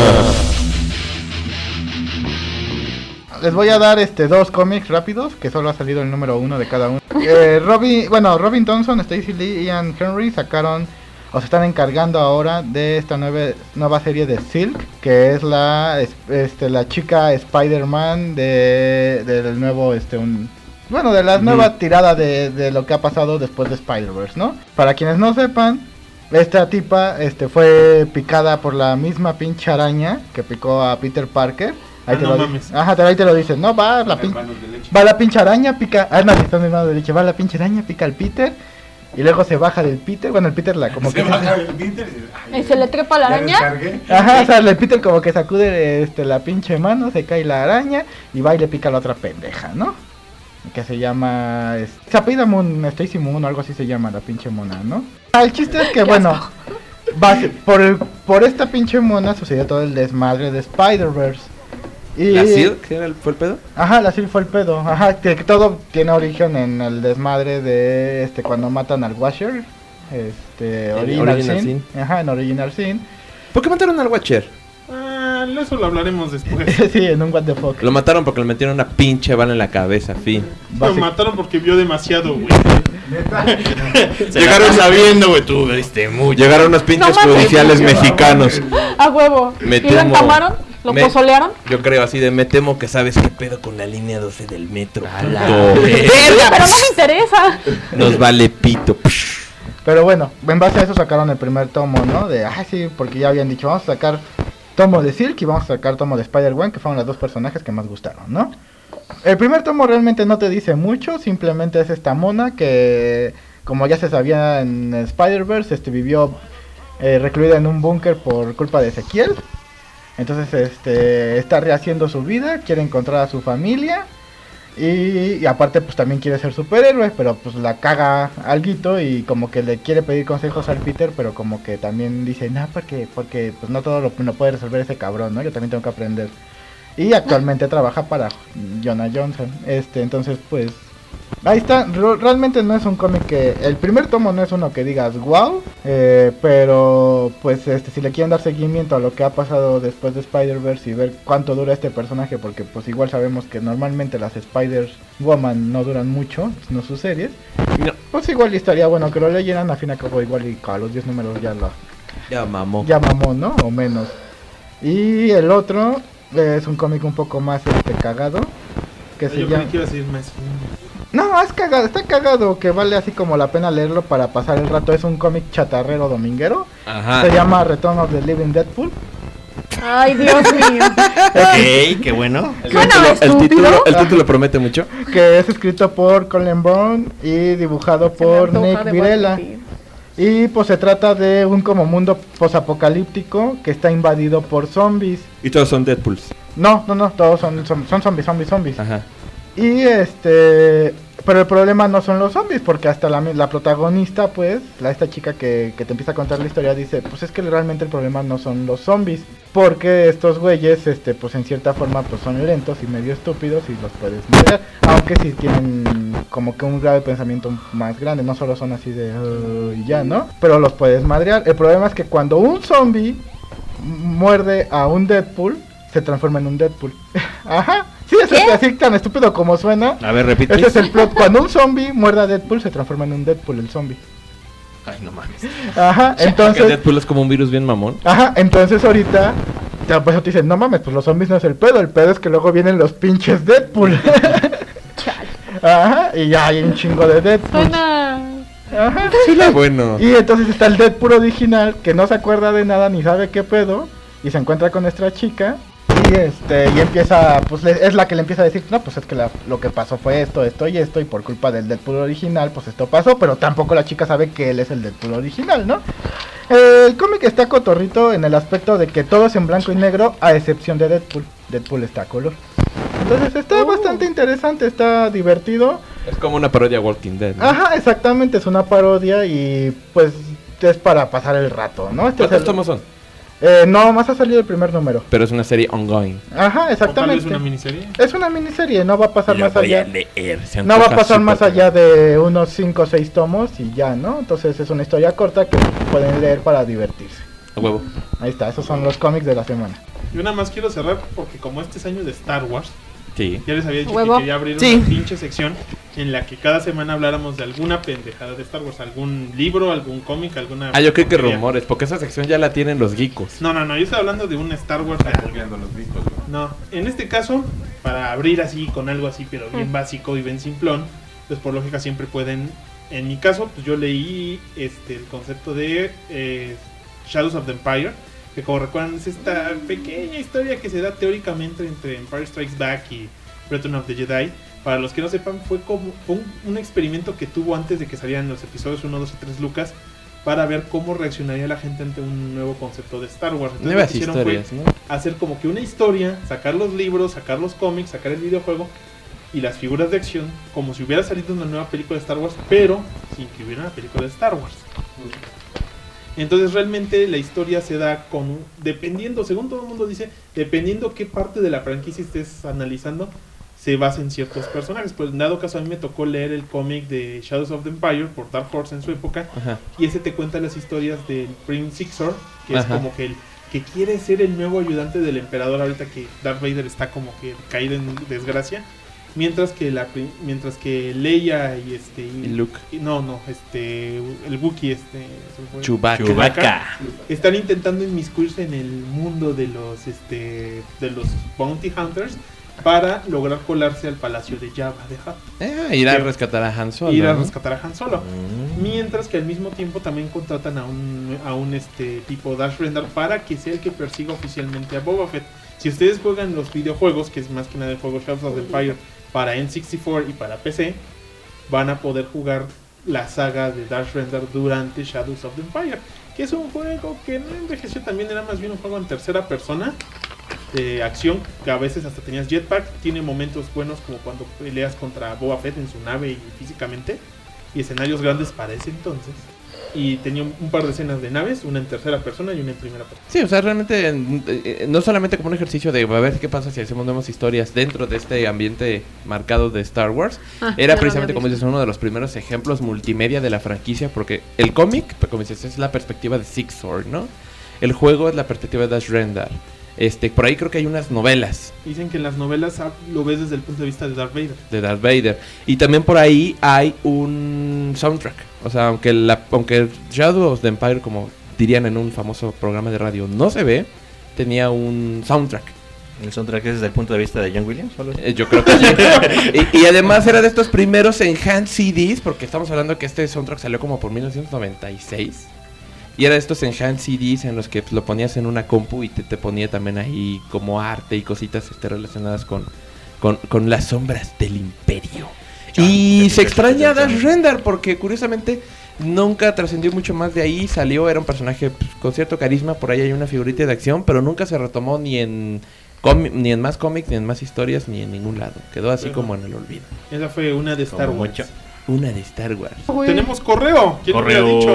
Les voy a dar dos cómics rápidos, que solo ha salido el número 1 de cada uno. Robin Thompson, Stacey Lee y Ian Henry sacaron, o se están encargando ahora de esta nueva serie de Silk, que es la chica Spider-Man del nuevo, de la nueva tirada de lo que ha pasado después de Spider-Verse, ¿no? Para quienes no sepan, esta tipa fue picada por la misma pinche araña que picó a Peter Parker. Ahí te lo dicen, no, va la pinche araña, pica, no, están en mano de leche, va la pinche araña, pica al Peter, y luego se baja del Peter, bueno, el Peter se baja del Peter y se le trepa la araña. Ajá, o sea, el Peter como que sacude la pinche mano, se cae la araña, y va y le pica a la otra pendeja, ¿no? Que se llama, se apellida Moon, Stacy Moon o algo así se llama la pinche mona, ¿no? El chiste es que, bueno, por esta pinche mona sucedió todo el desmadre de Spider-Verse. ¿La Silk fue el pedo? Ajá, la Silk fue el pedo. Ajá, que todo tiene origen en el desmadre de cuando matan al Watcher. Original Sin. Ajá, en Original Sin. ¿Por qué mataron al Watcher? Eso lo hablaremos después. Sí, en un What the Fuck. Lo mataron porque le metieron una pinche bala en la cabeza, fin. Lo mataron porque vio demasiado, güey. Llegaron sabiendo, güey, tú viste mucho. Llegaron unos pinches judiciales mexicanos. A huevo. ¿Y lo encamaron? ¿Lo pozolearon? Yo creo así de, me temo que sabes qué pedo con la línea 12 del metro. Pero no me interesa. Nos vale pito. Pero bueno, en base a eso sacaron el primer tomo, ¿no? Sí, porque ya habían dicho, vamos a sacar tomo de Silk y vamos a sacar tomo de Spider-Gwen, que fueron los dos personajes que más gustaron, ¿no? El primer tomo realmente no te dice mucho, simplemente es esta mona que, como ya se sabía en Spider-Verse, vivió recluida en un búnker por culpa de Ezequiel. Entonces está rehaciendo su vida, quiere encontrar a su familia y aparte pues también quiere ser superhéroe, pero pues la caga alguito y como que le quiere pedir consejos al Peter, pero como que también dice, no, porque pues no todo lo puede resolver ese cabrón, ¿no? Yo también tengo que aprender. Y actualmente trabaja para Jonah Jameson. Entonces pues ahí está. Realmente no es un cómic que... El primer tomo no es uno que digas wow, pero pues si le quieren dar seguimiento a lo que ha pasado después de Spider-Verse y ver cuánto dura este personaje, porque pues igual sabemos que normalmente las Spider-Woman no duran mucho, no sus series, no. Pues igual estaría bueno que lo leyeran, a fin y al cabo igual y a los 10 números ya mamó, ¿no? O menos. Y el otro es un cómic un poco más cagado, que se llama... No, es cagado, está cagado, que vale así como la pena leerlo para pasar el rato. Es un cómic chatarrero dominguero. Ajá. Se llama Return of the Living Deadpool. Ay, Dios mío. Ok, qué bueno. El título promete mucho. Que es escrito por Colin Brown y dibujado por Nick Virela. Y pues se trata de un como mundo posapocalíptico que está invadido por zombies. ¿Y todos son Deadpools? No, todos son zombies. Ajá. Y pero el problema no son los zombies, porque hasta la protagonista, pues, esta chica que te empieza a contar la historia dice, pues es que realmente el problema no son los zombies, porque estos güeyes, pues en cierta forma, pues son lentos y medio estúpidos y los puedes madrear, aunque sí tienen como que un grave pensamiento más grande, no solo son así de y ya, ¿no? Pero los puedes madrear. El problema es que cuando un zombie muerde a un Deadpool, se transforma en un Deadpool. Ajá. Sí, eso es así tan estúpido como suena. A ver, repite. Ese es el plot. Cuando un zombie muerde a Deadpool, se transforma en un Deadpool, el zombie. Ay, no mames. Ajá, entonces... Deadpool es como un virus bien mamón. Ajá, entonces ahorita... Pues te dicen, no mames, pues los zombies no es el pedo es que luego vienen los pinches Deadpool. Ajá, y ya hay un chingo de Deadpool. Ajá. Suena bueno. Y entonces está el Deadpool original, que no se acuerda de nada ni sabe qué pedo, y se encuentra con nuestra chica. Y empieza, pues es la que le empieza a decir, no, pues es que lo que pasó fue esto y esto, y por culpa del Deadpool original, pues esto pasó, pero tampoco la chica sabe que él es el Deadpool original, ¿no? El cómic está cotorrito en el aspecto de que todo es en blanco y negro, a excepción de Deadpool. Deadpool está a color. Entonces está bastante interesante, está divertido. Es como una parodia Walking Dead, ¿no? Ajá, exactamente, es una parodia y pues es para pasar el rato, ¿no? ¿Cuántos tomos son? No, más ha salido el primer número. Pero es una serie ongoing. Ajá, exactamente. ¿Es una miniserie? Es una miniserie, no va a pasar más allá. No va a pasar más allá de unos 5 o 6 tomos y ya, ¿no? Entonces es una historia corta que pueden leer para divertirse. A huevo. Ahí está, esos son los cómics de la semana. Yo nada más quiero cerrar porque como este es año de Star Wars, sí. Ya les había dicho que quería abrir una pinche sección en la que cada semana hablamos de alguna pendejada de Star Wars, algún libro, algún cómic, alguna... yo creo que rumores, porque esa sección ya la tienen los geekos. No, yo estoy hablando de un Star Wars real. No, en este caso, para abrir así con algo así, pero bien básico y bien simplón, pues por lógica siempre pueden... En mi caso, pues yo leí el concepto de Shadows of the Empire, que como recuerdan es esta pequeña historia que se da teóricamente entre Empire Strikes Back y Return of the Jedi. Para los que no sepan, fue como un experimento que tuvo antes de que salieran los episodios 1, 2 y 3 Lucas, para ver cómo reaccionaría la gente ante un nuevo concepto de Star Wars. Entonces lo que hicieron fue hacer como que una historia, sacar los libros, sacar los cómics, sacar el videojuego y las figuras de acción, como si hubiera salido una nueva película de Star Wars, pero sin que hubiera una película de Star Wars. Entonces realmente la historia se da dependiendo, según todo el mundo dice, dependiendo qué parte de la franquicia estés analizando, se basa en ciertos personajes. Pues en dado caso a mí me tocó leer el cómic de Shadows of the Empire por Dark Horse en su época. Ajá. Y ese te cuenta las historias del Prince Sixor, que es como que el que quiere ser el nuevo ayudante del emperador ahorita que Darth Vader está como que caído en desgracia. Mientras que Leia y Luke. El Wookiee Chewbacca están intentando inmiscuirse en el mundo de los Bounty Hunters para lograr colarse al palacio de Jabba de Hutt. Ir a rescatar a Han Solo. Ir a ¿no? rescatar a Han Solo. Mientras que al mismo tiempo también contratan a un tipo Dash Rendar para que sea el que persiga oficialmente a Boba Fett. Si ustedes juegan los videojuegos, que es más que nada el juego Shadows of the Empire para N64 y para PC, van a poder jugar la saga de Dash Rendar durante Shadows of the Empire, que es un juego que no envejeció también, era más bien un juego en tercera persona de acción, que a veces hasta tenías jetpack. Tiene momentos buenos como cuando peleas contra Boba Fett en su nave y físicamente, y escenarios grandes para ese entonces. Y tenía un par de escenas de naves, una en tercera persona y una en primera persona. Sí, o sea, realmente no solamente como un ejercicio de a ver qué pasa si hacemos nuevas historias dentro de este ambiente marcado de Star Wars. Era precisamente, como dices, uno de los primeros ejemplos multimedia de la franquicia, porque el cómic, como dices, es la perspectiva de Six Sword, ¿no? El juego es la perspectiva de Dash Rendar. Por ahí creo que hay unas novelas. Dicen que en las novelas lo ves desde el punto de vista de Darth Vader. Y también por ahí hay un soundtrack. O sea, aunque Shadows of the Empire, como dirían en un famoso programa de radio, no se ve, tenía un soundtrack. ¿El soundtrack es desde el punto de vista de John Williams? Yo creo que sí. y además era de estos primeros enhanced CDs, porque estamos hablando que este soundtrack salió como por 1996. Y era de estos enhanced CDs en los que lo ponías en una compu y te ponía también ahí como arte y cositas relacionadas con las sombras del Imperio. Y se extraña a Dash Rendar porque curiosamente nunca trascendió mucho más de ahí. Salió, era un personaje con cierto carisma, por ahí hay una figurita de acción, pero nunca se retomó ni en más cómics, ni en más historias, ni en ningún lado. Quedó así como en el olvido. Esa fue una de Star Wars. Una de Star Wars. Tenemos correo. ¿Quién me había dicho?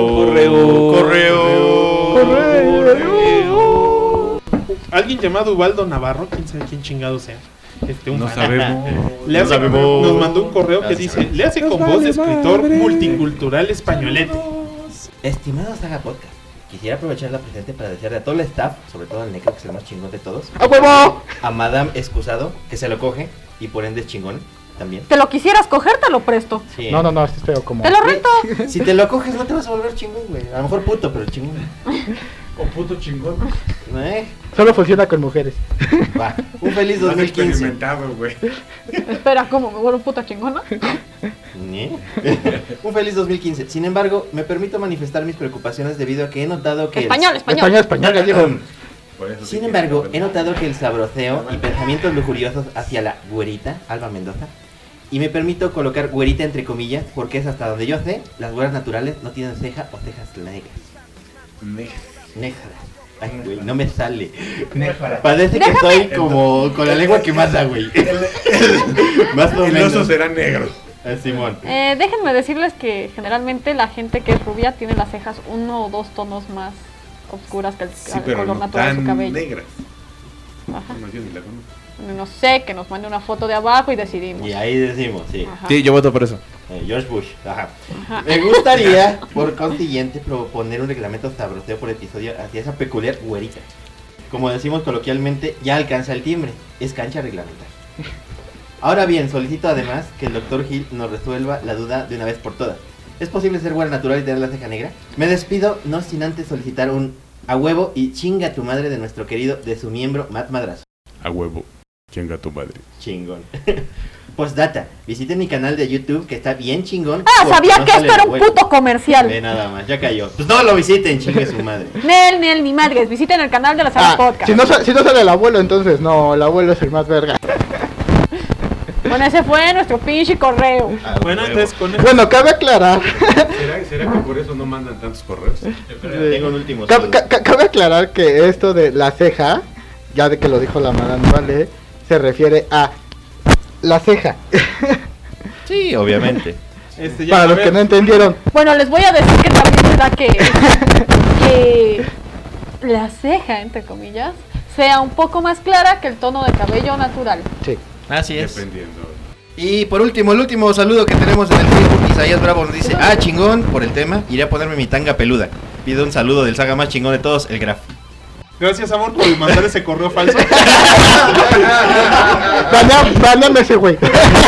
Correo. Alguien llamado Ubaldo Navarro, quién sabe quién chingado sea. No sabemos. Nos mandó un correo que dice: le hace con voz de escritor multicultural españolete. Estimado Saga Podcast, quisiera aprovechar la presente para desearle a todo el staff, sobre todo al Necro, que es el más chingón de todos, ¡a huevo! A Madame Excusado, que se lo coge y por ende es chingón también. ¿Te lo quisieras coger? Te lo presto. Sí. No, este es feo como... ¡Te lo rento! Si te lo coges no te vas a volver chingón, güey. A lo mejor puto, pero chingón. O puto chingón. Solo funciona con mujeres. Va. Un feliz 2015. Güey. Espera, ¿cómo? ¿Me vuelvo puta chingona? Un feliz 2015. Sin embargo, me permito manifestar mis preocupaciones debido a que he notado que... Español, gallego. Sin embargo, he notado que el sabroseo y pensamientos lujuriosos hacia la güerita, Alba Mendoza, y me permito colocar güerita entre comillas, porque es hasta donde yo sé, las güeras naturales no tienen ceja o cejas negras. Néjara. Ay, güey, no me sale. Néjara. Parece que estoy como con la lengua quemada, güey. Más o menos. El oso será negro. Simón. Déjenme decirles que generalmente la gente que es rubia tiene las cejas 1 o 2 tonos más oscuras que el color natural de su cabello. Negras. Ajá. No, yo ni la conozco. No sé, que nos mande una foto de abajo y decidimos. Y ahí decimos, sí. Ajá. Sí, yo voto por eso. George Bush, ajá. Me gustaría, por consiguiente, proponer un reglamento sabroseo por episodio hacia esa peculiar güerita. Como decimos coloquialmente, ya alcanza el timbre. Es cancha reglamentaria. Ahora bien, solicito además que el Dr. Hill nos resuelva la duda de una vez por todas. ¿Es posible ser güera natural y tener la ceja negra? Me despido, no sin antes solicitar un a huevo y chinga tu madre de nuestro querido, de su miembro, Matt Madrazo. A huevo, chinga tu madre. Chingón. Postdata, visiten mi canal de YouTube que está bien chingón. Sabía que esto era un puto comercial. Ve nada más, ya cayó. Pues no lo visiten, chingue su madre. Nel, ni madres, visiten el canal de la Saga Podcast. Si no sale el abuelo, entonces no, el abuelo es el más verga. Bueno, ese fue nuestro pinche correo. Bueno, entonces con eso... Bueno, cabe aclarar. ¿Será que por eso no mandan tantos correos? Tengo un último. Cabe aclarar que esto de la ceja, ya de que lo dijo la madame Vale, se refiere a la ceja. Sí, obviamente. Para los que no entendieron. Bueno, les voy a decir que también me da que la ceja, entre comillas, sea un poco más clara que el tono de cabello natural. Sí. Así es. Dependiendo. Y por último, el último saludo que tenemos en el Facebook, Isaías Bravo nos dice: chingón por el tema, iré a ponerme mi tanga peluda. Pido un saludo del saga más chingón de todos, el Graf. Gracias, amor, por mandar ese correo falso. Baneame ese güey.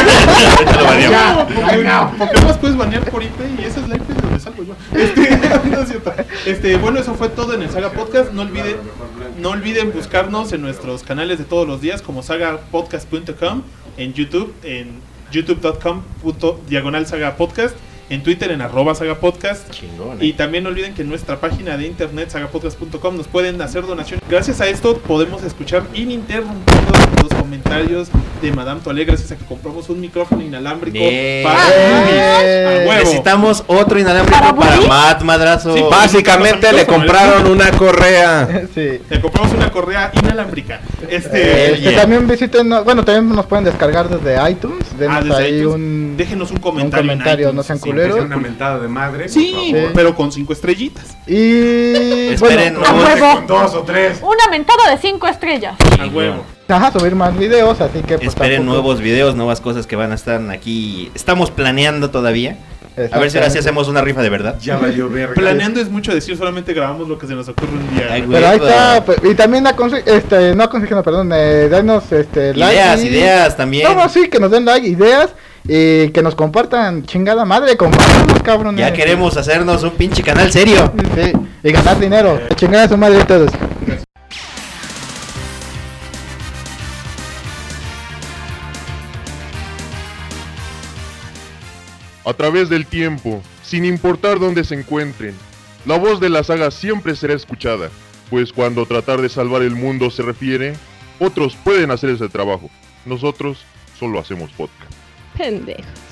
Porque más puedes banear por IP y esa es la IP de donde salgo yo. No es cierto. Bueno, eso fue todo en el Saga Podcast. No olviden buscarnos en nuestros canales de todos los días como sagapodcast.com, en YouTube, en youtube.com/sagapodcast, en Twitter en @sagapodcast. Chingón, Y también no olviden que en nuestra página de internet sagapodcast.com nos pueden hacer donaciones. Gracias a esto podemos escuchar ininterrumpidos los comentarios de Madame Toalé, gracias a que compramos un micrófono inalámbrico para Boobies. A huevo. Necesitamos otro inalámbrico para Matt Madrazo. Sí, básicamente le compraron una correa. Sí. Le compramos una correa inalámbrica. También visiten, bueno, también nos pueden descargar desde iTunes. Denos desde ahí iTunes. Déjenos un comentario, en iTunes. No sean Sí, culeros. que sea una mentada de madre. Sí, por favor. pero con 5 estrellitas. Y Esperen, bueno, ¡A huevo! Con 2 o 3. Una mentada de 5 estrellas. A huevo. subir más videos, así que pues esperen tampoco- nuevos videos, nuevas cosas que van a estar aquí. Estamos planeando todavía. A ver si ahora sí Exactamente. hacemos una rifa de verdad. Ya valió verga. Planeando es mucho decir, solamente grabamos lo que se nos ocurre un día. Ay, güey. Pero ahí está, pues, y también no aconsejen, perdón, denos like. Ideas también. No, sí, que nos den like, ideas y que nos compartan, chingada madre, compartamos, cabrones. Ya queremos hacernos un pinche canal serio. Sí, y ganar dinero, chingada a su madre todos. A través del tiempo, sin importar dónde se encuentren, la voz de la saga siempre será escuchada, pues cuando tratar de salvar el mundo se refiere, otros pueden hacer ese trabajo. Nosotros solo hacemos podcast. Pendejo.